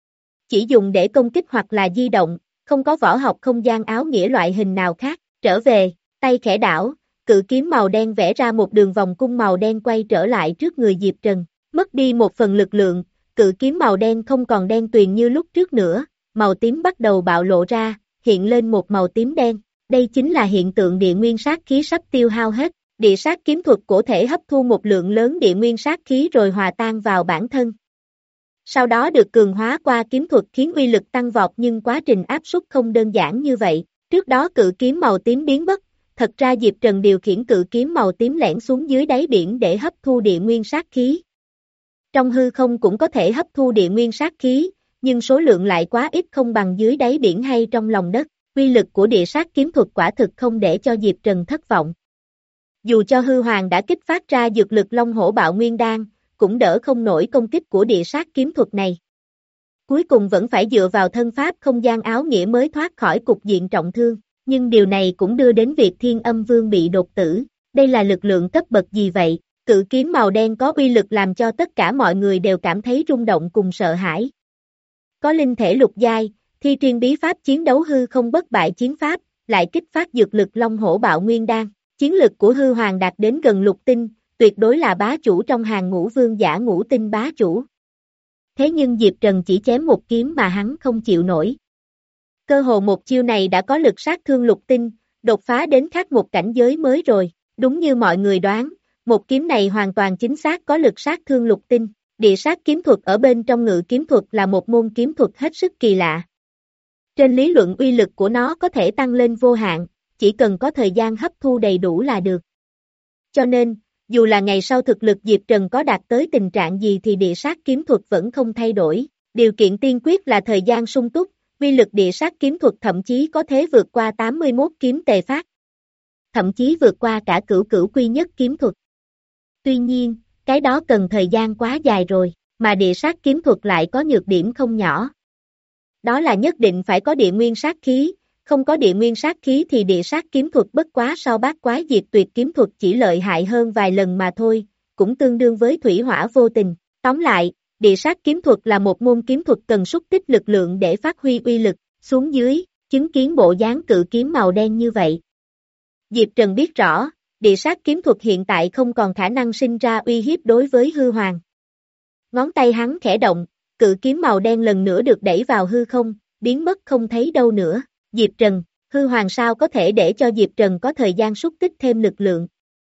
Chỉ dùng để công kích hoặc là di động, không có võ học không gian áo nghĩa loại hình nào khác. Trở về, tay khẽ đảo, cự kiếm màu đen vẽ ra một đường vòng cung màu đen quay trở lại trước người Diệp Trần. Mất đi một phần lực lượng, cự kiếm màu đen không còn đen tuyền như lúc trước nữa, màu tím bắt đầu bạo lộ ra, hiện lên một màu tím đen. Đây chính là hiện tượng địa nguyên sát khí sắp tiêu hao hết. Địa sát kiếm thuật cổ thể hấp thu một lượng lớn địa nguyên sát khí rồi hòa tan vào bản thân. Sau đó được cường hóa qua kiếm thuật khiến uy lực tăng vọt nhưng quá trình áp suất không đơn giản như vậy. Trước đó cự kiếm màu tím biến mất, thật ra Diệp Trần điều khiển cự kiếm màu tím lẻn xuống dưới đáy biển để hấp thu địa nguyên sát khí. Trong hư không cũng có thể hấp thu địa nguyên sát khí, nhưng số lượng lại quá ít không bằng dưới đáy biển hay trong lòng đất. Uy lực của địa sát kiếm thuật quả thực không để cho Diệp Trần thất vọng. Dù cho hư hoàng đã kích phát ra dược lực Long Hổ Bạo Nguyên Đan, cũng đỡ không nổi công kích của địa sát kiếm thuật này. Cuối cùng vẫn phải dựa vào thân pháp không gian áo nghĩa mới thoát khỏi cục diện trọng thương, nhưng điều này cũng đưa đến việc Thiên Âm Vương bị đột tử. Đây là lực lượng cấp bậc gì vậy? Cự kiếm màu đen có uy lực làm cho tất cả mọi người đều cảm thấy rung động cùng sợ hãi. Có linh thể lục giai, thi triển bí pháp chiến đấu hư không bất bại chiến pháp, lại kích phát dược lực Long Hổ Bạo Nguyên Đan. Chiến lực của hư hoàng đạt đến gần lục tinh, tuyệt đối là bá chủ trong hàng ngũ vương giả ngũ tinh bá chủ. Thế nhưng Diệp Trần chỉ chém một kiếm mà hắn không chịu nổi. Cơ hồ một chiêu này đã có lực sát thương lục tinh, đột phá đến khác một cảnh giới mới rồi. Đúng như mọi người đoán, một kiếm này hoàn toàn chính xác có lực sát thương lục tinh. Địa sát kiếm thuật ở bên trong ngự kiếm thuật là một môn kiếm thuật hết sức kỳ lạ. Trên lý luận uy lực của nó có thể tăng lên vô hạn, chỉ cần có thời gian hấp thu đầy đủ là được. Cho nên, dù là ngày sau thực lực Diệp Trần có đạt tới tình trạng gì thì địa sát kiếm thuật vẫn không thay đổi. Điều kiện tiên quyết là thời gian sung túc, uy lực địa sát kiếm thuật thậm chí có thể vượt qua tám mươi mốt kiếm tề phát. Thậm chí vượt qua cả cửu cửu quy nhất kiếm thuật. Tuy nhiên, cái đó cần thời gian quá dài rồi, mà địa sát kiếm thuật lại có nhược điểm không nhỏ. Đó là nhất định phải có địa nguyên sát khí, không có địa nguyên sát khí thì địa sát kiếm thuật bất quá so bát quái diệt tuyệt kiếm thuật chỉ lợi hại hơn vài lần mà thôi, cũng tương đương với thủy hỏa vô tình. Tóm lại, địa sát kiếm thuật là một môn kiếm thuật cần xúc tích lực lượng để phát huy uy lực, xuống dưới, chứng kiến bộ dáng cự kiếm màu đen như vậy. Diệp Trần biết rõ, địa sát kiếm thuật hiện tại không còn khả năng sinh ra uy hiếp đối với hư hoàng. Ngón tay hắn khẽ động, cự kiếm màu đen lần nữa được đẩy vào hư không, biến mất không thấy đâu nữa. Diệp Trần, hư hoàng sao có thể để cho Diệp Trần có thời gian xúc tích thêm lực lượng.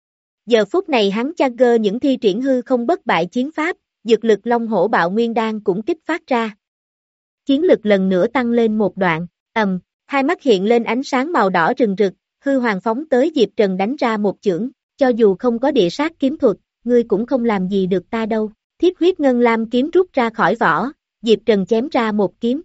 Giờ phút này hắn Chagger những thi triển hư không bất bại chiến pháp, dược lực Long Hổ Bạo Nguyên Đan cũng kích phát ra. Chiến lực lần nữa tăng lên một đoạn, ầm, hai mắt hiện lên ánh sáng màu đỏ rừng rực, hư hoàng phóng tới Diệp Trần đánh ra một chưởng, cho dù không có địa sát kiếm thuật, ngươi cũng không làm gì được ta đâu. Thiết huyết ngân lam kiếm rút ra khỏi vỏ, Diệp Trần chém ra một kiếm.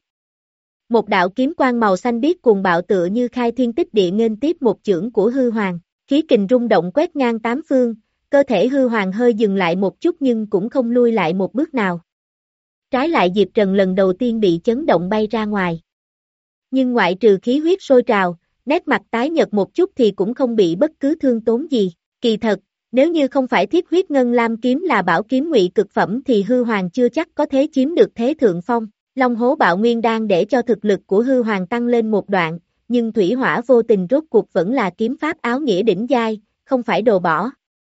Một đạo kiếm quang màu xanh biếc cuồng bạo tựa như khai thiên tích địa nghênh tiếp một chưởng của hư hoàng, khí kình rung động quét ngang tám phương, cơ thể hư hoàng hơi dừng lại một chút nhưng cũng không lui lại một bước nào. Trái lại Diệp Trần lần đầu tiên bị chấn động bay ra ngoài. Nhưng ngoại trừ khí huyết sôi trào, nét mặt tái nhợt một chút thì cũng không bị bất cứ thương tổn gì. Kỳ thật, nếu như không phải thiết huyết ngân lam kiếm là bảo kiếm ngụy cực phẩm thì hư hoàng chưa chắc có thể chiếm được thế thượng phong. Long Hổ Bạo Nguyên Đan để cho thực lực của hư hoàng tăng lên một đoạn, nhưng thủy hỏa vô tình rốt cuộc vẫn là kiếm pháp áo nghĩa đỉnh giai, không phải đồ bỏ.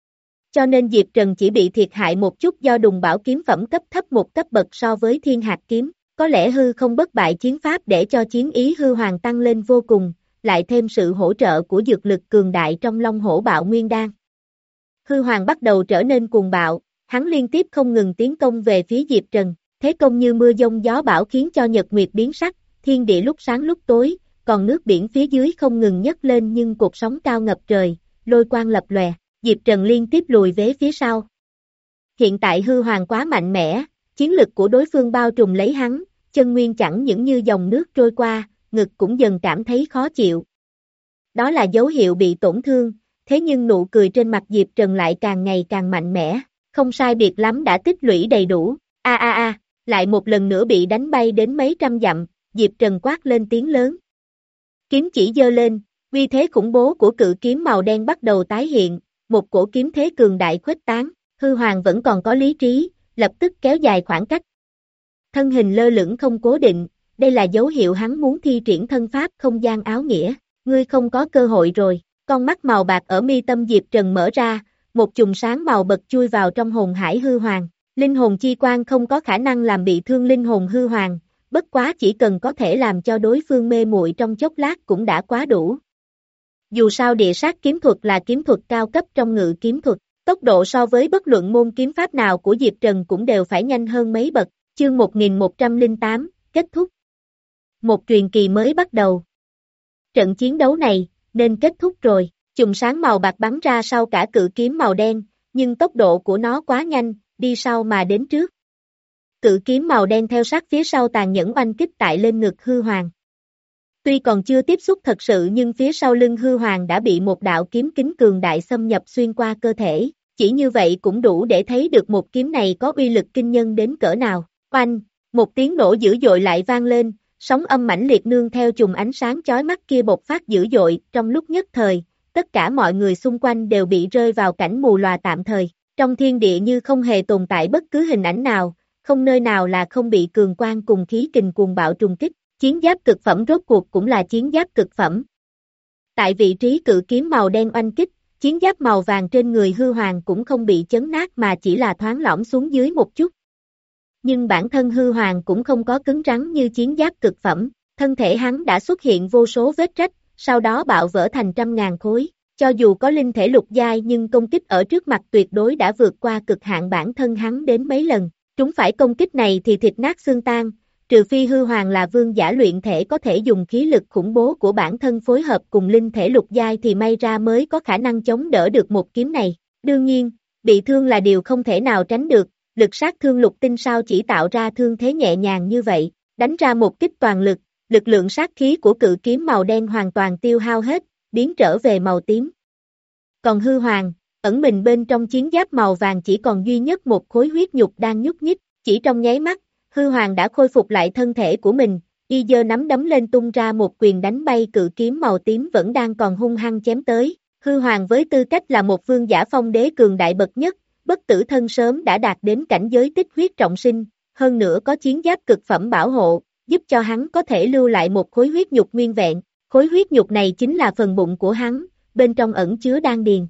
Cho nên Diệp Trần chỉ bị thiệt hại một chút do đùng bảo kiếm phẩm cấp thấp một cấp bậc so với thiên hạt kiếm. Có lẽ hư không bất bại chiến pháp để cho chiến ý hư hoàng tăng lên vô cùng, lại thêm sự hỗ trợ của dược lực cường đại trong Long Hổ Bạo Nguyên Đan. Hư hoàng bắt đầu trở nên cuồng bạo, hắn liên tiếp không ngừng tiến công về phía Diệp Trần. Thế công như mưa giông gió bão khiến cho nhật nguyệt biến sắc, thiên địa lúc sáng lúc tối, còn nước biển phía dưới không ngừng nhấc lên nhưng cột sóng cao ngập trời, lôi quang lập lòe, Diệp Trần liên tiếp lùi về phía sau. Hiện tại hư hoàng quá mạnh mẽ, chiến lực của đối phương bao trùm lấy hắn, chân nguyên chẳng những như dòng nước trôi qua, ngực cũng dần cảm thấy khó chịu. Đó là dấu hiệu bị tổn thương, thế nhưng nụ cười trên mặt Diệp Trần lại càng ngày càng mạnh mẽ, không sai biệt lắm đã tích lũy đầy đủ, a a a. Lại một lần nữa bị đánh bay đến mấy trăm dặm, Diệp Trần quát lên tiếng lớn. Kiếm chỉ giơ lên, uy thế khủng bố của cự kiếm màu đen bắt đầu tái hiện, một cổ kiếm thế cường đại khuếch tán, hư hoàng vẫn còn có lý trí, lập tức kéo dài khoảng cách. Thân hình lơ lửng không cố định, đây là dấu hiệu hắn muốn thi triển thân pháp không gian áo nghĩa, ngươi không có cơ hội rồi, con mắt màu bạc ở mi tâm Diệp Trần mở ra, một chùm sáng màu bật chui vào trong hồn hải hư hoàng. Linh hồn chi quan không có khả năng làm bị thương linh hồn hư hoàng, bất quá chỉ cần có thể làm cho đối phương mê muội trong chốc lát cũng đã quá đủ. Dù sao địa sát kiếm thuật là kiếm thuật cao cấp trong ngự kiếm thuật, tốc độ so với bất luận môn kiếm pháp nào của Diệp Trần cũng đều phải nhanh hơn mấy bậc, chương một nghìn một trăm lẻ tám, kết thúc. Một truyền kỳ mới bắt đầu. Trận chiến đấu này, nên kết thúc rồi, chùm sáng màu bạc bắn ra sau cả cự kiếm màu đen, nhưng tốc độ của nó quá nhanh, đi sau mà đến trước. Cự kiếm màu đen theo sát phía sau tàn nhẫn oanh kích tại lên ngực hư hoàng. Tuy còn chưa tiếp xúc thật sự nhưng phía sau lưng hư hoàng đã bị một đạo kiếm kính cường đại xâm nhập xuyên qua cơ thể, chỉ như vậy cũng đủ để thấy được một kiếm này có uy lực kinh nhân đến cỡ nào. Oanh, một tiếng nổ dữ dội lại vang lên, sóng âm mãnh liệt nương theo chùm ánh sáng chói mắt kia bộc phát dữ dội, trong lúc nhất thời, tất cả mọi người xung quanh đều bị rơi vào cảnh mù lòa tạm thời. Trong thiên địa như không hề tồn tại bất cứ hình ảnh nào, không nơi nào là không bị cường quang cùng khí kình cuồng bạo trùng kích, Chiến giáp cực phẩm rốt cuộc cũng là chiến giáp cực phẩm. Tại vị trí cự kiếm màu đen oanh kích, chiến giáp màu vàng trên người hư hoàng cũng không bị chấn nát mà chỉ là thoáng lõm xuống dưới một chút. Nhưng bản thân hư hoàng cũng không có cứng rắn như chiến giáp cực phẩm, thân thể hắn đã xuất hiện vô số vết rách, sau đó bạo vỡ thành trăm ngàn khối. Cho dù có linh thể lục giai nhưng công kích ở trước mặt tuyệt đối đã vượt qua cực hạn bản thân hắn đến mấy lần. Trúng phải công kích này thì thịt nát xương tan, trừ phi hư hoàng là vương giả luyện thể có thể dùng khí lực khủng bố của bản thân phối hợp cùng linh thể lục giai thì may ra mới có khả năng chống đỡ được một kiếm này. Đương nhiên, bị thương là điều không thể nào tránh được, lực sát thương lục tinh sao chỉ tạo ra thương thế nhẹ nhàng như vậy, đánh ra một kích toàn lực, lực lượng sát khí của cự kiếm màu đen hoàn toàn tiêu hao hết, biến trở về màu tím. Còn hư hoàng, ẩn mình bên trong chiến giáp màu vàng chỉ còn duy nhất một khối huyết nhục đang nhúc nhích, chỉ trong nháy mắt, hư hoàng đã khôi phục lại thân thể của mình, y giơ nắm đấm lên tung ra một quyền đánh bay cự kiếm màu tím vẫn đang còn hung hăng chém tới. Hư hoàng với tư cách là một vương giả phong đế cường đại bậc nhất, bất tử thân sớm đã đạt đến cảnh giới tích huyết trọng sinh, hơn nữa có chiến giáp cực phẩm bảo hộ, giúp cho hắn có thể lưu lại một khối huyết nhục nguyên vẹn. Khối huyết nhục này chính là phần bụng của hắn, bên trong ẩn chứa đan điền.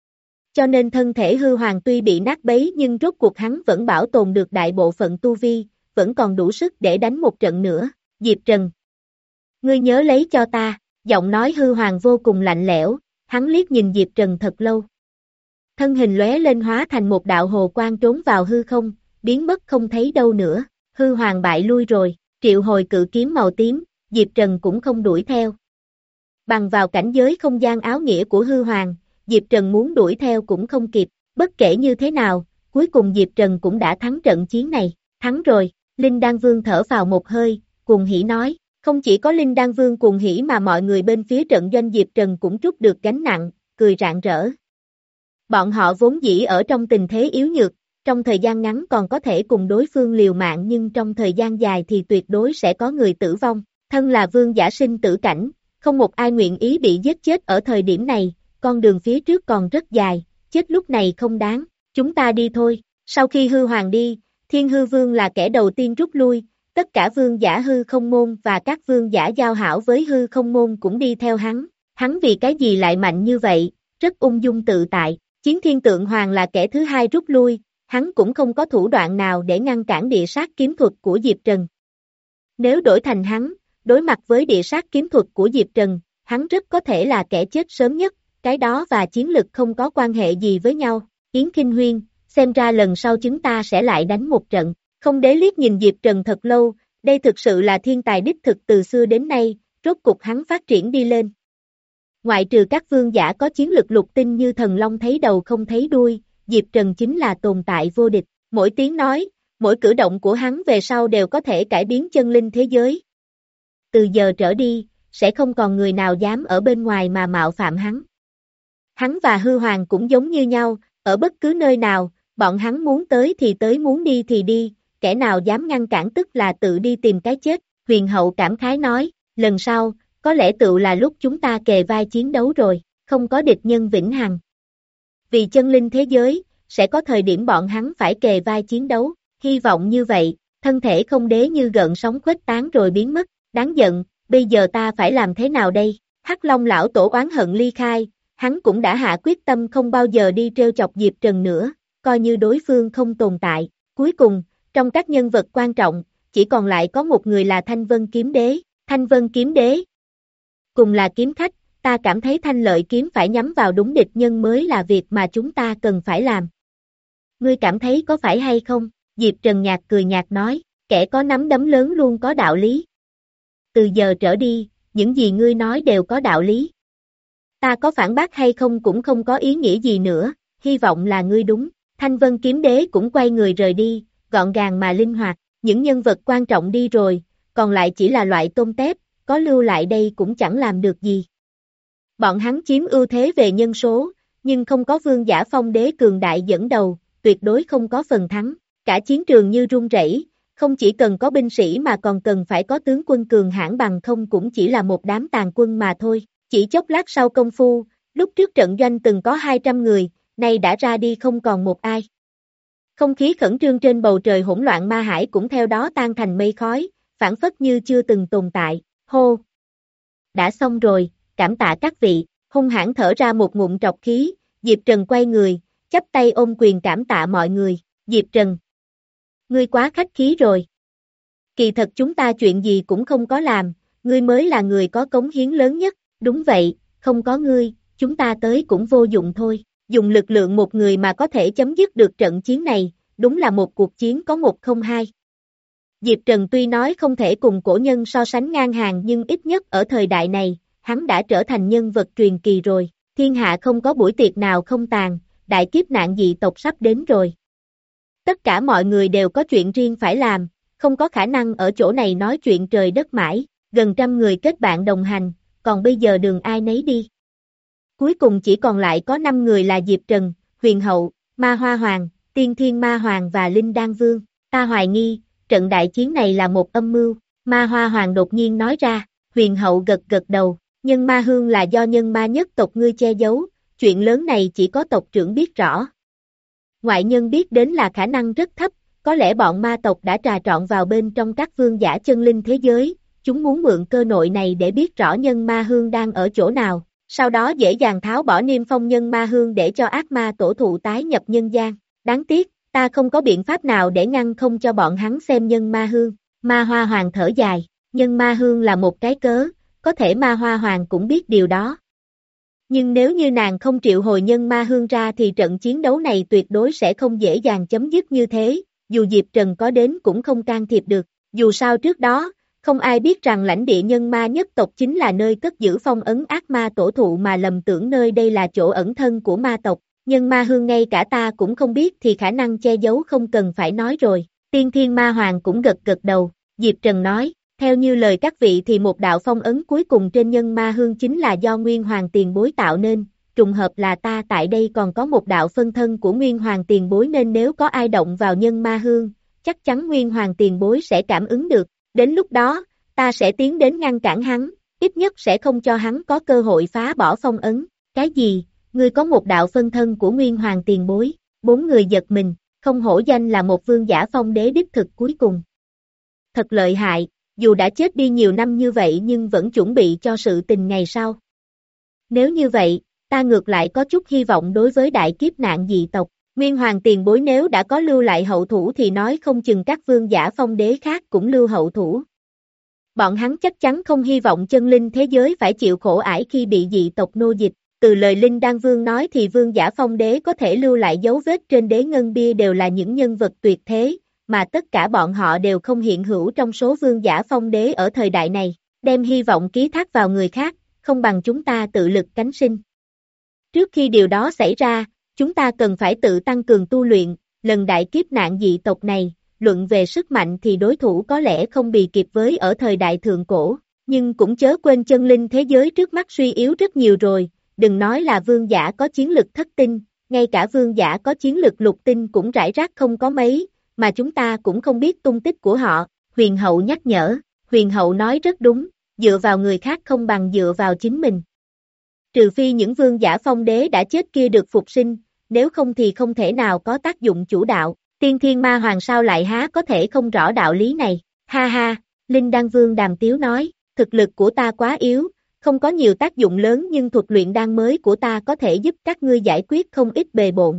Cho nên thân thể hư hoàng tuy bị nát bấy nhưng rốt cuộc hắn vẫn bảo tồn được đại bộ phận tu vi, vẫn còn đủ sức để đánh một trận nữa. Diệp Trần, ngươi nhớ lấy cho ta, giọng nói hư hoàng vô cùng lạnh lẽo, hắn liếc nhìn Diệp Trần thật lâu. Thân hình lóe lên hóa thành một đạo hồ quang trốn vào hư không, biến mất không thấy đâu nữa. Hư hoàng bại lui rồi, triệu hồi cự kiếm màu tím, Diệp Trần cũng không đuổi theo. Bằng vào cảnh giới không gian áo nghĩa của hư hoàng, Diệp Trần muốn đuổi theo cũng không kịp, bất kể như thế nào, cuối cùng Diệp Trần cũng đã thắng trận chiến này, thắng rồi. Linh Đan Vương thở vào một hơi, cuồng hỉ nói, không chỉ có Linh Đan Vương cuồng hỉ mà mọi người bên phía trận doanh Diệp Trần cũng trút được gánh nặng, cười rạng rỡ. Bọn họ vốn dĩ ở trong tình thế yếu nhược, trong thời gian ngắn còn có thể cùng đối phương liều mạng nhưng trong thời gian dài thì tuyệt đối sẽ có người tử vong, thân là vương giả sinh tử cảnh, không một ai nguyện ý bị giết chết ở thời điểm này, con đường phía trước còn rất dài, chết lúc này không đáng, chúng ta đi thôi. Sau khi hư hoàng đi, Thiên Hư Vương là kẻ đầu tiên rút lui, tất cả vương giả hư không môn và các vương giả giao hảo với hư không môn cũng đi theo hắn, hắn vì cái gì lại mạnh như vậy, rất ung dung tự tại. Chiến Thiên Tượng Hoàng là kẻ thứ hai rút lui, hắn cũng không có thủ đoạn nào để ngăn cản địa sát kiếm thuật của Diệp Trần. Nếu đổi thành hắn, đối mặt với địa sát kiếm thuật của Diệp Trần, hắn rất có thể là kẻ chết sớm nhất, cái đó và chiến lực không có quan hệ gì với nhau. Yến Kinh Huyên, xem ra lần sau chúng ta sẽ lại đánh một trận. Không đế liếc nhìn Diệp Trần thật lâu, đây thực sự là thiên tài đích thực từ xưa đến nay, rốt cục hắn phát triển đi lên. Ngoại trừ các vương giả có chiến lực lục tinh như thần long thấy đầu không thấy đuôi, Diệp Trần chính là tồn tại vô địch, mỗi tiếng nói, mỗi cử động của hắn về sau đều có thể cải biến chân linh thế giới. Từ giờ trở đi, sẽ không còn người nào dám ở bên ngoài mà mạo phạm hắn. Hắn và hư hoàng cũng giống như nhau, ở bất cứ nơi nào, bọn hắn muốn tới thì tới muốn đi thì đi, kẻ nào dám ngăn cản tức là tự đi tìm cái chết. Huyền hậu cảm khái nói, lần sau, có lẽ tự là lúc chúng ta kề vai chiến đấu rồi, không có địch nhân vĩnh hằng. Vì chân linh thế giới, sẽ có thời điểm bọn hắn phải kề vai chiến đấu, hy vọng như vậy, thân thể không đế như gợn sóng khuếch tán rồi biến mất, đáng giận, bây giờ ta phải làm thế nào đây? Hắc Long lão tổ oán hận ly khai, hắn cũng đã hạ quyết tâm không bao giờ đi trêu chọc Diệp Trần nữa, coi như đối phương không tồn tại. Cuối cùng, trong các nhân vật quan trọng, chỉ còn lại có một người là Thanh Vân Kiếm Đế. Thanh Vân Kiếm Đế cùng là kiếm khách, ta cảm thấy thanh lợi kiếm phải nhắm vào đúng địch nhân mới là việc mà chúng ta cần phải làm. Ngươi cảm thấy có phải hay không? Diệp Trần nhạt cười nhạt nói, kẻ có nắm đấm lớn luôn có đạo lý. Từ giờ trở đi, những gì ngươi nói đều có đạo lý. Ta có phản bác hay không cũng không có ý nghĩa gì nữa, hy vọng là ngươi đúng. Thanh Vân Kiếm Đế cũng quay người rời đi, gọn gàng mà linh hoạt, những nhân vật quan trọng đi rồi, còn lại chỉ là loại tôm tép, có lưu lại đây cũng chẳng làm được gì. Bọn hắn chiếm ưu thế về nhân số, nhưng không có vương giả phong đế cường đại dẫn đầu, tuyệt đối không có phần thắng. Cả chiến trường như rung rẩy, không chỉ cần có binh sĩ mà còn cần phải có tướng quân cường hãn, bằng không cũng chỉ là một đám tàn quân mà thôi. Chỉ chốc lát sau công phu, lúc trước trận doanh từng có hai trăm người, nay đã ra đi không còn một ai. Không khí khẩn trương trên bầu trời hỗn loạn ma hải cũng theo đó tan thành mây khói, phảng phất như chưa từng tồn tại, hô. Đã xong rồi, cảm tạ các vị, hung hãn thở ra một ngụm trọc khí, Diệp Trần quay người, chắp tay ôm quyền cảm tạ mọi người, Diệp Trần. Ngươi quá khách khí rồi. Kỳ thật chúng ta chuyện gì cũng không có làm, ngươi mới là người có cống hiến lớn nhất, đúng vậy, không có ngươi, chúng ta tới cũng vô dụng thôi, dùng lực lượng một người mà có thể chấm dứt được trận chiến này, đúng là một cuộc chiến có một không hai. Diệp Trần tuy nói không thể cùng cổ nhân so sánh ngang hàng nhưng ít nhất ở thời đại này, hắn đã trở thành nhân vật truyền kỳ rồi, thiên hạ không có buổi tiệc nào không tàn, đại kiếp nạn dị tộc sắp đến rồi. Tất cả mọi người đều có chuyện riêng phải làm, không có khả năng ở chỗ này nói chuyện trời đất mãi, gần trăm người kết bạn đồng hành, còn bây giờ đường ai nấy đi. Cuối cùng chỉ còn lại có năm người là Diệp Trần, Huyền Hậu, Ma Hoa Hoàng, Tiên Thiên Ma Hoàng và Linh Đan Vương, ta hoài nghi, trận đại chiến này là một âm mưu, Ma Hoa Hoàng đột nhiên nói ra, Huyền Hậu gật gật đầu, nhân ma hương là do nhân ma nhất tộc ngươi che giấu, chuyện lớn này chỉ có tộc trưởng biết rõ. Ngoại nhân biết đến là khả năng rất thấp, có lẽ bọn ma tộc đã trà trộn vào bên trong các vương giả chân linh thế giới, chúng muốn mượn cơ nội này để biết rõ nhân ma hương đang ở chỗ nào, sau đó dễ dàng tháo bỏ niêm phong nhân ma hương để cho ác ma tổ thụ tái nhập nhân gian. Đáng tiếc, ta không có biện pháp nào để ngăn không cho bọn hắn xem nhân ma hương. Ma Hoa Hoàng thở dài, nhân ma hương là một cái cớ, có thể Ma Hoa Hoàng cũng biết điều đó. Nhưng nếu như nàng không triệu hồi nhân ma hương ra thì trận chiến đấu này tuyệt đối sẽ không dễ dàng chấm dứt như thế, dù Diệp Trần có đến cũng không can thiệp được, dù sao trước đó, không ai biết rằng lãnh địa nhân ma nhất tộc chính là nơi cất giữ phong ấn ác ma tổ thụ mà lầm tưởng nơi đây là chỗ ẩn thân của ma tộc, nhân ma hương ngay cả ta cũng không biết thì khả năng che giấu không cần phải nói rồi, Tiên Thiên Ma Hoàng cũng gật gật đầu, Diệp Trần nói, theo như lời các vị thì một đạo phong ấn cuối cùng trên nhân ma hương chính là do Nguyên Hoàng tiền bối tạo nên, trùng hợp là ta tại đây còn có một đạo phân thân của Nguyên Hoàng tiền bối nên nếu có ai động vào nhân ma hương, chắc chắn Nguyên Hoàng tiền bối sẽ cảm ứng được, đến lúc đó, ta sẽ tiến đến ngăn cản hắn, ít nhất sẽ không cho hắn có cơ hội phá bỏ phong ấn, cái gì, ngươi có một đạo phân thân của Nguyên Hoàng tiền bối, bốn người giật mình, không hổ danh là một vương giả phong đế đích thực cuối cùng. Thật lợi hại, dù đã chết đi nhiều năm như vậy nhưng vẫn chuẩn bị cho sự tình ngày sau. Nếu như vậy, ta ngược lại có chút hy vọng đối với đại kiếp nạn dị tộc, Nguyên Hoàng tiền bối nếu đã có lưu lại hậu thủ thì nói không chừng các vương giả phong đế khác cũng lưu hậu thủ. Bọn hắn chắc chắn không hy vọng chân linh thế giới phải chịu khổ ải khi bị dị tộc nô dịch. Từ lời Linh Đan Vương nói thì vương giả phong đế có thể lưu lại dấu vết trên đế ngân bia đều là những nhân vật tuyệt thế, mà tất cả bọn họ đều không hiện hữu trong số vương giả phong đế ở thời đại này, đem hy vọng ký thác vào người khác, không bằng chúng ta tự lực cánh sinh. Trước khi điều đó xảy ra, chúng ta cần phải tự tăng cường tu luyện, lần đại kiếp nạn dị tộc này, luận về sức mạnh thì đối thủ có lẽ không bì kịp với ở thời đại thượng cổ, nhưng cũng chớ quên chân linh thế giới trước mắt suy yếu rất nhiều rồi, đừng nói là vương giả có chiến lực thất tinh, ngay cả vương giả có chiến lực lục tinh cũng rải rác không có mấy, mà chúng ta cũng không biết tung tích của họ, Huyền Hậu nhắc nhở, Huyền Hậu nói rất đúng, dựa vào người khác không bằng dựa vào chính mình. Trừ phi những vương giả phong đế đã chết kia được phục sinh, nếu không thì không thể nào có tác dụng chủ đạo, Tiên Thiên Ma Hoàng sao lại há có thể không rõ đạo lý này, ha ha, Linh Đan Vương đàm tiếu nói, thực lực của ta quá yếu, không có nhiều tác dụng lớn nhưng thuật luyện đan mới của ta có thể giúp các ngươi giải quyết không ít bề bộn.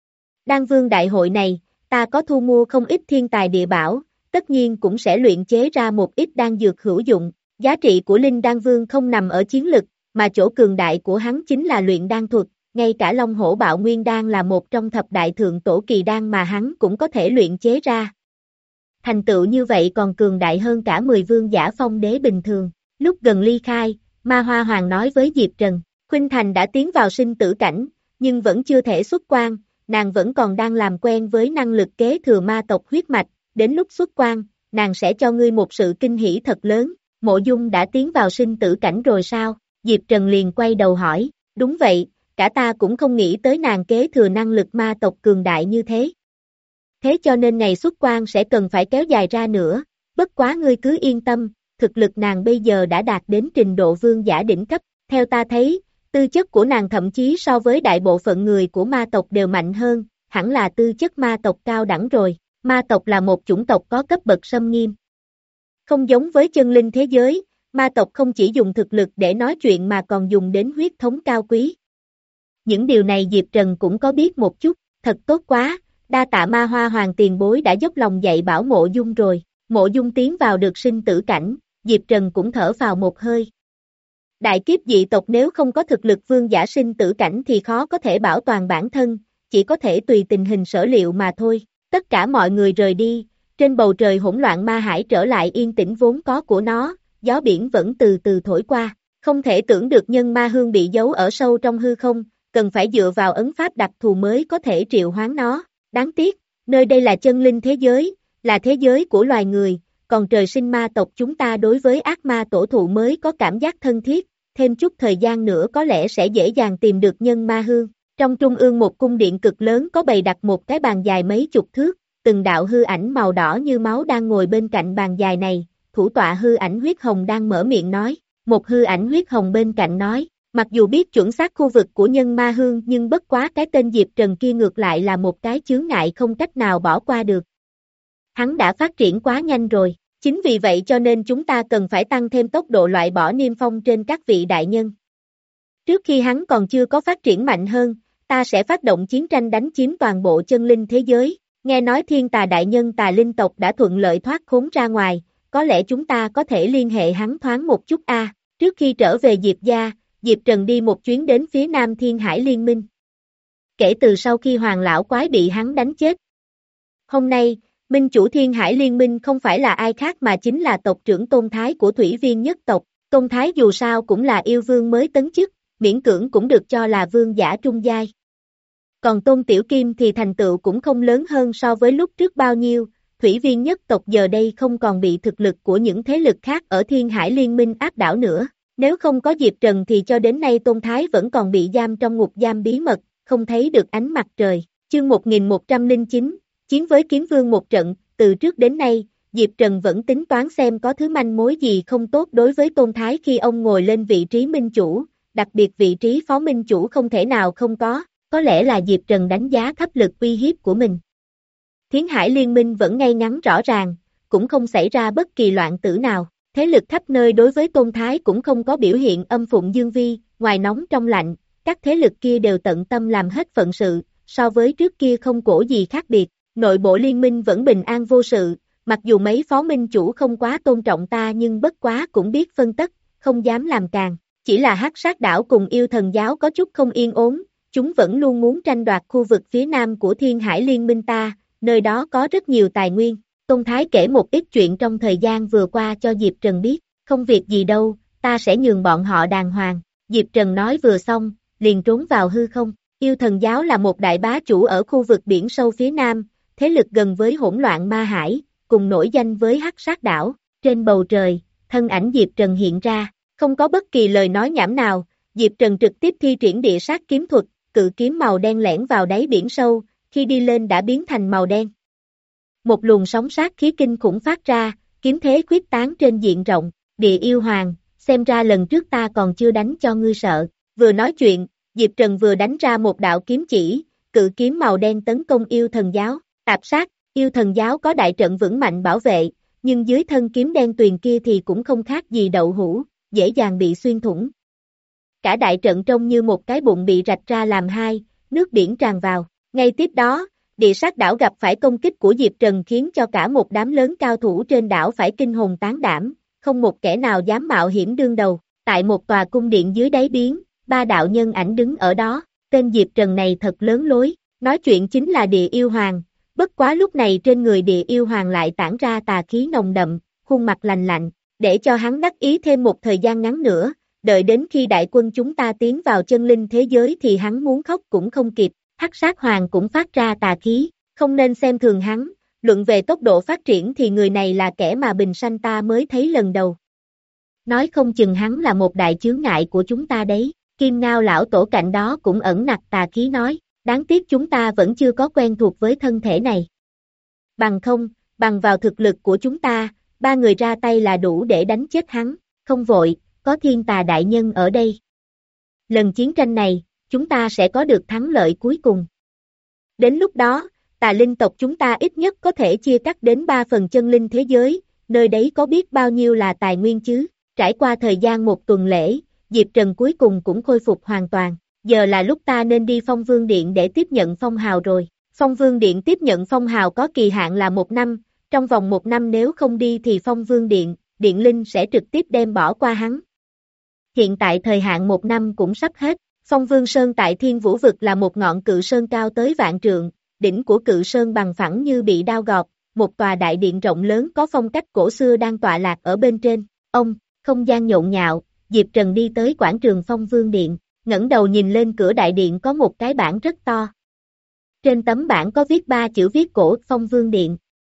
Đan Vương đại hội này, ta có thu mua không ít thiên tài địa bảo, tất nhiên cũng sẽ luyện chế ra một ít đan dược hữu dụng, giá trị của Linh Đan Vương không nằm ở chiến lực, mà chỗ cường đại của hắn chính là luyện đan thuật, ngay cả Long Hổ Bạo Nguyên Đan là một trong thập đại thượng tổ kỳ đan mà hắn cũng có thể luyện chế ra. Thành tựu như vậy còn cường đại hơn cả mười vương giả phong đế bình thường, lúc gần ly khai, Ma Hoa Hoàng nói với Diệp Trần, Khuynh Thành đã tiến vào sinh tử cảnh, nhưng vẫn chưa thể xuất quan, nàng vẫn còn đang làm quen với năng lực kế thừa ma tộc huyết mạch, đến lúc xuất quan, nàng sẽ cho ngươi một sự kinh hỉ thật lớn, Mộ Dung đã tiến vào sinh tử cảnh rồi sao? Diệp Trần liền quay đầu hỏi, đúng vậy, cả ta cũng không nghĩ tới nàng kế thừa năng lực ma tộc cường đại như thế. Thế cho nên ngày xuất quan sẽ cần phải kéo dài ra nữa, bất quá ngươi cứ yên tâm, thực lực nàng bây giờ đã đạt đến trình độ vương giả đỉnh cấp, theo ta thấy, tư chất của nàng thậm chí so với đại bộ phận người của ma tộc đều mạnh hơn, hẳn là tư chất ma tộc cao đẳng rồi, ma tộc là một chủng tộc có cấp bậc xâm nghiêm. Không giống với chân linh thế giới, ma tộc không chỉ dùng thực lực để nói chuyện mà còn dùng đến huyết thống cao quý. Những điều này Diệp Trần cũng có biết một chút, thật tốt quá, đa tạ Ma Hoa Hoàng tiền bối đã dốc lòng dạy bảo Mộ Dung rồi. Mộ Dung tiến vào được sinh tử cảnh, Diệp Trần cũng thở vào một hơi. Đại kiếp dị tộc nếu không có thực lực vương giả sinh tử cảnh thì khó có thể bảo toàn bản thân, chỉ có thể tùy tình hình sở liệu mà thôi. Tất cả mọi người rời đi, trên bầu trời hỗn loạn ma hải trở lại yên tĩnh vốn có của nó, gió biển vẫn từ từ thổi qua. Không thể tưởng được nhân ma hương bị giấu ở sâu trong hư không, cần phải dựa vào ấn pháp đặc thù mới có thể triệu hoán nó. Đáng tiếc, nơi đây là chân linh thế giới, là thế giới của loài người, còn trời sinh ma tộc chúng ta đối với ác ma tổ thụ mới có cảm giác thân thiết, thêm chút thời gian nữa có lẽ sẽ dễ dàng tìm được nhân ma hương. Trong trung ương một cung điện cực lớn có bày đặt một cái bàn dài mấy chục thước, từng đạo hư ảnh màu đỏ như máu đang ngồi bên cạnh bàn dài này, thủ tọa hư ảnh huyết hồng đang mở miệng nói, một hư ảnh huyết hồng bên cạnh nói, mặc dù biết chuẩn xác khu vực của nhân ma hương nhưng bất quá cái tên Diệp Trần kia ngược lại là một cái chướng ngại không cách nào bỏ qua được. Hắn đã phát triển quá nhanh rồi, chính vì vậy cho nên chúng ta cần phải tăng thêm tốc độ loại bỏ niêm phong trên các vị đại nhân. Trước khi hắn còn chưa có phát triển mạnh hơn, ta sẽ phát động chiến tranh đánh chiếm toàn bộ chân linh thế giới. Nghe nói thiên tà đại nhân tà linh tộc đã thuận lợi thoát khốn ra ngoài, có lẽ chúng ta có thể liên hệ hắn thoáng một chút a. À, trước khi trở về Diệp gia, Diệp Trần đi một chuyến đến phía Nam Thiên Hải Liên Minh. Kể từ sau khi Hoàng lão quái bị hắn đánh chết. Hôm nay, Minh chủ Thiên Hải Liên Minh không phải là ai khác mà chính là tộc trưởng Tôn Thái của Thủy Viên nhất tộc. Tôn Thái dù sao cũng là yêu vương mới tấn chức, miễn cưỡng cũng được cho là vương giả trung giai. Còn Tôn Tiểu Kim thì thành tựu cũng không lớn hơn so với lúc trước bao nhiêu, Thủy Viên nhất tộc giờ đây không còn bị thực lực của những thế lực khác ở Thiên Hải Liên Minh áp đảo nữa. Nếu không có Diệp Trần thì cho đến nay Tôn Thái vẫn còn bị giam trong ngục giam bí mật, không thấy được ánh mặt trời. Chương một nghìn một trăm lẻ chín, chiến với kiếm vương một trận, từ trước đến nay, Diệp Trần vẫn tính toán xem có thứ manh mối gì không tốt đối với Tôn Thái khi ông ngồi lên vị trí minh chủ, đặc biệt vị trí phó minh chủ không thể nào không có, có lẽ là Diệp Trần đánh giá thấp lực uy hiếp của mình. Thiên Hải Liên Minh vẫn ngay ngắn rõ ràng, cũng không xảy ra bất kỳ loạn tử nào. Thế lực khắp nơi đối với Tôn Thái cũng không có biểu hiện âm phụng dương vi, ngoài nóng trong lạnh, các thế lực kia đều tận tâm làm hết phận sự, so với trước kia không cổ gì khác biệt, nội bộ liên minh vẫn bình an vô sự, mặc dù mấy phó minh chủ không quá tôn trọng ta nhưng bất quá cũng biết phân tất, không dám làm càng, chỉ là Hắc Sát Đảo cùng Yêu Thần Giáo có chút không yên ổn, chúng vẫn luôn muốn tranh đoạt khu vực phía nam của Thiên Hải Liên Minh ta, nơi đó có rất nhiều tài nguyên. Tôn Thái kể một ít chuyện trong thời gian vừa qua cho Diệp Trần biết, không việc gì đâu, ta sẽ nhường bọn họ đàng hoàng. Diệp Trần nói vừa xong, liền trốn vào hư không. Yêu Thần Giáo là một đại bá chủ ở khu vực biển sâu phía nam, thế lực gần với hỗn loạn ma hải, cùng nổi danh với Hắc Sát Đảo. Trên bầu trời, thân ảnh Diệp Trần hiện ra, không có bất kỳ lời nói nhảm nào, Diệp Trần trực tiếp thi triển địa sát kiếm thuật, cự kiếm màu đen lẻn vào đáy biển sâu, khi đi lên đã biến thành màu đen. Một luồng sóng sát khí kinh khủng phát ra, kiếm thế khuyết tán trên diện rộng, Địa Yêu Hoàng, xem ra lần trước ta còn chưa đánh cho ngươi sợ. Vừa nói chuyện, Diệp Trần vừa đánh ra một đạo kiếm chỉ, cự kiếm màu đen tấn công Yêu Thần Giáo, tạp sát. Yêu Thần Giáo có đại trận vững mạnh bảo vệ, nhưng dưới thân kiếm đen tuyền kia thì cũng không khác gì đậu hũ, dễ dàng bị xuyên thủng. Cả đại trận trông như một cái bụng bị rạch ra làm hai, nước biển tràn vào. Ngay tiếp đó, Địa Sát Đảo gặp phải công kích của Diệp Trần khiến cho cả một đám lớn cao thủ trên đảo phải kinh hồn tán đảm, không một kẻ nào dám mạo hiểm đương đầu. Tại một tòa cung điện dưới đáy biển, ba đạo nhân ảnh đứng ở đó, tên Diệp Trần này thật lớn lối, nói chuyện chính là Địa Yêu Hoàng, bất quá lúc này trên người Địa Yêu Hoàng lại tản ra tà khí nồng đậm, khuôn mặt lành lạnh, để cho hắn đắc ý thêm một thời gian ngắn nữa, đợi đến khi đại quân chúng ta tiến vào chân linh thế giới thì hắn muốn khóc cũng không kịp. Hắc Sát Hoàng cũng phát ra tà khí, không nên xem thường hắn, luận về tốc độ phát triển thì người này là kẻ mà bình sanh ta mới thấy lần đầu. Nói không chừng hắn là một đại chướng ngại của chúng ta đấy, Kim Ngao lão tổ cạnh đó cũng ẩn nặc tà khí nói, đáng tiếc chúng ta vẫn chưa có quen thuộc với thân thể này. Bằng không, bằng vào thực lực của chúng ta, ba người ra tay là đủ để đánh chết hắn, không vội, có Thiên Tà đại nhân ở đây. Lần chiến tranh này, chúng ta sẽ có được thắng lợi cuối cùng. Đến lúc đó, tà linh tộc chúng ta ít nhất có thể chia cắt đến ba phần chân linh thế giới, nơi đấy có biết bao nhiêu là tài nguyên chứ. Trải qua thời gian một tuần lễ, Diệp Trần cuối cùng cũng khôi phục hoàn toàn. Giờ là lúc ta nên đi Phong Vương Điện để tiếp nhận phong hào rồi. Phong Vương Điện tiếp nhận phong hào có kỳ hạn là một năm, trong vòng một năm nếu không đi thì Phong Vương Điện, Điện Linh sẽ trực tiếp đem bỏ qua hắn. Hiện tại thời hạn một năm cũng sắp hết. Phong Vương Sơn tại Thiên Vũ Vực là một ngọn cự sơn cao tới vạn trượng, đỉnh của cự sơn bằng phẳng như bị đao gọt, một tòa đại điện rộng lớn có phong cách cổ xưa đang tọa lạc ở bên trên. Ông, không gian nhộn nhạo, Diệp Trần đi tới quảng trường Phong Vương Điện, ngẩng đầu nhìn lên cửa đại điện có một cái bảng rất to. Trên tấm bảng có viết ba chữ viết cổ Phong Vương Điện.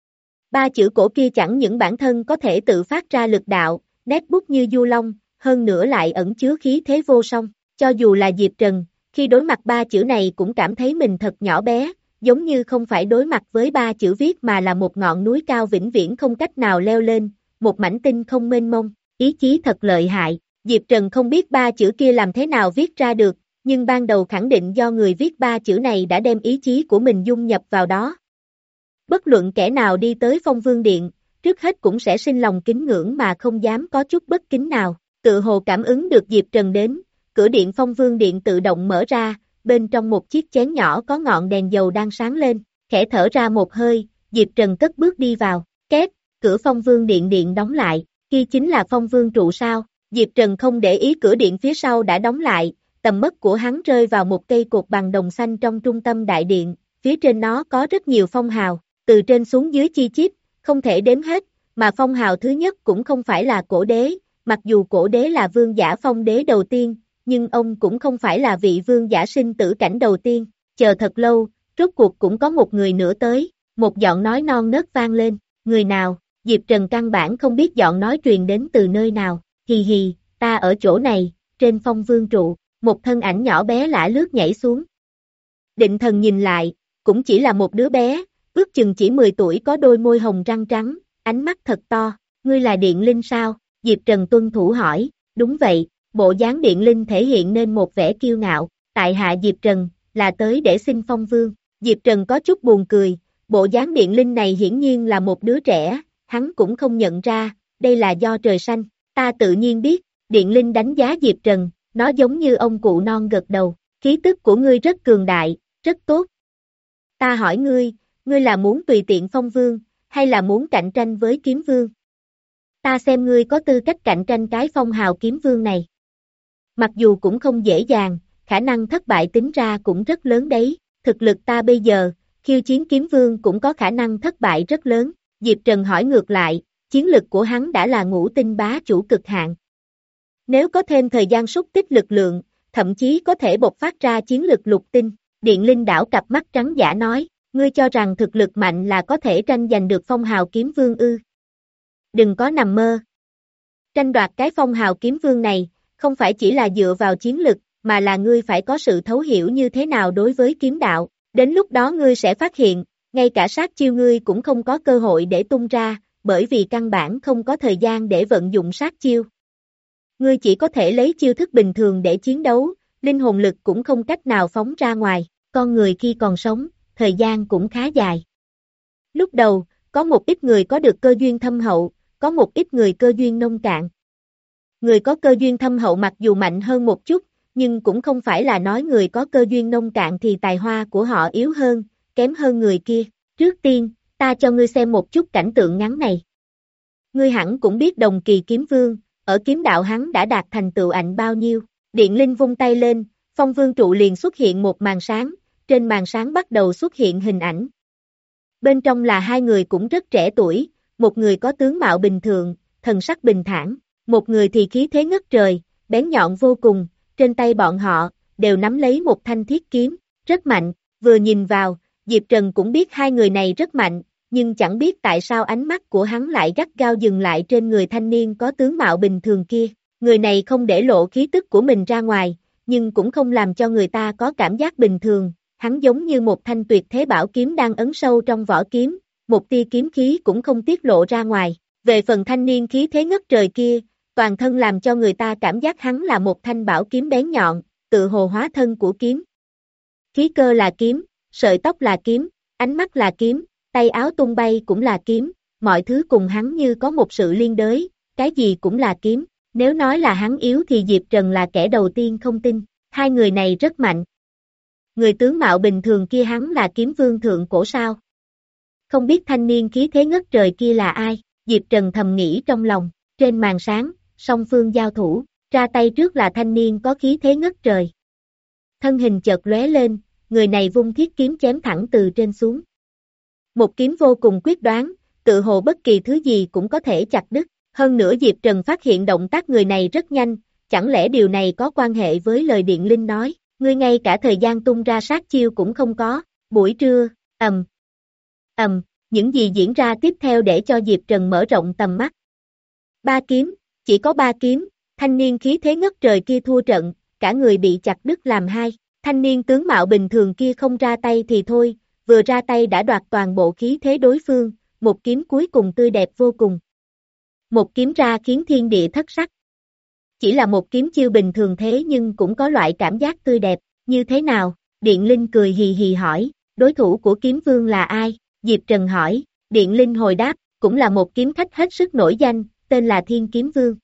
Ba chữ cổ kia chẳng những bản thân có thể tự phát ra lực đạo, nét bút như du long, hơn nữa lại ẩn chứa khí thế vô song. Cho dù là Diệp Trần, khi đối mặt ba chữ này cũng cảm thấy mình thật nhỏ bé, giống như không phải đối mặt với ba chữ viết mà là một ngọn núi cao vĩnh viễn không cách nào leo lên, một mảnh tinh không mênh mông, ý chí thật lợi hại. Diệp Trần không biết ba chữ kia làm thế nào viết ra được, nhưng ban đầu khẳng định do người viết ba chữ này đã đem ý chí của mình dung nhập vào đó. Bất luận kẻ nào đi tới Phong Vương Điện, trước hết cũng sẽ sinh lòng kính ngưỡng mà không dám có chút bất kính nào, tự hồ cảm ứng được Diệp Trần đến. Cửa điện Phong Vương Điện tự động mở ra, bên trong một chiếc chén nhỏ có ngọn đèn dầu đang sáng lên, khẽ thở ra một hơi, Diệp Trần cất bước đi vào, két, cửa Phong Vương Điện điện đóng lại, kia chính là Phong Vương trụ sao. Diệp Trần không để ý cửa điện phía sau đã đóng lại, tầm mắt của hắn rơi vào một cây cột bằng đồng xanh trong trung tâm đại điện, phía trên nó có rất nhiều phong hào, từ trên xuống dưới chi chít, không thể đếm hết, mà phong hào thứ nhất cũng không phải là cổ đế, mặc dù cổ đế là vương giả phong đế đầu tiên, nhưng ông cũng không phải là vị vương giả sinh tử cảnh đầu tiên. Chờ thật lâu, rốt cuộc cũng có một người nữa tới, một giọng nói non nớt vang lên, người nào? Diệp Trần căn bản không biết giọng nói truyền đến từ nơi nào, hì hì, ta ở chỗ này, trên Phong Vương trụ, một thân ảnh nhỏ bé lả lướt nhảy xuống. Định thần nhìn lại, cũng chỉ là một đứa bé, ước chừng chỉ mười tuổi có đôi môi hồng răng trắng, ánh mắt thật to, ngươi là Điện Linh sao? Diệp Trần tuân thủ hỏi, đúng vậy. Bộ dáng Điện Linh thể hiện nên một vẻ kiêu ngạo, tại hạ Diệp Trần, là tới để xin Phong Vương. Diệp Trần có chút buồn cười, bộ dáng Điện Linh này hiển nhiên là một đứa trẻ, hắn cũng không nhận ra, đây là do trời xanh, ta tự nhiên biết. Điện Linh đánh giá Diệp Trần, nó giống như ông cụ non gật đầu, khí tức của ngươi rất cường đại, rất tốt. Ta hỏi ngươi, ngươi là muốn tùy tiện Phong Vương, hay là muốn cạnh tranh với Kiếm Vương? Ta xem ngươi có tư cách cạnh tranh cái phong hào Kiếm Vương này. Mặc dù cũng không dễ dàng, khả năng thất bại tính ra cũng rất lớn đấy, thực lực ta bây giờ, khiêu chiến Kiếm Vương cũng có khả năng thất bại rất lớn. Diệp Trần hỏi ngược lại, chiến lực của hắn đã là ngũ tinh bá chủ cực hạn. Nếu có thêm thời gian xúc tích lực lượng, thậm chí có thể bộc phát ra chiến lực lục tinh. Điện Linh đảo cặp mắt trắng dã nói, ngươi cho rằng thực lực mạnh là có thể tranh giành được phong hào Kiếm Vương ư? Đừng có nằm mơ. Tranh đoạt cái phong hào Kiếm Vương này, không phải chỉ là dựa vào chiến lực, mà là ngươi phải có sự thấu hiểu như thế nào đối với kiếm đạo. Đến lúc đó ngươi sẽ phát hiện, ngay cả sát chiêu ngươi cũng không có cơ hội để tung ra, bởi vì căn bản không có thời gian để vận dụng sát chiêu. Ngươi chỉ có thể lấy chiêu thức bình thường để chiến đấu, linh hồn lực cũng không cách nào phóng ra ngoài, con người khi còn sống, thời gian cũng khá dài. Lúc đầu, có một ít người có được cơ duyên thâm hậu, có một ít người cơ duyên nông cạn. Người có cơ duyên thâm hậu mặc dù mạnh hơn một chút, nhưng cũng không phải là nói người có cơ duyên nông cạn thì tài hoa của họ yếu hơn, kém hơn người kia. Trước tiên, ta cho ngươi xem một chút cảnh tượng ngắn này. Ngươi hẳn cũng biết Đồng Kỳ Kiếm Vương, ở kiếm đạo hắn đã đạt thành tựu ảnh bao nhiêu. Điện Linh vung tay lên, Phong Vương trụ liền xuất hiện một màn sáng, trên màn sáng bắt đầu xuất hiện hình ảnh. Bên trong là hai người cũng rất trẻ tuổi, một người có tướng mạo bình thường, thần sắc bình thản, một người thì khí thế ngất trời, bén nhọn vô cùng, trên tay bọn họ, đều nắm lấy một thanh thiết kiếm, rất mạnh, vừa nhìn vào, Diệp Trần cũng biết hai người này rất mạnh, nhưng chẳng biết tại sao ánh mắt của hắn lại gắt gao dừng lại trên người thanh niên có tướng mạo bình thường kia, người này không để lộ khí tức của mình ra ngoài, nhưng cũng không làm cho người ta có cảm giác bình thường, hắn giống như một thanh tuyệt thế bảo kiếm đang ấn sâu trong vỏ kiếm, một tia kiếm khí cũng không tiết lộ ra ngoài, về phần thanh niên khí thế ngất trời kia, toàn thân làm cho người ta cảm giác hắn là một thanh bảo kiếm bén nhọn, tự hồ hóa thân của kiếm. Khí cơ là kiếm, sợi tóc là kiếm, ánh mắt là kiếm, tay áo tung bay cũng là kiếm, mọi thứ cùng hắn như có một sự liên đới, cái gì cũng là kiếm, nếu nói là hắn yếu thì Diệp Trần là kẻ đầu tiên không tin, hai người này rất mạnh. Người tướng mạo bình thường kia hắn là kiếm vương thượng cổ sao? Không biết thanh niên khí thế ngất trời kia là ai, Diệp Trần thầm nghĩ trong lòng, trên màn sáng, song phương giao thủ, ra tay trước là thanh niên có khí thế ngất trời. Thân hình chợt lóe lên, người này vung thiết kiếm chém thẳng từ trên xuống. Một kiếm vô cùng quyết đoán, tự hồ bất kỳ thứ gì cũng có thể chặt đứt, hơn nữa Diệp Trần phát hiện động tác người này rất nhanh, chẳng lẽ điều này có quan hệ với lời Điện Linh nói, ngươi ngay cả thời gian tung ra sát chiêu cũng không có, buổi trưa, ầm, ầm, những gì diễn ra tiếp theo để cho Diệp Trần mở rộng tầm mắt. Ba kiếm, chỉ có ba kiếm, thanh niên khí thế ngất trời kia thua trận, cả người bị chặt đứt làm hai, thanh niên tướng mạo bình thường kia không ra tay thì thôi, vừa ra tay đã đoạt toàn bộ khí thế đối phương, một kiếm cuối cùng tươi đẹp vô cùng. Một kiếm ra khiến thiên địa thất sắc. Chỉ là một kiếm chiêu bình thường thế nhưng cũng có loại cảm giác tươi đẹp, như thế nào? Điện Linh cười hì hì hỏi, đối thủ của kiếm vương là ai? Diệp Trần hỏi, Điện Linh hồi đáp, cũng là một kiếm khách hết sức nổi danh, tên là Thiên Kiếm Vương.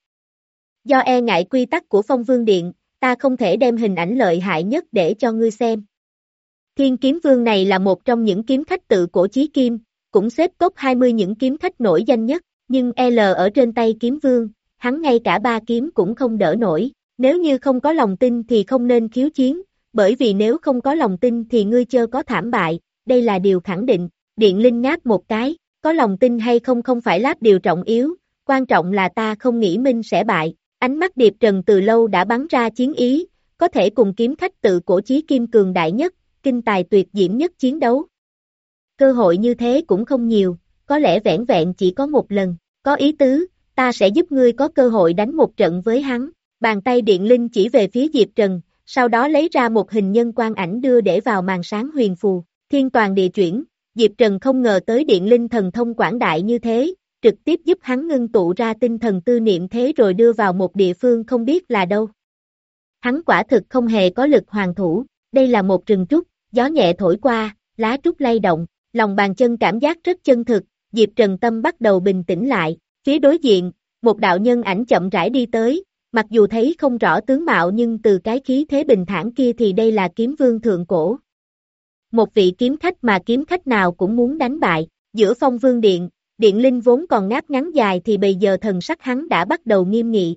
Do e ngại quy tắc của Phong Vương Điện, ta không thể đem hình ảnh lợi hại nhất để cho ngươi xem. Thiên Kiếm Vương này là một trong những kiếm khách tự cổ chí kim, cũng xếp top hai mươi những kiếm khách nổi danh nhất, nhưng L ở trên tay kiếm vương, hắn ngay cả ba kiếm cũng không đỡ nổi, nếu như không có lòng tin thì không nên khiếu chiến, bởi vì nếu không có lòng tin thì ngươi chơ có thảm bại, đây là điều khẳng định. Điện Linh ngáp một cái, có lòng tin hay không không phải là điều trọng yếu, quan trọng là ta không nghĩ Minh sẽ bại, ánh mắt Diệp Trần từ lâu đã bắn ra chiến ý, có thể cùng kiếm khách tự cổ chí kim cường đại nhất, kinh tài tuyệt diễm nhất chiến đấu. Cơ hội như thế cũng không nhiều, có lẽ vẻn vẹn chỉ có một lần, có ý tứ, ta sẽ giúp ngươi có cơ hội đánh một trận với hắn, bàn tay Điện Linh chỉ về phía Diệp Trần, sau đó lấy ra một hình nhân quan ảnh đưa để vào màn sáng huyền phù, thiên toàn địa chuyển. Diệp Trần không ngờ tới Điện Linh thần thông quảng đại như thế, trực tiếp giúp hắn ngưng tụ ra tinh thần tư niệm thế rồi đưa vào một địa phương không biết là đâu. Hắn quả thực không hề có lực hoàn thủ, đây là một rừng trúc, gió nhẹ thổi qua, lá trúc lay động, lòng bàn chân cảm giác rất chân thực, Diệp Trần tâm bắt đầu bình tĩnh lại, phía đối diện, một đạo nhân ảnh chậm rãi đi tới, mặc dù thấy không rõ tướng mạo nhưng từ cái khí thế bình thản kia thì đây là kiếm vương thượng cổ. Một vị kiếm khách mà kiếm khách nào cũng muốn đánh bại, giữa Phong Vương Điện, Điện Linh vốn còn ngáp ngắn dài thì bây giờ thần sắc hắn đã bắt đầu nghiêm nghị.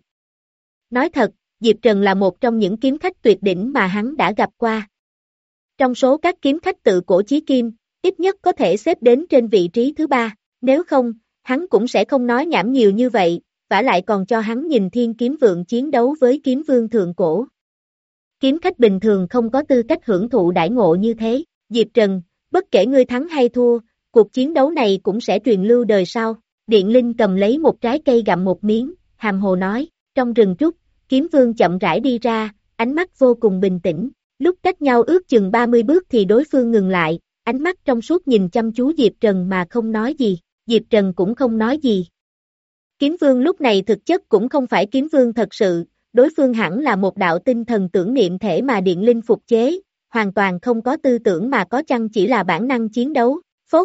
Nói thật, Diệp Trần là một trong những kiếm khách tuyệt đỉnh mà hắn đã gặp qua. Trong số các kiếm khách tự cổ chí kim, ít nhất có thể xếp đến trên vị trí thứ ba, nếu không, hắn cũng sẽ không nói nhảm nhiều như vậy, vả lại còn cho hắn nhìn Thiên Kiếm Vượng chiến đấu với kiếm vương thượng cổ. Kiếm khách bình thường không có tư cách hưởng thụ đãi ngộ như thế. Diệp Trần, bất kể ngươi thắng hay thua, cuộc chiến đấu này cũng sẽ truyền lưu đời sau. Điện Linh cầm lấy một trái cây gặm một miếng, hàm hồ nói, trong rừng trúc, kiếm vương chậm rãi đi ra, ánh mắt vô cùng bình tĩnh, lúc cách nhau ước chừng ba mươi bước thì đối phương ngừng lại, ánh mắt trong suốt nhìn chăm chú Diệp Trần mà không nói gì, Diệp Trần cũng không nói gì. Kiếm vương lúc này thực chất cũng không phải kiếm vương thật sự, đối phương hẳn là một đạo tinh thần tưởng niệm thể mà Điện Linh phục chế, hoàn toàn không có tư tưởng mà có chăng chỉ là bản năng chiến đấu, phốt.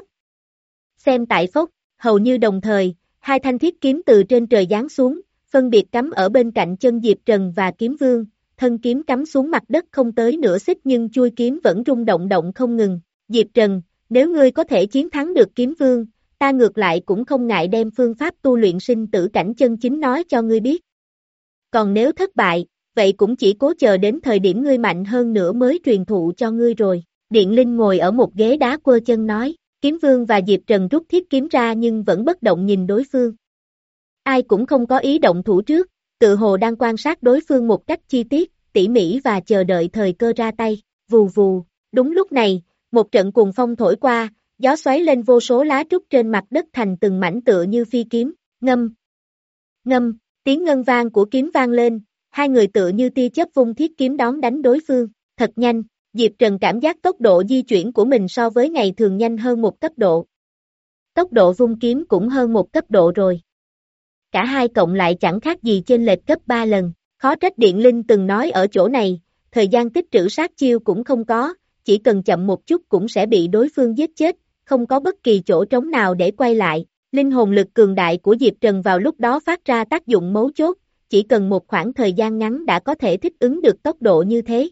Xem tại phốt, hầu như đồng thời, hai thanh thiết kiếm từ trên trời giáng xuống, phân biệt cắm ở bên cạnh chân Diệp Trần và kiếm vương, thân kiếm cắm xuống mặt đất không tới nửa xích nhưng chui kiếm vẫn rung động động không ngừng. Diệp Trần, nếu ngươi có thể chiến thắng được kiếm vương, ta ngược lại cũng không ngại đem phương pháp tu luyện sinh tử cảnh chân chính nói cho ngươi biết. Còn nếu thất bại, vậy cũng chỉ cố chờ đến thời điểm ngươi mạnh hơn nữa mới truyền thụ cho ngươi rồi. Điện Linh ngồi ở một ghế đá quơ chân nói, kiếm vương và Diệp Trần rút thiết kiếm ra nhưng vẫn bất động nhìn đối phương. Ai cũng không có ý động thủ trước, tự hồ đang quan sát đối phương một cách chi tiết, tỉ mỉ và chờ đợi thời cơ ra tay, vù vù. Đúng lúc này, một trận cuồng phong thổi qua, gió xoáy lên vô số lá trúc trên mặt đất thành từng mảnh tựa như phi kiếm, ngâm, ngâm, tiếng ngân vang của kiếm vang lên, hai người tựa như tia chớp vung thiết kiếm đón đánh đối phương, thật nhanh, Diệp Trần cảm giác tốc độ di chuyển của mình so với ngày thường nhanh hơn một cấp độ. Tốc độ vung kiếm cũng hơn một cấp độ rồi. Cả hai cộng lại chẳng khác gì chênh lệch gấp ba lần, khó trách Điện Linh từng nói ở chỗ này, thời gian tích trữ sát chiêu cũng không có, chỉ cần chậm một chút cũng sẽ bị đối phương giết chết, không có bất kỳ chỗ trống nào để quay lại, Linh hồn lực cường đại của Diệp Trần vào lúc đó phát ra tác dụng mấu chốt, chỉ cần một khoảng thời gian ngắn đã có thể thích ứng được tốc độ như thế.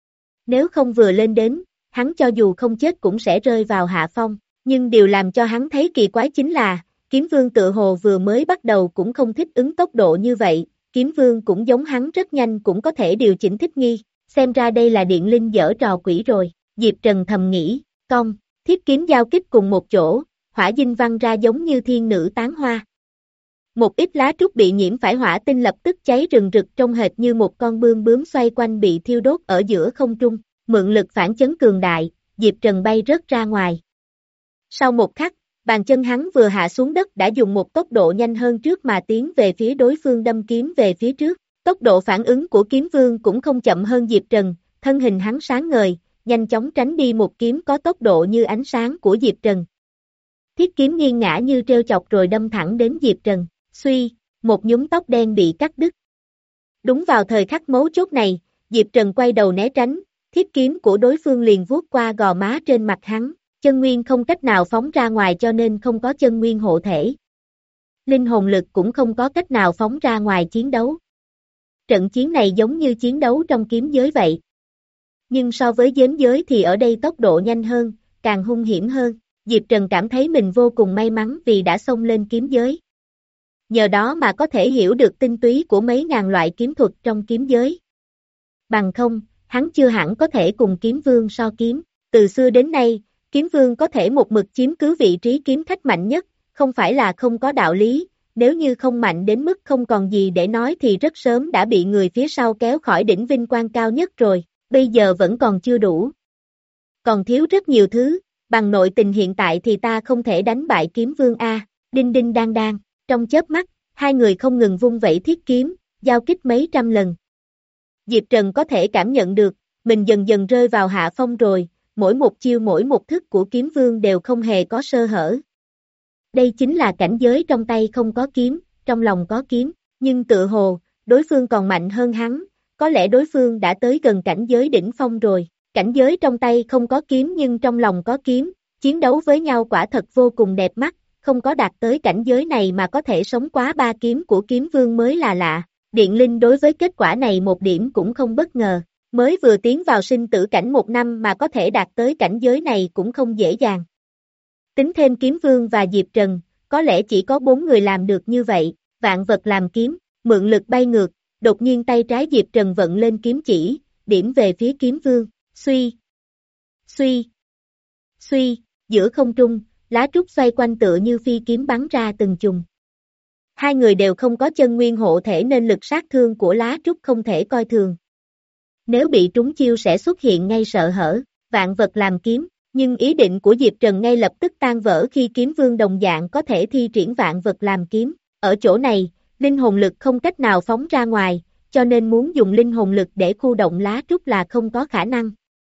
Nếu không vừa lên đến, hắn cho dù không chết cũng sẽ rơi vào hạ phong, nhưng điều làm cho hắn thấy kỳ quái chính là, Kiếm Vương tự hồ vừa mới bắt đầu cũng không thích ứng tốc độ như vậy, Kiếm Vương cũng giống hắn rất nhanh cũng có thể điều chỉnh thích nghi, xem ra đây là điện linh giở trò quỷ rồi, Diệp Trần thầm nghĩ, cong, thiết kiếm giao kích cùng một chỗ, hỏa dinh văng ra giống như thiên nữ tán hoa. Một ít lá trúc bị nhiễm phải hỏa tinh lập tức cháy rừng rực trông hệt như một con bươm bướm xoay quanh bị thiêu đốt ở giữa không trung, mượn lực phản chấn cường đại, Diệp Trần bay rớt ra ngoài. Sau một khắc, bàn chân hắn vừa hạ xuống đất đã dùng một tốc độ nhanh hơn trước mà tiến về phía đối phương đâm kiếm về phía trước. Tốc độ phản ứng của kiếm vương cũng không chậm hơn Diệp Trần, thân hình hắn sáng ngời, nhanh chóng tránh đi một kiếm có tốc độ như ánh sáng của Diệp Trần. Thiết kiếm nghiêng ngã như trêu chọc rồi đâm thẳng đến Diệp Trần, suy, một nhúm tóc đen bị cắt đứt. Đúng vào thời khắc mấu chốt này, Diệp Trần quay đầu né tránh, thiết kiếm của đối phương liền vuốt qua gò má trên mặt hắn, chân nguyên không cách nào phóng ra ngoài cho nên không có chân nguyên hộ thể. Linh hồn lực cũng không có cách nào phóng ra ngoài chiến đấu. Trận chiến này giống như chiến đấu trong kiếm giới vậy. Nhưng so với giếm giới thì ở đây tốc độ nhanh hơn, càng hung hiểm hơn. Diệp Trần cảm thấy mình vô cùng may mắn vì đã xông lên kiếm giới. Nhờ đó mà có thể hiểu được tinh túy của mấy ngàn loại kiếm thuật trong kiếm giới. Bằng không, hắn chưa hẳn có thể cùng kiếm vương so kiếm. Từ xưa đến nay, kiếm vương có thể một mực chiếm cứ vị trí kiếm khách mạnh nhất, không phải là không có đạo lý. Nếu như không mạnh đến mức không còn gì để nói thì rất sớm đã bị người phía sau kéo khỏi đỉnh vinh quang cao nhất rồi, bây giờ vẫn còn chưa đủ. Còn thiếu rất nhiều thứ, bằng nội tình hiện tại thì ta không thể đánh bại kiếm vương A, đinh đinh đang đang, trong chớp mắt, hai người không ngừng vung vẩy thiết kiếm, giao kích mấy trăm lần. Diệp Trần có thể cảm nhận được, mình dần dần rơi vào hạ phong rồi, mỗi một chiêu mỗi một thức của kiếm vương đều không hề có sơ hở. Đây chính là cảnh giới trong tay không có kiếm, trong lòng có kiếm, nhưng tự hồ, đối phương còn mạnh hơn hắn, có lẽ đối phương đã tới gần cảnh giới đỉnh phong rồi, cảnh giới trong tay không có kiếm nhưng trong lòng có kiếm, chiến đấu với nhau quả thật vô cùng đẹp mắt, không có đạt tới cảnh giới này mà có thể sống quá ba kiếm của kiếm vương mới là lạ, Điện Linh đối với kết quả này một điểm cũng không bất ngờ, mới vừa tiến vào sinh tử cảnh một năm mà có thể đạt tới cảnh giới này cũng không dễ dàng. Tính thêm kiếm vương và Diệp Trần, có lẽ chỉ có bốn người làm được như vậy, vạn vật làm kiếm, mượn lực bay ngược, đột nhiên tay trái Diệp Trần vận lên kiếm chỉ, điểm về phía kiếm vương, suy, suy, suy, giữa không trung, lá trúc xoay quanh tựa như phi kiếm bắn ra từng chùm. Hai người đều không có chân nguyên hộ thể nên lực sát thương của lá trúc không thể coi thường. Nếu bị trúng chiêu sẽ xuất hiện ngay sợ hở, vạn vật làm kiếm. Nhưng ý định của Diệp Trần ngay lập tức tan vỡ khi kiếm vương đồng dạng có thể thi triển vạn vật làm kiếm. Ở chỗ này, linh hồn lực không cách nào phóng ra ngoài, cho nên muốn dùng linh hồn lực để khu động lá trúc là không có khả năng.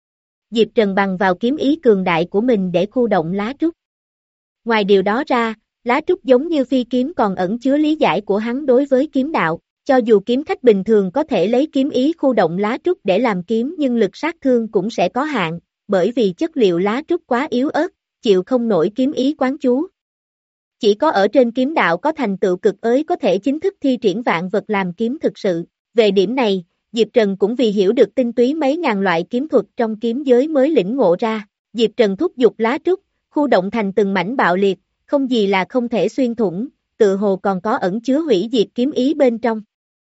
Diệp Trần bằng vào kiếm ý cường đại của mình để khu động lá trúc. Ngoài điều đó ra, lá trúc giống như phi kiếm còn ẩn chứa lý giải của hắn đối với kiếm đạo. Cho dù kiếm khách bình thường có thể lấy kiếm ý khu động lá trúc để làm kiếm nhưng lực sát thương cũng sẽ có hạn. Bởi vì chất liệu lá trúc quá yếu ớt, chịu không nổi kiếm ý quán chú. Chỉ có ở trên kiếm đạo có thành tựu cực ới có thể chính thức thi triển vạn vật làm kiếm thực sự. Về điểm này, Diệp Trần cũng vì hiểu được tinh túy mấy ngàn loại kiếm thuật trong kiếm giới mới lĩnh ngộ ra. Diệp Trần thúc giục lá trúc, khu động thành từng mảnh bạo liệt, không gì là không thể xuyên thủng, tự hồ còn có ẩn chứa hủy diệt kiếm ý bên trong.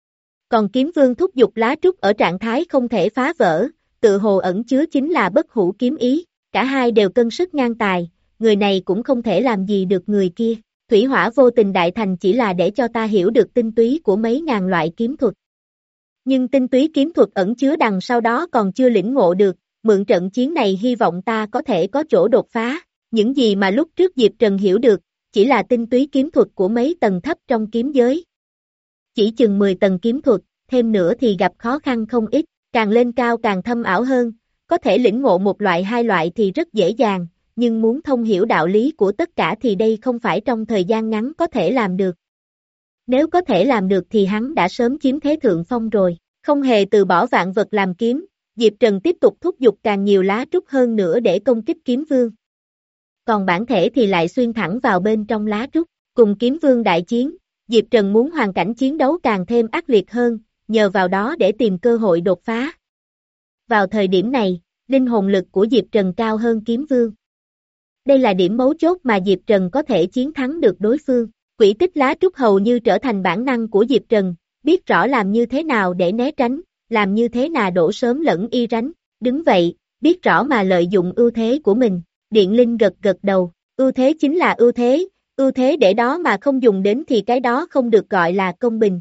Còn kiếm vương thúc giục lá trúc ở trạng thái không thể phá vỡ, tự hồ ẩn chứa chính là bất hủ kiếm ý, cả hai đều cân sức ngang tài, người này cũng không thể làm gì được người kia, thủy hỏa vô tình đại thành chỉ là để cho ta hiểu được tinh túy của mấy ngàn loại kiếm thuật. Nhưng tinh túy kiếm thuật ẩn chứa đằng sau đó còn chưa lĩnh ngộ được, mượn trận chiến này hy vọng ta có thể có chỗ đột phá, những gì mà lúc trước Diệp Trần hiểu được, chỉ là tinh túy kiếm thuật của mấy tầng thấp trong kiếm giới. Chỉ chừng mười tầng kiếm thuật, thêm nữa thì gặp khó khăn không ít. Càng lên cao càng thâm ảo hơn, có thể lĩnh ngộ một loại hai loại thì rất dễ dàng, nhưng muốn thông hiểu đạo lý của tất cả thì đây không phải trong thời gian ngắn có thể làm được. Nếu có thể làm được thì hắn đã sớm chiếm thế thượng phong rồi, không hề từ bỏ vạn vật làm kiếm, Diệp Trần tiếp tục thúc giục càng nhiều lá trúc hơn nữa để công kích kiếm vương. Còn bản thể thì lại xuyên thẳng vào bên trong lá trúc, Cùng kiếm vương đại chiến, Diệp Trần muốn hoàn cảnh chiến đấu càng thêm ác liệt hơn, nhờ vào đó để tìm cơ hội đột phá. Vào thời điểm này, linh hồn lực của Diệp Trần cao hơn kiếm vương. Đây là điểm mấu chốt mà Diệp Trần có thể chiến thắng được đối phương. Quỷ tích lá trúc hầu như trở thành bản năng của Diệp Trần, biết rõ làm như thế nào để né tránh, làm như thế nào đổ sớm lẫn y tránh. Đứng vậy, biết rõ mà lợi dụng ưu thế của mình. Điện Linh gật gật đầu, ưu thế chính là ưu thế, ưu thế để đó mà không dùng đến thì cái đó không được gọi là công bình.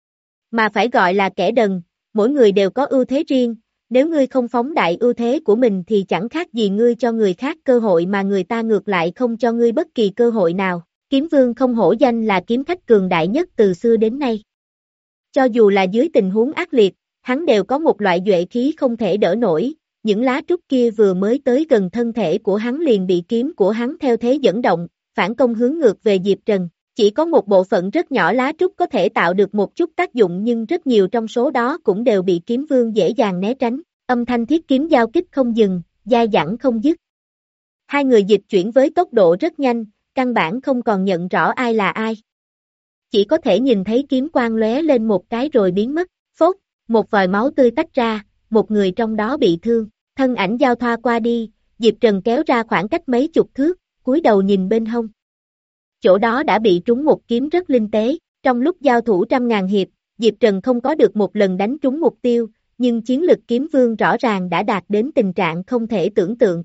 Mà phải gọi là kẻ đần, mỗi người đều có ưu thế riêng, nếu ngươi không phóng đại ưu thế của mình thì chẳng khác gì ngươi cho người khác cơ hội mà người ta ngược lại không cho ngươi bất kỳ cơ hội nào. Kiếm Vương không hổ danh là kiếm khách cường đại nhất từ xưa đến nay. Cho dù là dưới tình huống ác liệt, hắn đều có một loại duệ khí không thể đỡ nổi, những lá trúc kia vừa mới tới gần thân thể của hắn liền bị kiếm của hắn theo thế dẫn động, phản công hướng ngược về Diệp Trần. Chỉ có một bộ phận rất nhỏ lá trúc có thể tạo được một chút tác dụng nhưng rất nhiều trong số đó cũng đều bị kiếm vương dễ dàng né tránh. Âm thanh thiết kiếm giao kích không dừng, dai dẳng không dứt. Hai người dịch chuyển với tốc độ rất nhanh, căn bản không còn nhận rõ ai là ai. Chỉ có thể nhìn thấy kiếm quang lóe lên một cái rồi biến mất, phốt, một vòi máu tươi tách ra, một người trong đó bị thương, thân ảnh giao thoa qua đi, Diệp Trần kéo ra khoảng cách mấy chục thước, cúi đầu nhìn bên hông. Chỗ đó đã bị trúng một kiếm rất linh tế, trong lúc giao thủ trăm ngàn hiệp, Diệp Trần không có được một lần đánh trúng mục tiêu, nhưng chiến lực kiếm vương rõ ràng đã đạt đến tình trạng không thể tưởng tượng.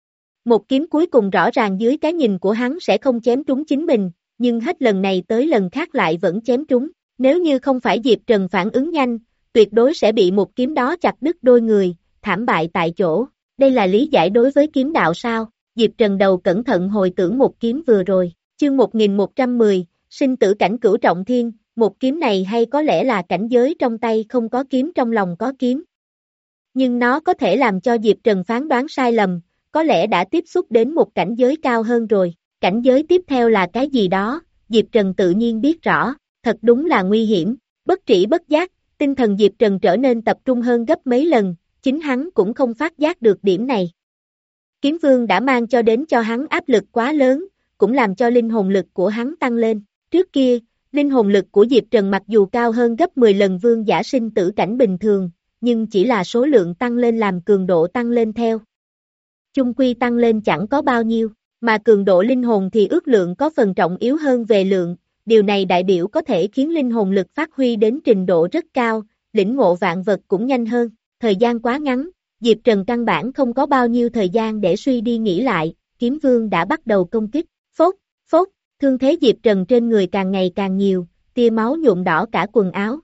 Một kiếm cuối cùng rõ ràng dưới cái nhìn của hắn sẽ không chém trúng chính mình, nhưng hết lần này tới lần khác lại vẫn chém trúng. Nếu như không phải Diệp Trần phản ứng nhanh, tuyệt đối sẽ bị một kiếm đó chặt đứt đôi người, thảm bại tại chỗ. Đây là lý giải đối với kiếm đạo sao? Diệp Trần đầu cẩn thận hồi tưởng một kiếm vừa rồi. Chương một nghìn một trăm mười, sinh tử cảnh cửu trọng thiên, một kiếm này hay có lẽ là cảnh giới trong tay không có kiếm trong lòng có kiếm. Nhưng nó có thể làm cho Diệp Trần phán đoán sai lầm, có lẽ đã tiếp xúc đến một cảnh giới cao hơn rồi. Cảnh giới tiếp theo là cái gì đó, Diệp Trần tự nhiên biết rõ, thật đúng là nguy hiểm, bất trĩ bất giác, tinh thần Diệp Trần trở nên tập trung hơn gấp mấy lần, chính hắn cũng không phát giác được điểm này. Kiếm Vương đã mang cho đến cho hắn áp lực quá lớn, cũng làm cho linh hồn lực của hắn tăng lên. Trước kia, linh hồn lực của Diệp Trần mặc dù cao hơn gấp mười lần vương giả sinh tử cảnh bình thường, nhưng chỉ là số lượng tăng lên làm cường độ tăng lên theo. Chung quy tăng lên chẳng có bao nhiêu, mà cường độ linh hồn thì ước lượng có phần trọng yếu hơn về lượng, điều này đại biểu có thể khiến linh hồn lực phát huy đến trình độ rất cao, lĩnh ngộ vạn vật cũng nhanh hơn. Thời gian quá ngắn, Diệp Trần căn bản không có bao nhiêu thời gian để suy đi nghĩ lại, Kiếm Vương đã bắt đầu công kích. Phốt, phốt, thương thế Diệp Trần trên người càng ngày càng nhiều, tia máu nhuộm đỏ cả quần áo.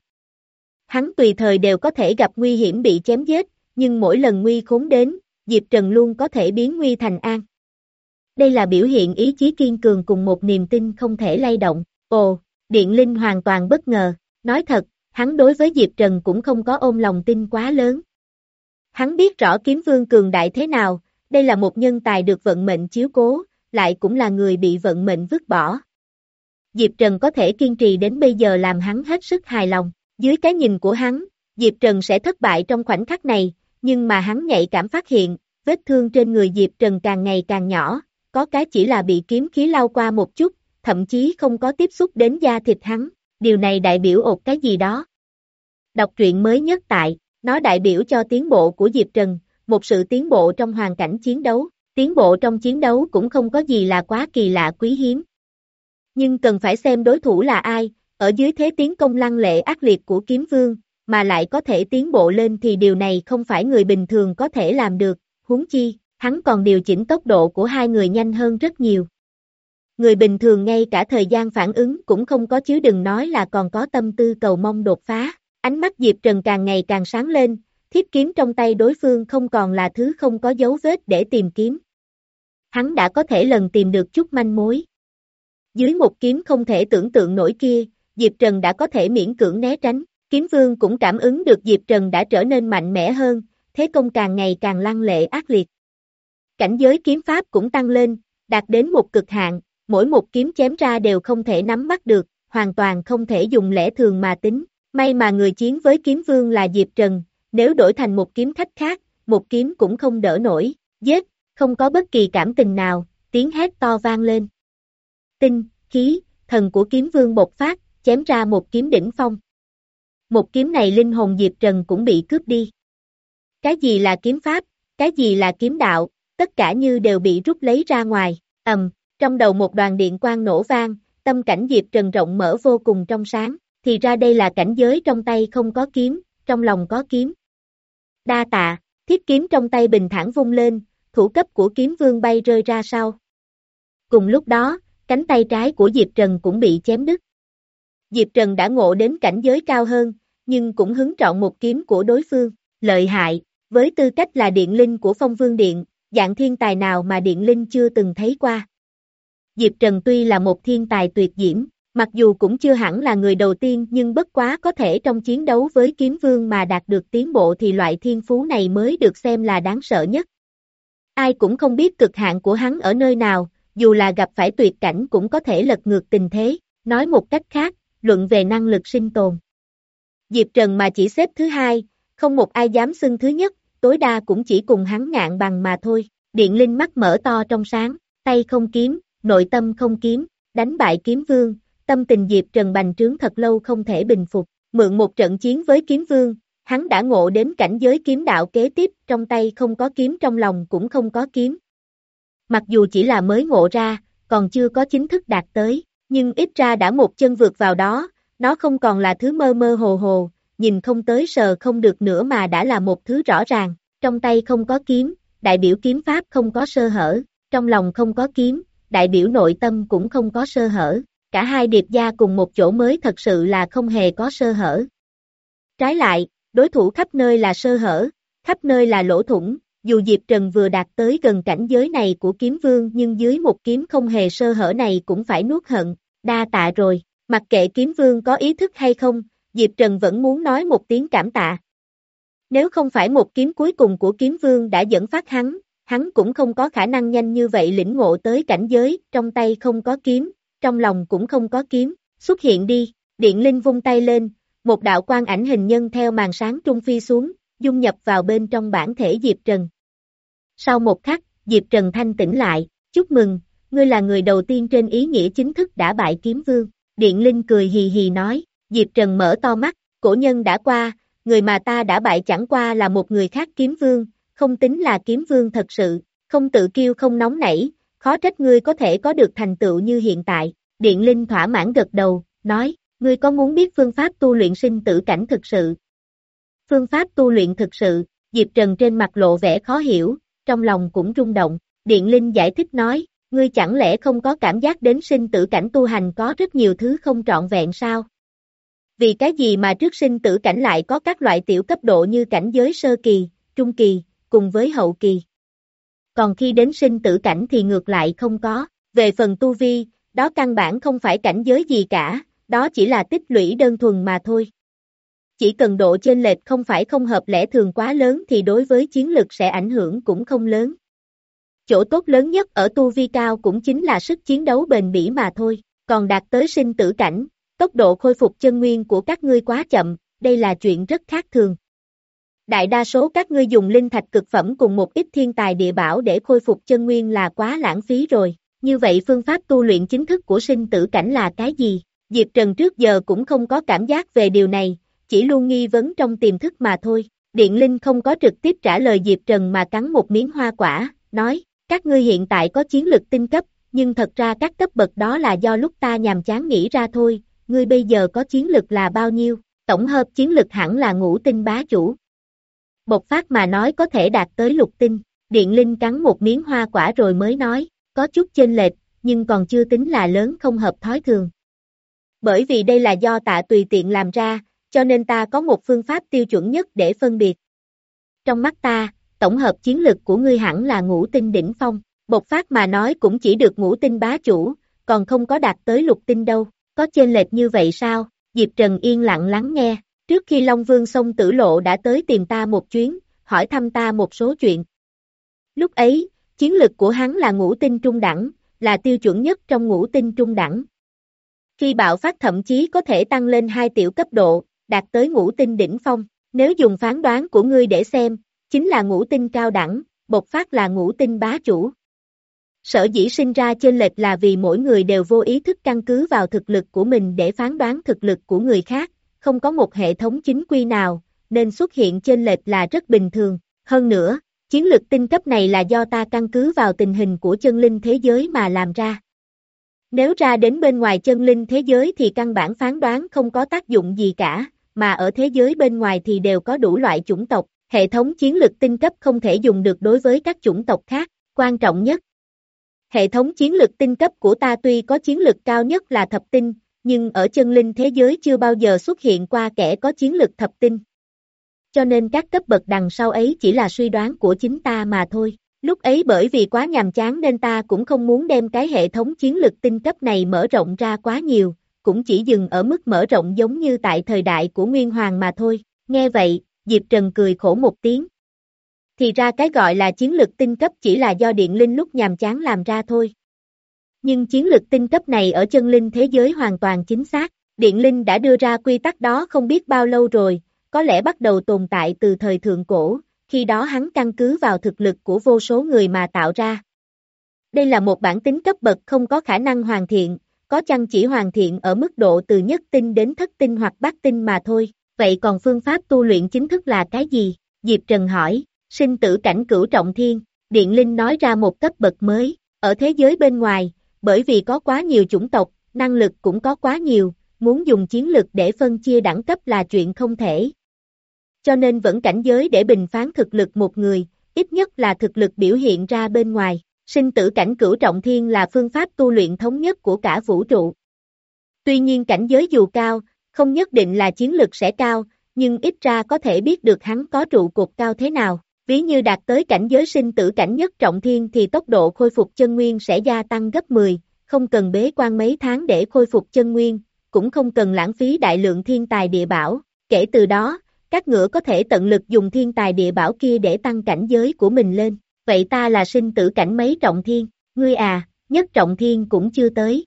Hắn tùy thời đều có thể gặp nguy hiểm bị chém giết, nhưng mỗi lần nguy khốn đến, Diệp Trần luôn có thể biến nguy thành an. Đây là biểu hiện ý chí kiên cường cùng một niềm tin không thể lay động. Ồ, Điện Linh hoàn toàn bất ngờ, nói thật, hắn đối với Diệp Trần cũng không có ôm lòng tin quá lớn. Hắn biết rõ Kiếm Vương cường đại thế nào, đây là một nhân tài được vận mệnh chiếu cố, lại cũng là người bị vận mệnh vứt bỏ. Diệp Trần có thể kiên trì đến bây giờ làm hắn hết sức hài lòng. Dưới cái nhìn của hắn, Diệp Trần sẽ thất bại trong khoảnh khắc này, nhưng mà hắn nhạy cảm phát hiện, vết thương trên người Diệp Trần càng ngày càng nhỏ, có cái chỉ là bị kiếm khí lau qua một chút, thậm chí không có tiếp xúc đến da thịt hắn, điều này đại biểu ột cái gì đó. Đọc truyện mới nhất tại, nó đại biểu cho tiến bộ của Diệp Trần, một sự tiến bộ trong hoàn cảnh chiến đấu, tiến bộ trong chiến đấu cũng không có gì là quá kỳ lạ quý hiếm. Nhưng cần phải xem đối thủ là ai, ở dưới thế tiến công lăng lệ ác liệt của Kiếm Vương, mà lại có thể tiến bộ lên thì điều này không phải người bình thường có thể làm được, huống chi, hắn còn điều chỉnh tốc độ của hai người nhanh hơn rất nhiều. Người bình thường ngay cả thời gian phản ứng cũng không có chứ đừng nói là còn có tâm tư cầu mong đột phá. Ánh mắt Diệp Trần càng ngày càng sáng lên, thiết kiếm trong tay đối phương không còn là thứ không có dấu vết để tìm kiếm. Hắn đã có thể lần tìm được chút manh mối. Dưới một kiếm không thể tưởng tượng nổi kia, Diệp Trần đã có thể miễn cưỡng né tránh. Kiếm Vương cũng cảm ứng được Diệp Trần đã trở nên mạnh mẽ hơn, thế công càng ngày càng lăng lệ ác liệt. Cảnh giới kiếm pháp cũng tăng lên, đạt đến một cực hạn, mỗi một kiếm chém ra đều không thể nắm bắt được, hoàn toàn không thể dùng lẽ thường mà tính. May mà người chiến với Kiếm Vương là Diệp Trần, nếu đổi thành một kiếm khách khác, một kiếm cũng không đỡ nổi, giết, không có bất kỳ cảm tình nào, tiếng hét to vang lên. Tinh, khí, thần của kiếm vương bộc phát, chém ra một kiếm đỉnh phong. Một kiếm này linh hồn Diệp Trần cũng bị cướp đi. Cái gì là kiếm pháp, cái gì là kiếm đạo, tất cả như đều bị rút lấy ra ngoài, ầm, trong đầu một đoàn điện quang nổ vang, tâm cảnh Diệp Trần rộng mở vô cùng trong sáng, thì ra đây là cảnh giới trong tay không có kiếm, trong lòng có kiếm. Đa tạ, thiết kiếm trong tay bình thản vung lên, thủ cấp của kiếm vương bay rơi ra sau. Cùng lúc đó, cánh tay trái của Diệp Trần cũng bị chém đứt. Diệp Trần đã ngộ đến cảnh giới cao hơn, nhưng cũng hứng trọn một kiếm của đối phương, lợi hại, với tư cách là điện linh của Phong Vương Điện, dạng thiên tài nào mà điện linh chưa từng thấy qua. Diệp Trần tuy là một thiên tài tuyệt diễm, mặc dù cũng chưa hẳn là người đầu tiên nhưng bất quá có thể trong chiến đấu với kiếm vương mà đạt được tiến bộ thì loại thiên phú này mới được xem là đáng sợ nhất. Ai cũng không biết cực hạn của hắn ở nơi nào, dù là gặp phải tuyệt cảnh cũng có thể lật ngược tình thế, nói một cách khác, luận về năng lực sinh tồn. Diệp Trần mà chỉ xếp thứ hai, không một ai dám xưng thứ nhất, tối đa cũng chỉ cùng hắn ngạn bằng mà thôi. Điện linh mắt mở to trong sáng, tay không kiếm, nội tâm không kiếm, đánh bại kiếm vương, tâm tình Diệp Trần bành trướng thật lâu không thể bình phục. Mượn một trận chiến với kiếm vương, hắn đã ngộ đến cảnh giới kiếm đạo kế tiếp, trong tay không có kiếm, trong lòng cũng không có kiếm. Mặc dù chỉ là mới ngộ ra, còn chưa có chính thức đạt tới, nhưng ít ra đã một chân vượt vào đó, nó không còn là thứ mơ mơ hồ hồ, nhìn không tới sờ không được nữa mà đã là một thứ rõ ràng. Trong tay không có kiếm, đại biểu kiếm pháp không có sơ hở, trong lòng không có kiếm, đại biểu nội tâm cũng không có sơ hở, cả hai điệp gia cùng một chỗ mới thật sự là không hề có sơ hở. Trái lại, đối thủ khắp nơi là sơ hở, khắp nơi là lỗ thủng, dù Diệp Trần vừa đạt tới gần cảnh giới này của kiếm vương nhưng dưới một kiếm không hề sơ hở này cũng phải nuốt hận, đa tạ rồi, mặc kệ kiếm vương có ý thức hay không, Diệp Trần vẫn muốn nói một tiếng cảm tạ. Nếu không phải một kiếm cuối cùng của kiếm vương đã dẫn phát hắn, hắn cũng không có khả năng nhanh như vậy lĩnh ngộ tới cảnh giới, trong tay không có kiếm, trong lòng cũng không có kiếm, xuất hiện đi, điện linh vung tay lên, một đạo quang ảnh hình nhân theo màn sáng trung phi xuống, dung nhập vào bên trong bản thể Diệp Trần. Sau một khắc, Diệp Trần thanh tỉnh lại, chúc mừng, ngươi là người đầu tiên trên ý nghĩa chính thức đã bại kiếm vương, điện linh cười hì hì nói, Diệp Trần mở to mắt, cổ nhân đã qua, người mà ta đã bại chẳng qua là một người khác kiếm vương, không tính là kiếm vương thật sự, không tự kiêu không nóng nảy, khó trách ngươi có thể có được thành tựu như hiện tại. Điện linh thỏa mãn gật đầu, nói, ngươi có muốn biết phương pháp tu luyện sinh tử cảnh thực sự? Phương pháp tu luyện thực sự, Diệp Trần trên mặt lộ vẻ khó hiểu, trong lòng cũng rung động, điện linh giải thích nói, ngươi chẳng lẽ không có cảm giác đến sinh tử cảnh tu hành có rất nhiều thứ không trọn vẹn sao? Vì cái gì mà trước sinh tử cảnh lại có các loại tiểu cấp độ như cảnh giới sơ kỳ, trung kỳ, cùng với hậu kỳ. Còn khi đến sinh tử cảnh thì ngược lại không có, về phần tu vi, đó căn bản không phải cảnh giới gì cả, đó chỉ là tích lũy đơn thuần mà thôi. Chỉ cần độ chênh lệch không phải không hợp lẽ thường quá lớn thì đối với chiến lực sẽ ảnh hưởng cũng không lớn. Chỗ tốt lớn nhất ở tu vi cao cũng chính là sức chiến đấu bền bỉ mà thôi, còn đạt tới sinh tử cảnh, tốc độ khôi phục chân nguyên của các ngươi quá chậm, đây là chuyện rất khác thường. Đại đa số các ngươi dùng linh thạch cực phẩm cùng một ít thiên tài địa bảo để khôi phục chân nguyên là quá lãng phí rồi. Như vậy phương pháp tu luyện chính thức của sinh tử cảnh là cái gì? Diệp Trần trước giờ cũng không có cảm giác về điều này, chỉ luôn nghi vấn trong tiềm thức mà thôi. Điện linh không có trực tiếp trả lời Diệp Trần mà cắn một miếng hoa quả, nói, các ngươi hiện tại có chiến lực tinh cấp, nhưng thật ra các cấp bậc đó là do lúc ta nhàm chán nghĩ ra thôi, ngươi bây giờ có chiến lực là bao nhiêu? Tổng hợp chiến lực hẳn là ngũ tinh bá chủ. Bộc phát mà nói có thể đạt tới lục tinh, điện linh cắn một miếng hoa quả rồi mới nói, có chút chênh lệch, nhưng còn chưa tính là lớn không hợp thói thường. Bởi vì đây là do tạ tùy tiện làm ra, cho nên ta có một phương pháp tiêu chuẩn nhất để phân biệt. Trong mắt ta, tổng hợp chiến lực của ngươi hẳn là ngũ tinh đỉnh phong, bộc phát mà nói cũng chỉ được ngũ tinh bá chủ, còn không có đạt tới lục tinh đâu, có chênh lệch như vậy sao? Diệp Trần yên lặng lắng nghe, trước khi Long Vương Sông Tử Lộ đã tới tìm ta một chuyến, hỏi thăm ta một số chuyện. Lúc ấy, chiến lực của hắn là ngũ tinh trung đẳng, là tiêu chuẩn nhất trong ngũ tinh trung đẳng. Khi bạo phát thậm chí có thể tăng lên hai tiểu cấp độ, đạt tới ngũ tinh đỉnh phong, nếu dùng phán đoán của ngươi để xem, chính là ngũ tinh cao đẳng, bộc phát là ngũ tinh bá chủ. Sở dĩ sinh ra chênh lệch là vì mỗi người đều vô ý thức căn cứ vào thực lực của mình để phán đoán thực lực của người khác, không có một hệ thống chính quy nào, nên xuất hiện chênh lệch là rất bình thường. Hơn nữa, chiến lực tinh cấp này là do ta căn cứ vào tình hình của chân linh thế giới mà làm ra. Nếu ra đến bên ngoài chân linh thế giới thì căn bản phán đoán không có tác dụng gì cả, mà ở thế giới bên ngoài thì đều có đủ loại chủng tộc, hệ thống chiến lực tinh cấp không thể dùng được đối với các chủng tộc khác, quan trọng nhất. Hệ thống chiến lực tinh cấp của ta tuy có chiến lực cao nhất là thập tinh, nhưng ở chân linh thế giới chưa bao giờ xuất hiện qua kẻ có chiến lực thập tinh. Cho nên các cấp bậc đằng sau ấy chỉ là suy đoán của chính ta mà thôi. Lúc ấy bởi vì quá nhàm chán nên ta cũng không muốn đem cái hệ thống chiến lực tinh cấp này mở rộng ra quá nhiều, cũng chỉ dừng ở mức mở rộng giống như tại thời đại của Nguyên Hoàng mà thôi. Nghe vậy, Diệp Trần cười khổ một tiếng. Thì ra cái gọi là chiến lực tinh cấp chỉ là do Điện Linh lúc nhàm chán làm ra thôi. Nhưng chiến lực tinh cấp này ở chân linh thế giới hoàn toàn chính xác, Điện Linh đã đưa ra quy tắc đó không biết bao lâu rồi, có lẽ bắt đầu tồn tại từ thời thượng cổ, khi đó hắn căn cứ vào thực lực của vô số người mà tạo ra. Đây là một bản tính cấp bậc không có khả năng hoàn thiện, có chăng chỉ hoàn thiện ở mức độ từ nhất tinh đến thất tinh hoặc bát tinh mà thôi. Vậy còn phương pháp tu luyện chính thức là cái gì? Diệp Trần hỏi. Sinh tử cảnh cửu trọng thiên, Điện Linh nói ra một cấp bậc mới, ở thế giới bên ngoài, bởi vì có quá nhiều chủng tộc, năng lực cũng có quá nhiều, muốn dùng chiến lực để phân chia đẳng cấp là chuyện không thể. Cho nên vẫn cảnh giới để bình phán thực lực một người, ít nhất là thực lực biểu hiện ra bên ngoài. Sinh tử cảnh cửu trọng thiên là phương pháp tu luyện thống nhất của cả vũ trụ. Tuy nhiên cảnh giới dù cao, không nhất định là chiến lực sẽ cao, nhưng ít ra có thể biết được hắn có trụ cột cao thế nào. Ví như đạt tới cảnh giới sinh tử cảnh nhất trọng thiên thì tốc độ khôi phục chân nguyên sẽ gia tăng gấp mười, không cần bế quan mấy tháng để khôi phục chân nguyên, cũng không cần lãng phí đại lượng thiên tài địa bảo. Kể từ đó, các ngựa có thể tận lực dùng thiên tài địa bảo kia để tăng cảnh giới của mình lên. Vậy ta là sinh tử cảnh mấy trọng thiên? Ngươi à, nhất trọng thiên cũng chưa tới.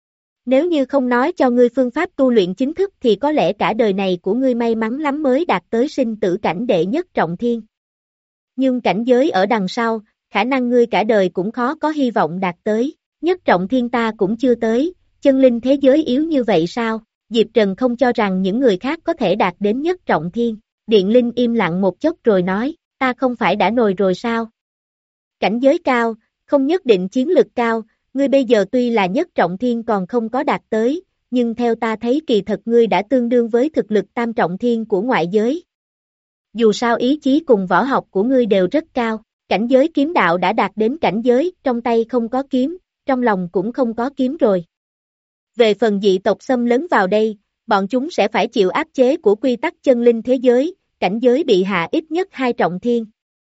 Nếu như không nói cho ngươi phương pháp tu luyện chính thức thì có lẽ cả đời này của ngươi may mắn lắm mới đạt tới sinh tử cảnh đệ nhất trọng thiên. Nhưng cảnh giới ở đằng sau, khả năng ngươi cả đời cũng khó có hy vọng đạt tới. Nhất trọng thiên ta cũng chưa tới, chân linh thế giới yếu như vậy sao? Diệp Trần không cho rằng những người khác có thể đạt đến nhất trọng thiên. Điện Linh im lặng một chốc rồi nói, ta không phải đã nồi rồi sao? Cảnh giới cao, không nhất định chiến lực cao, ngươi bây giờ tuy là nhất trọng thiên còn không có đạt tới, nhưng theo ta thấy kỳ thật ngươi đã tương đương với thực lực tam trọng thiên của ngoại giới. Dù sao ý chí cùng võ học của ngươi đều rất cao, cảnh giới kiếm đạo đã đạt đến cảnh giới, trong tay không có kiếm, trong lòng cũng không có kiếm rồi. Về phần dị tộc xâm lấn vào đây, bọn chúng sẽ phải chịu áp chế của quy tắc chân linh thế giới, cảnh giới bị hạ ít nhất hai trọng thiên.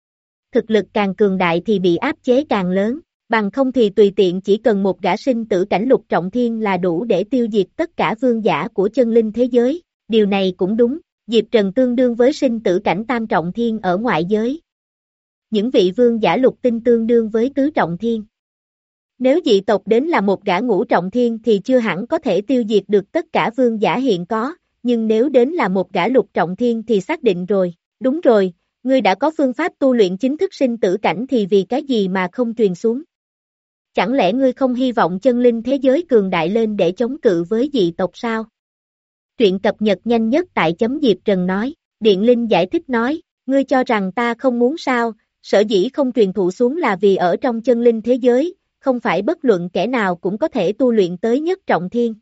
Thực lực càng cường đại thì bị áp chế càng lớn, bằng không thì tùy tiện chỉ cần một gã sinh tử cảnh lục trọng thiên là đủ để tiêu diệt tất cả vương giả của chân linh thế giới. Điều này cũng đúng, Diệp Trần tương đương với sinh tử cảnh tam trọng thiên ở ngoại giới. Những vị vương giả lục tinh tương đương với tứ trọng thiên. Nếu dị tộc đến là một gã ngũ trọng thiên thì chưa hẳn có thể tiêu diệt được tất cả vương giả hiện có, nhưng nếu đến là một gã lục trọng thiên thì xác định rồi. Đúng rồi, ngươi đã có phương pháp tu luyện chính thức sinh tử cảnh thì vì cái gì mà không truyền xuống? Chẳng lẽ ngươi không hy vọng chân linh thế giới cường đại lên để chống cự với dị tộc sao? Truyện cập nhật nhanh nhất tại chấm Diệp Trần nói. Điện Linh giải thích nói, ngươi cho rằng ta không muốn sao, sở dĩ không truyền thụ xuống là vì ở trong chân linh thế giới, không phải bất luận kẻ nào cũng có thể tu luyện tới nhất trọng thiên.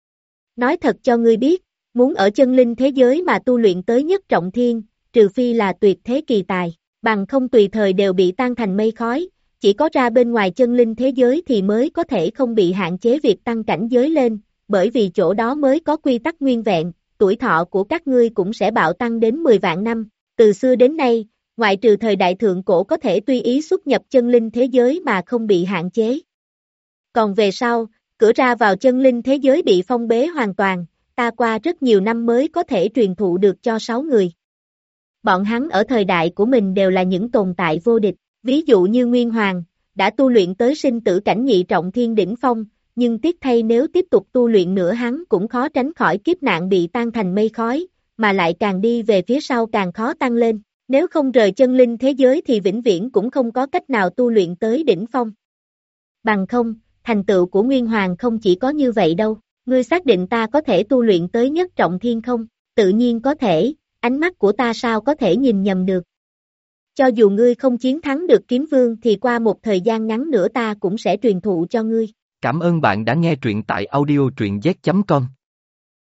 Nói thật cho ngươi biết, muốn ở chân linh thế giới mà tu luyện tới nhất trọng thiên, trừ phi là tuyệt thế kỳ tài, bằng không tùy thời đều bị tan thành mây khói, chỉ có ra bên ngoài chân linh thế giới thì mới có thể không bị hạn chế việc tăng cảnh giới lên, bởi vì chỗ đó mới có quy tắc nguyên vẹn, tuổi thọ của các ngươi cũng sẽ bạo tăng đến mười vạn năm. Từ xưa đến nay, ngoại trừ thời đại thượng cổ có thể tùy ý xuất nhập chân linh thế giới mà không bị hạn chế. Còn về sau, cửa ra vào chân linh thế giới bị phong bế hoàn toàn, ta qua rất nhiều năm mới có thể truyền thụ được cho sáu người. Bọn hắn ở thời đại của mình đều là những tồn tại vô địch, ví dụ như Nguyên Hoàng, đã tu luyện tới sinh tử cảnh nhị trọng thiên đỉnh phong, nhưng tiếc thay nếu tiếp tục tu luyện nữa hắn cũng khó tránh khỏi kiếp nạn bị tan thành mây khói, mà lại càng đi về phía sau càng khó tăng lên, nếu không rời chân linh thế giới thì vĩnh viễn cũng không có cách nào tu luyện tới đỉnh phong. Bằng không, thành tựu của Nguyên Hoàng không chỉ có như vậy đâu. Ngươi xác định ta có thể tu luyện tới nhất trọng thiên không? Tự nhiên có thể, ánh mắt của ta sao có thể nhìn nhầm được. Cho dù ngươi không chiến thắng được kiếm vương thì qua một thời gian ngắn nữa ta cũng sẽ truyền thụ cho ngươi. Cảm ơn bạn đã nghe truyện tại audio truyện z chấm com.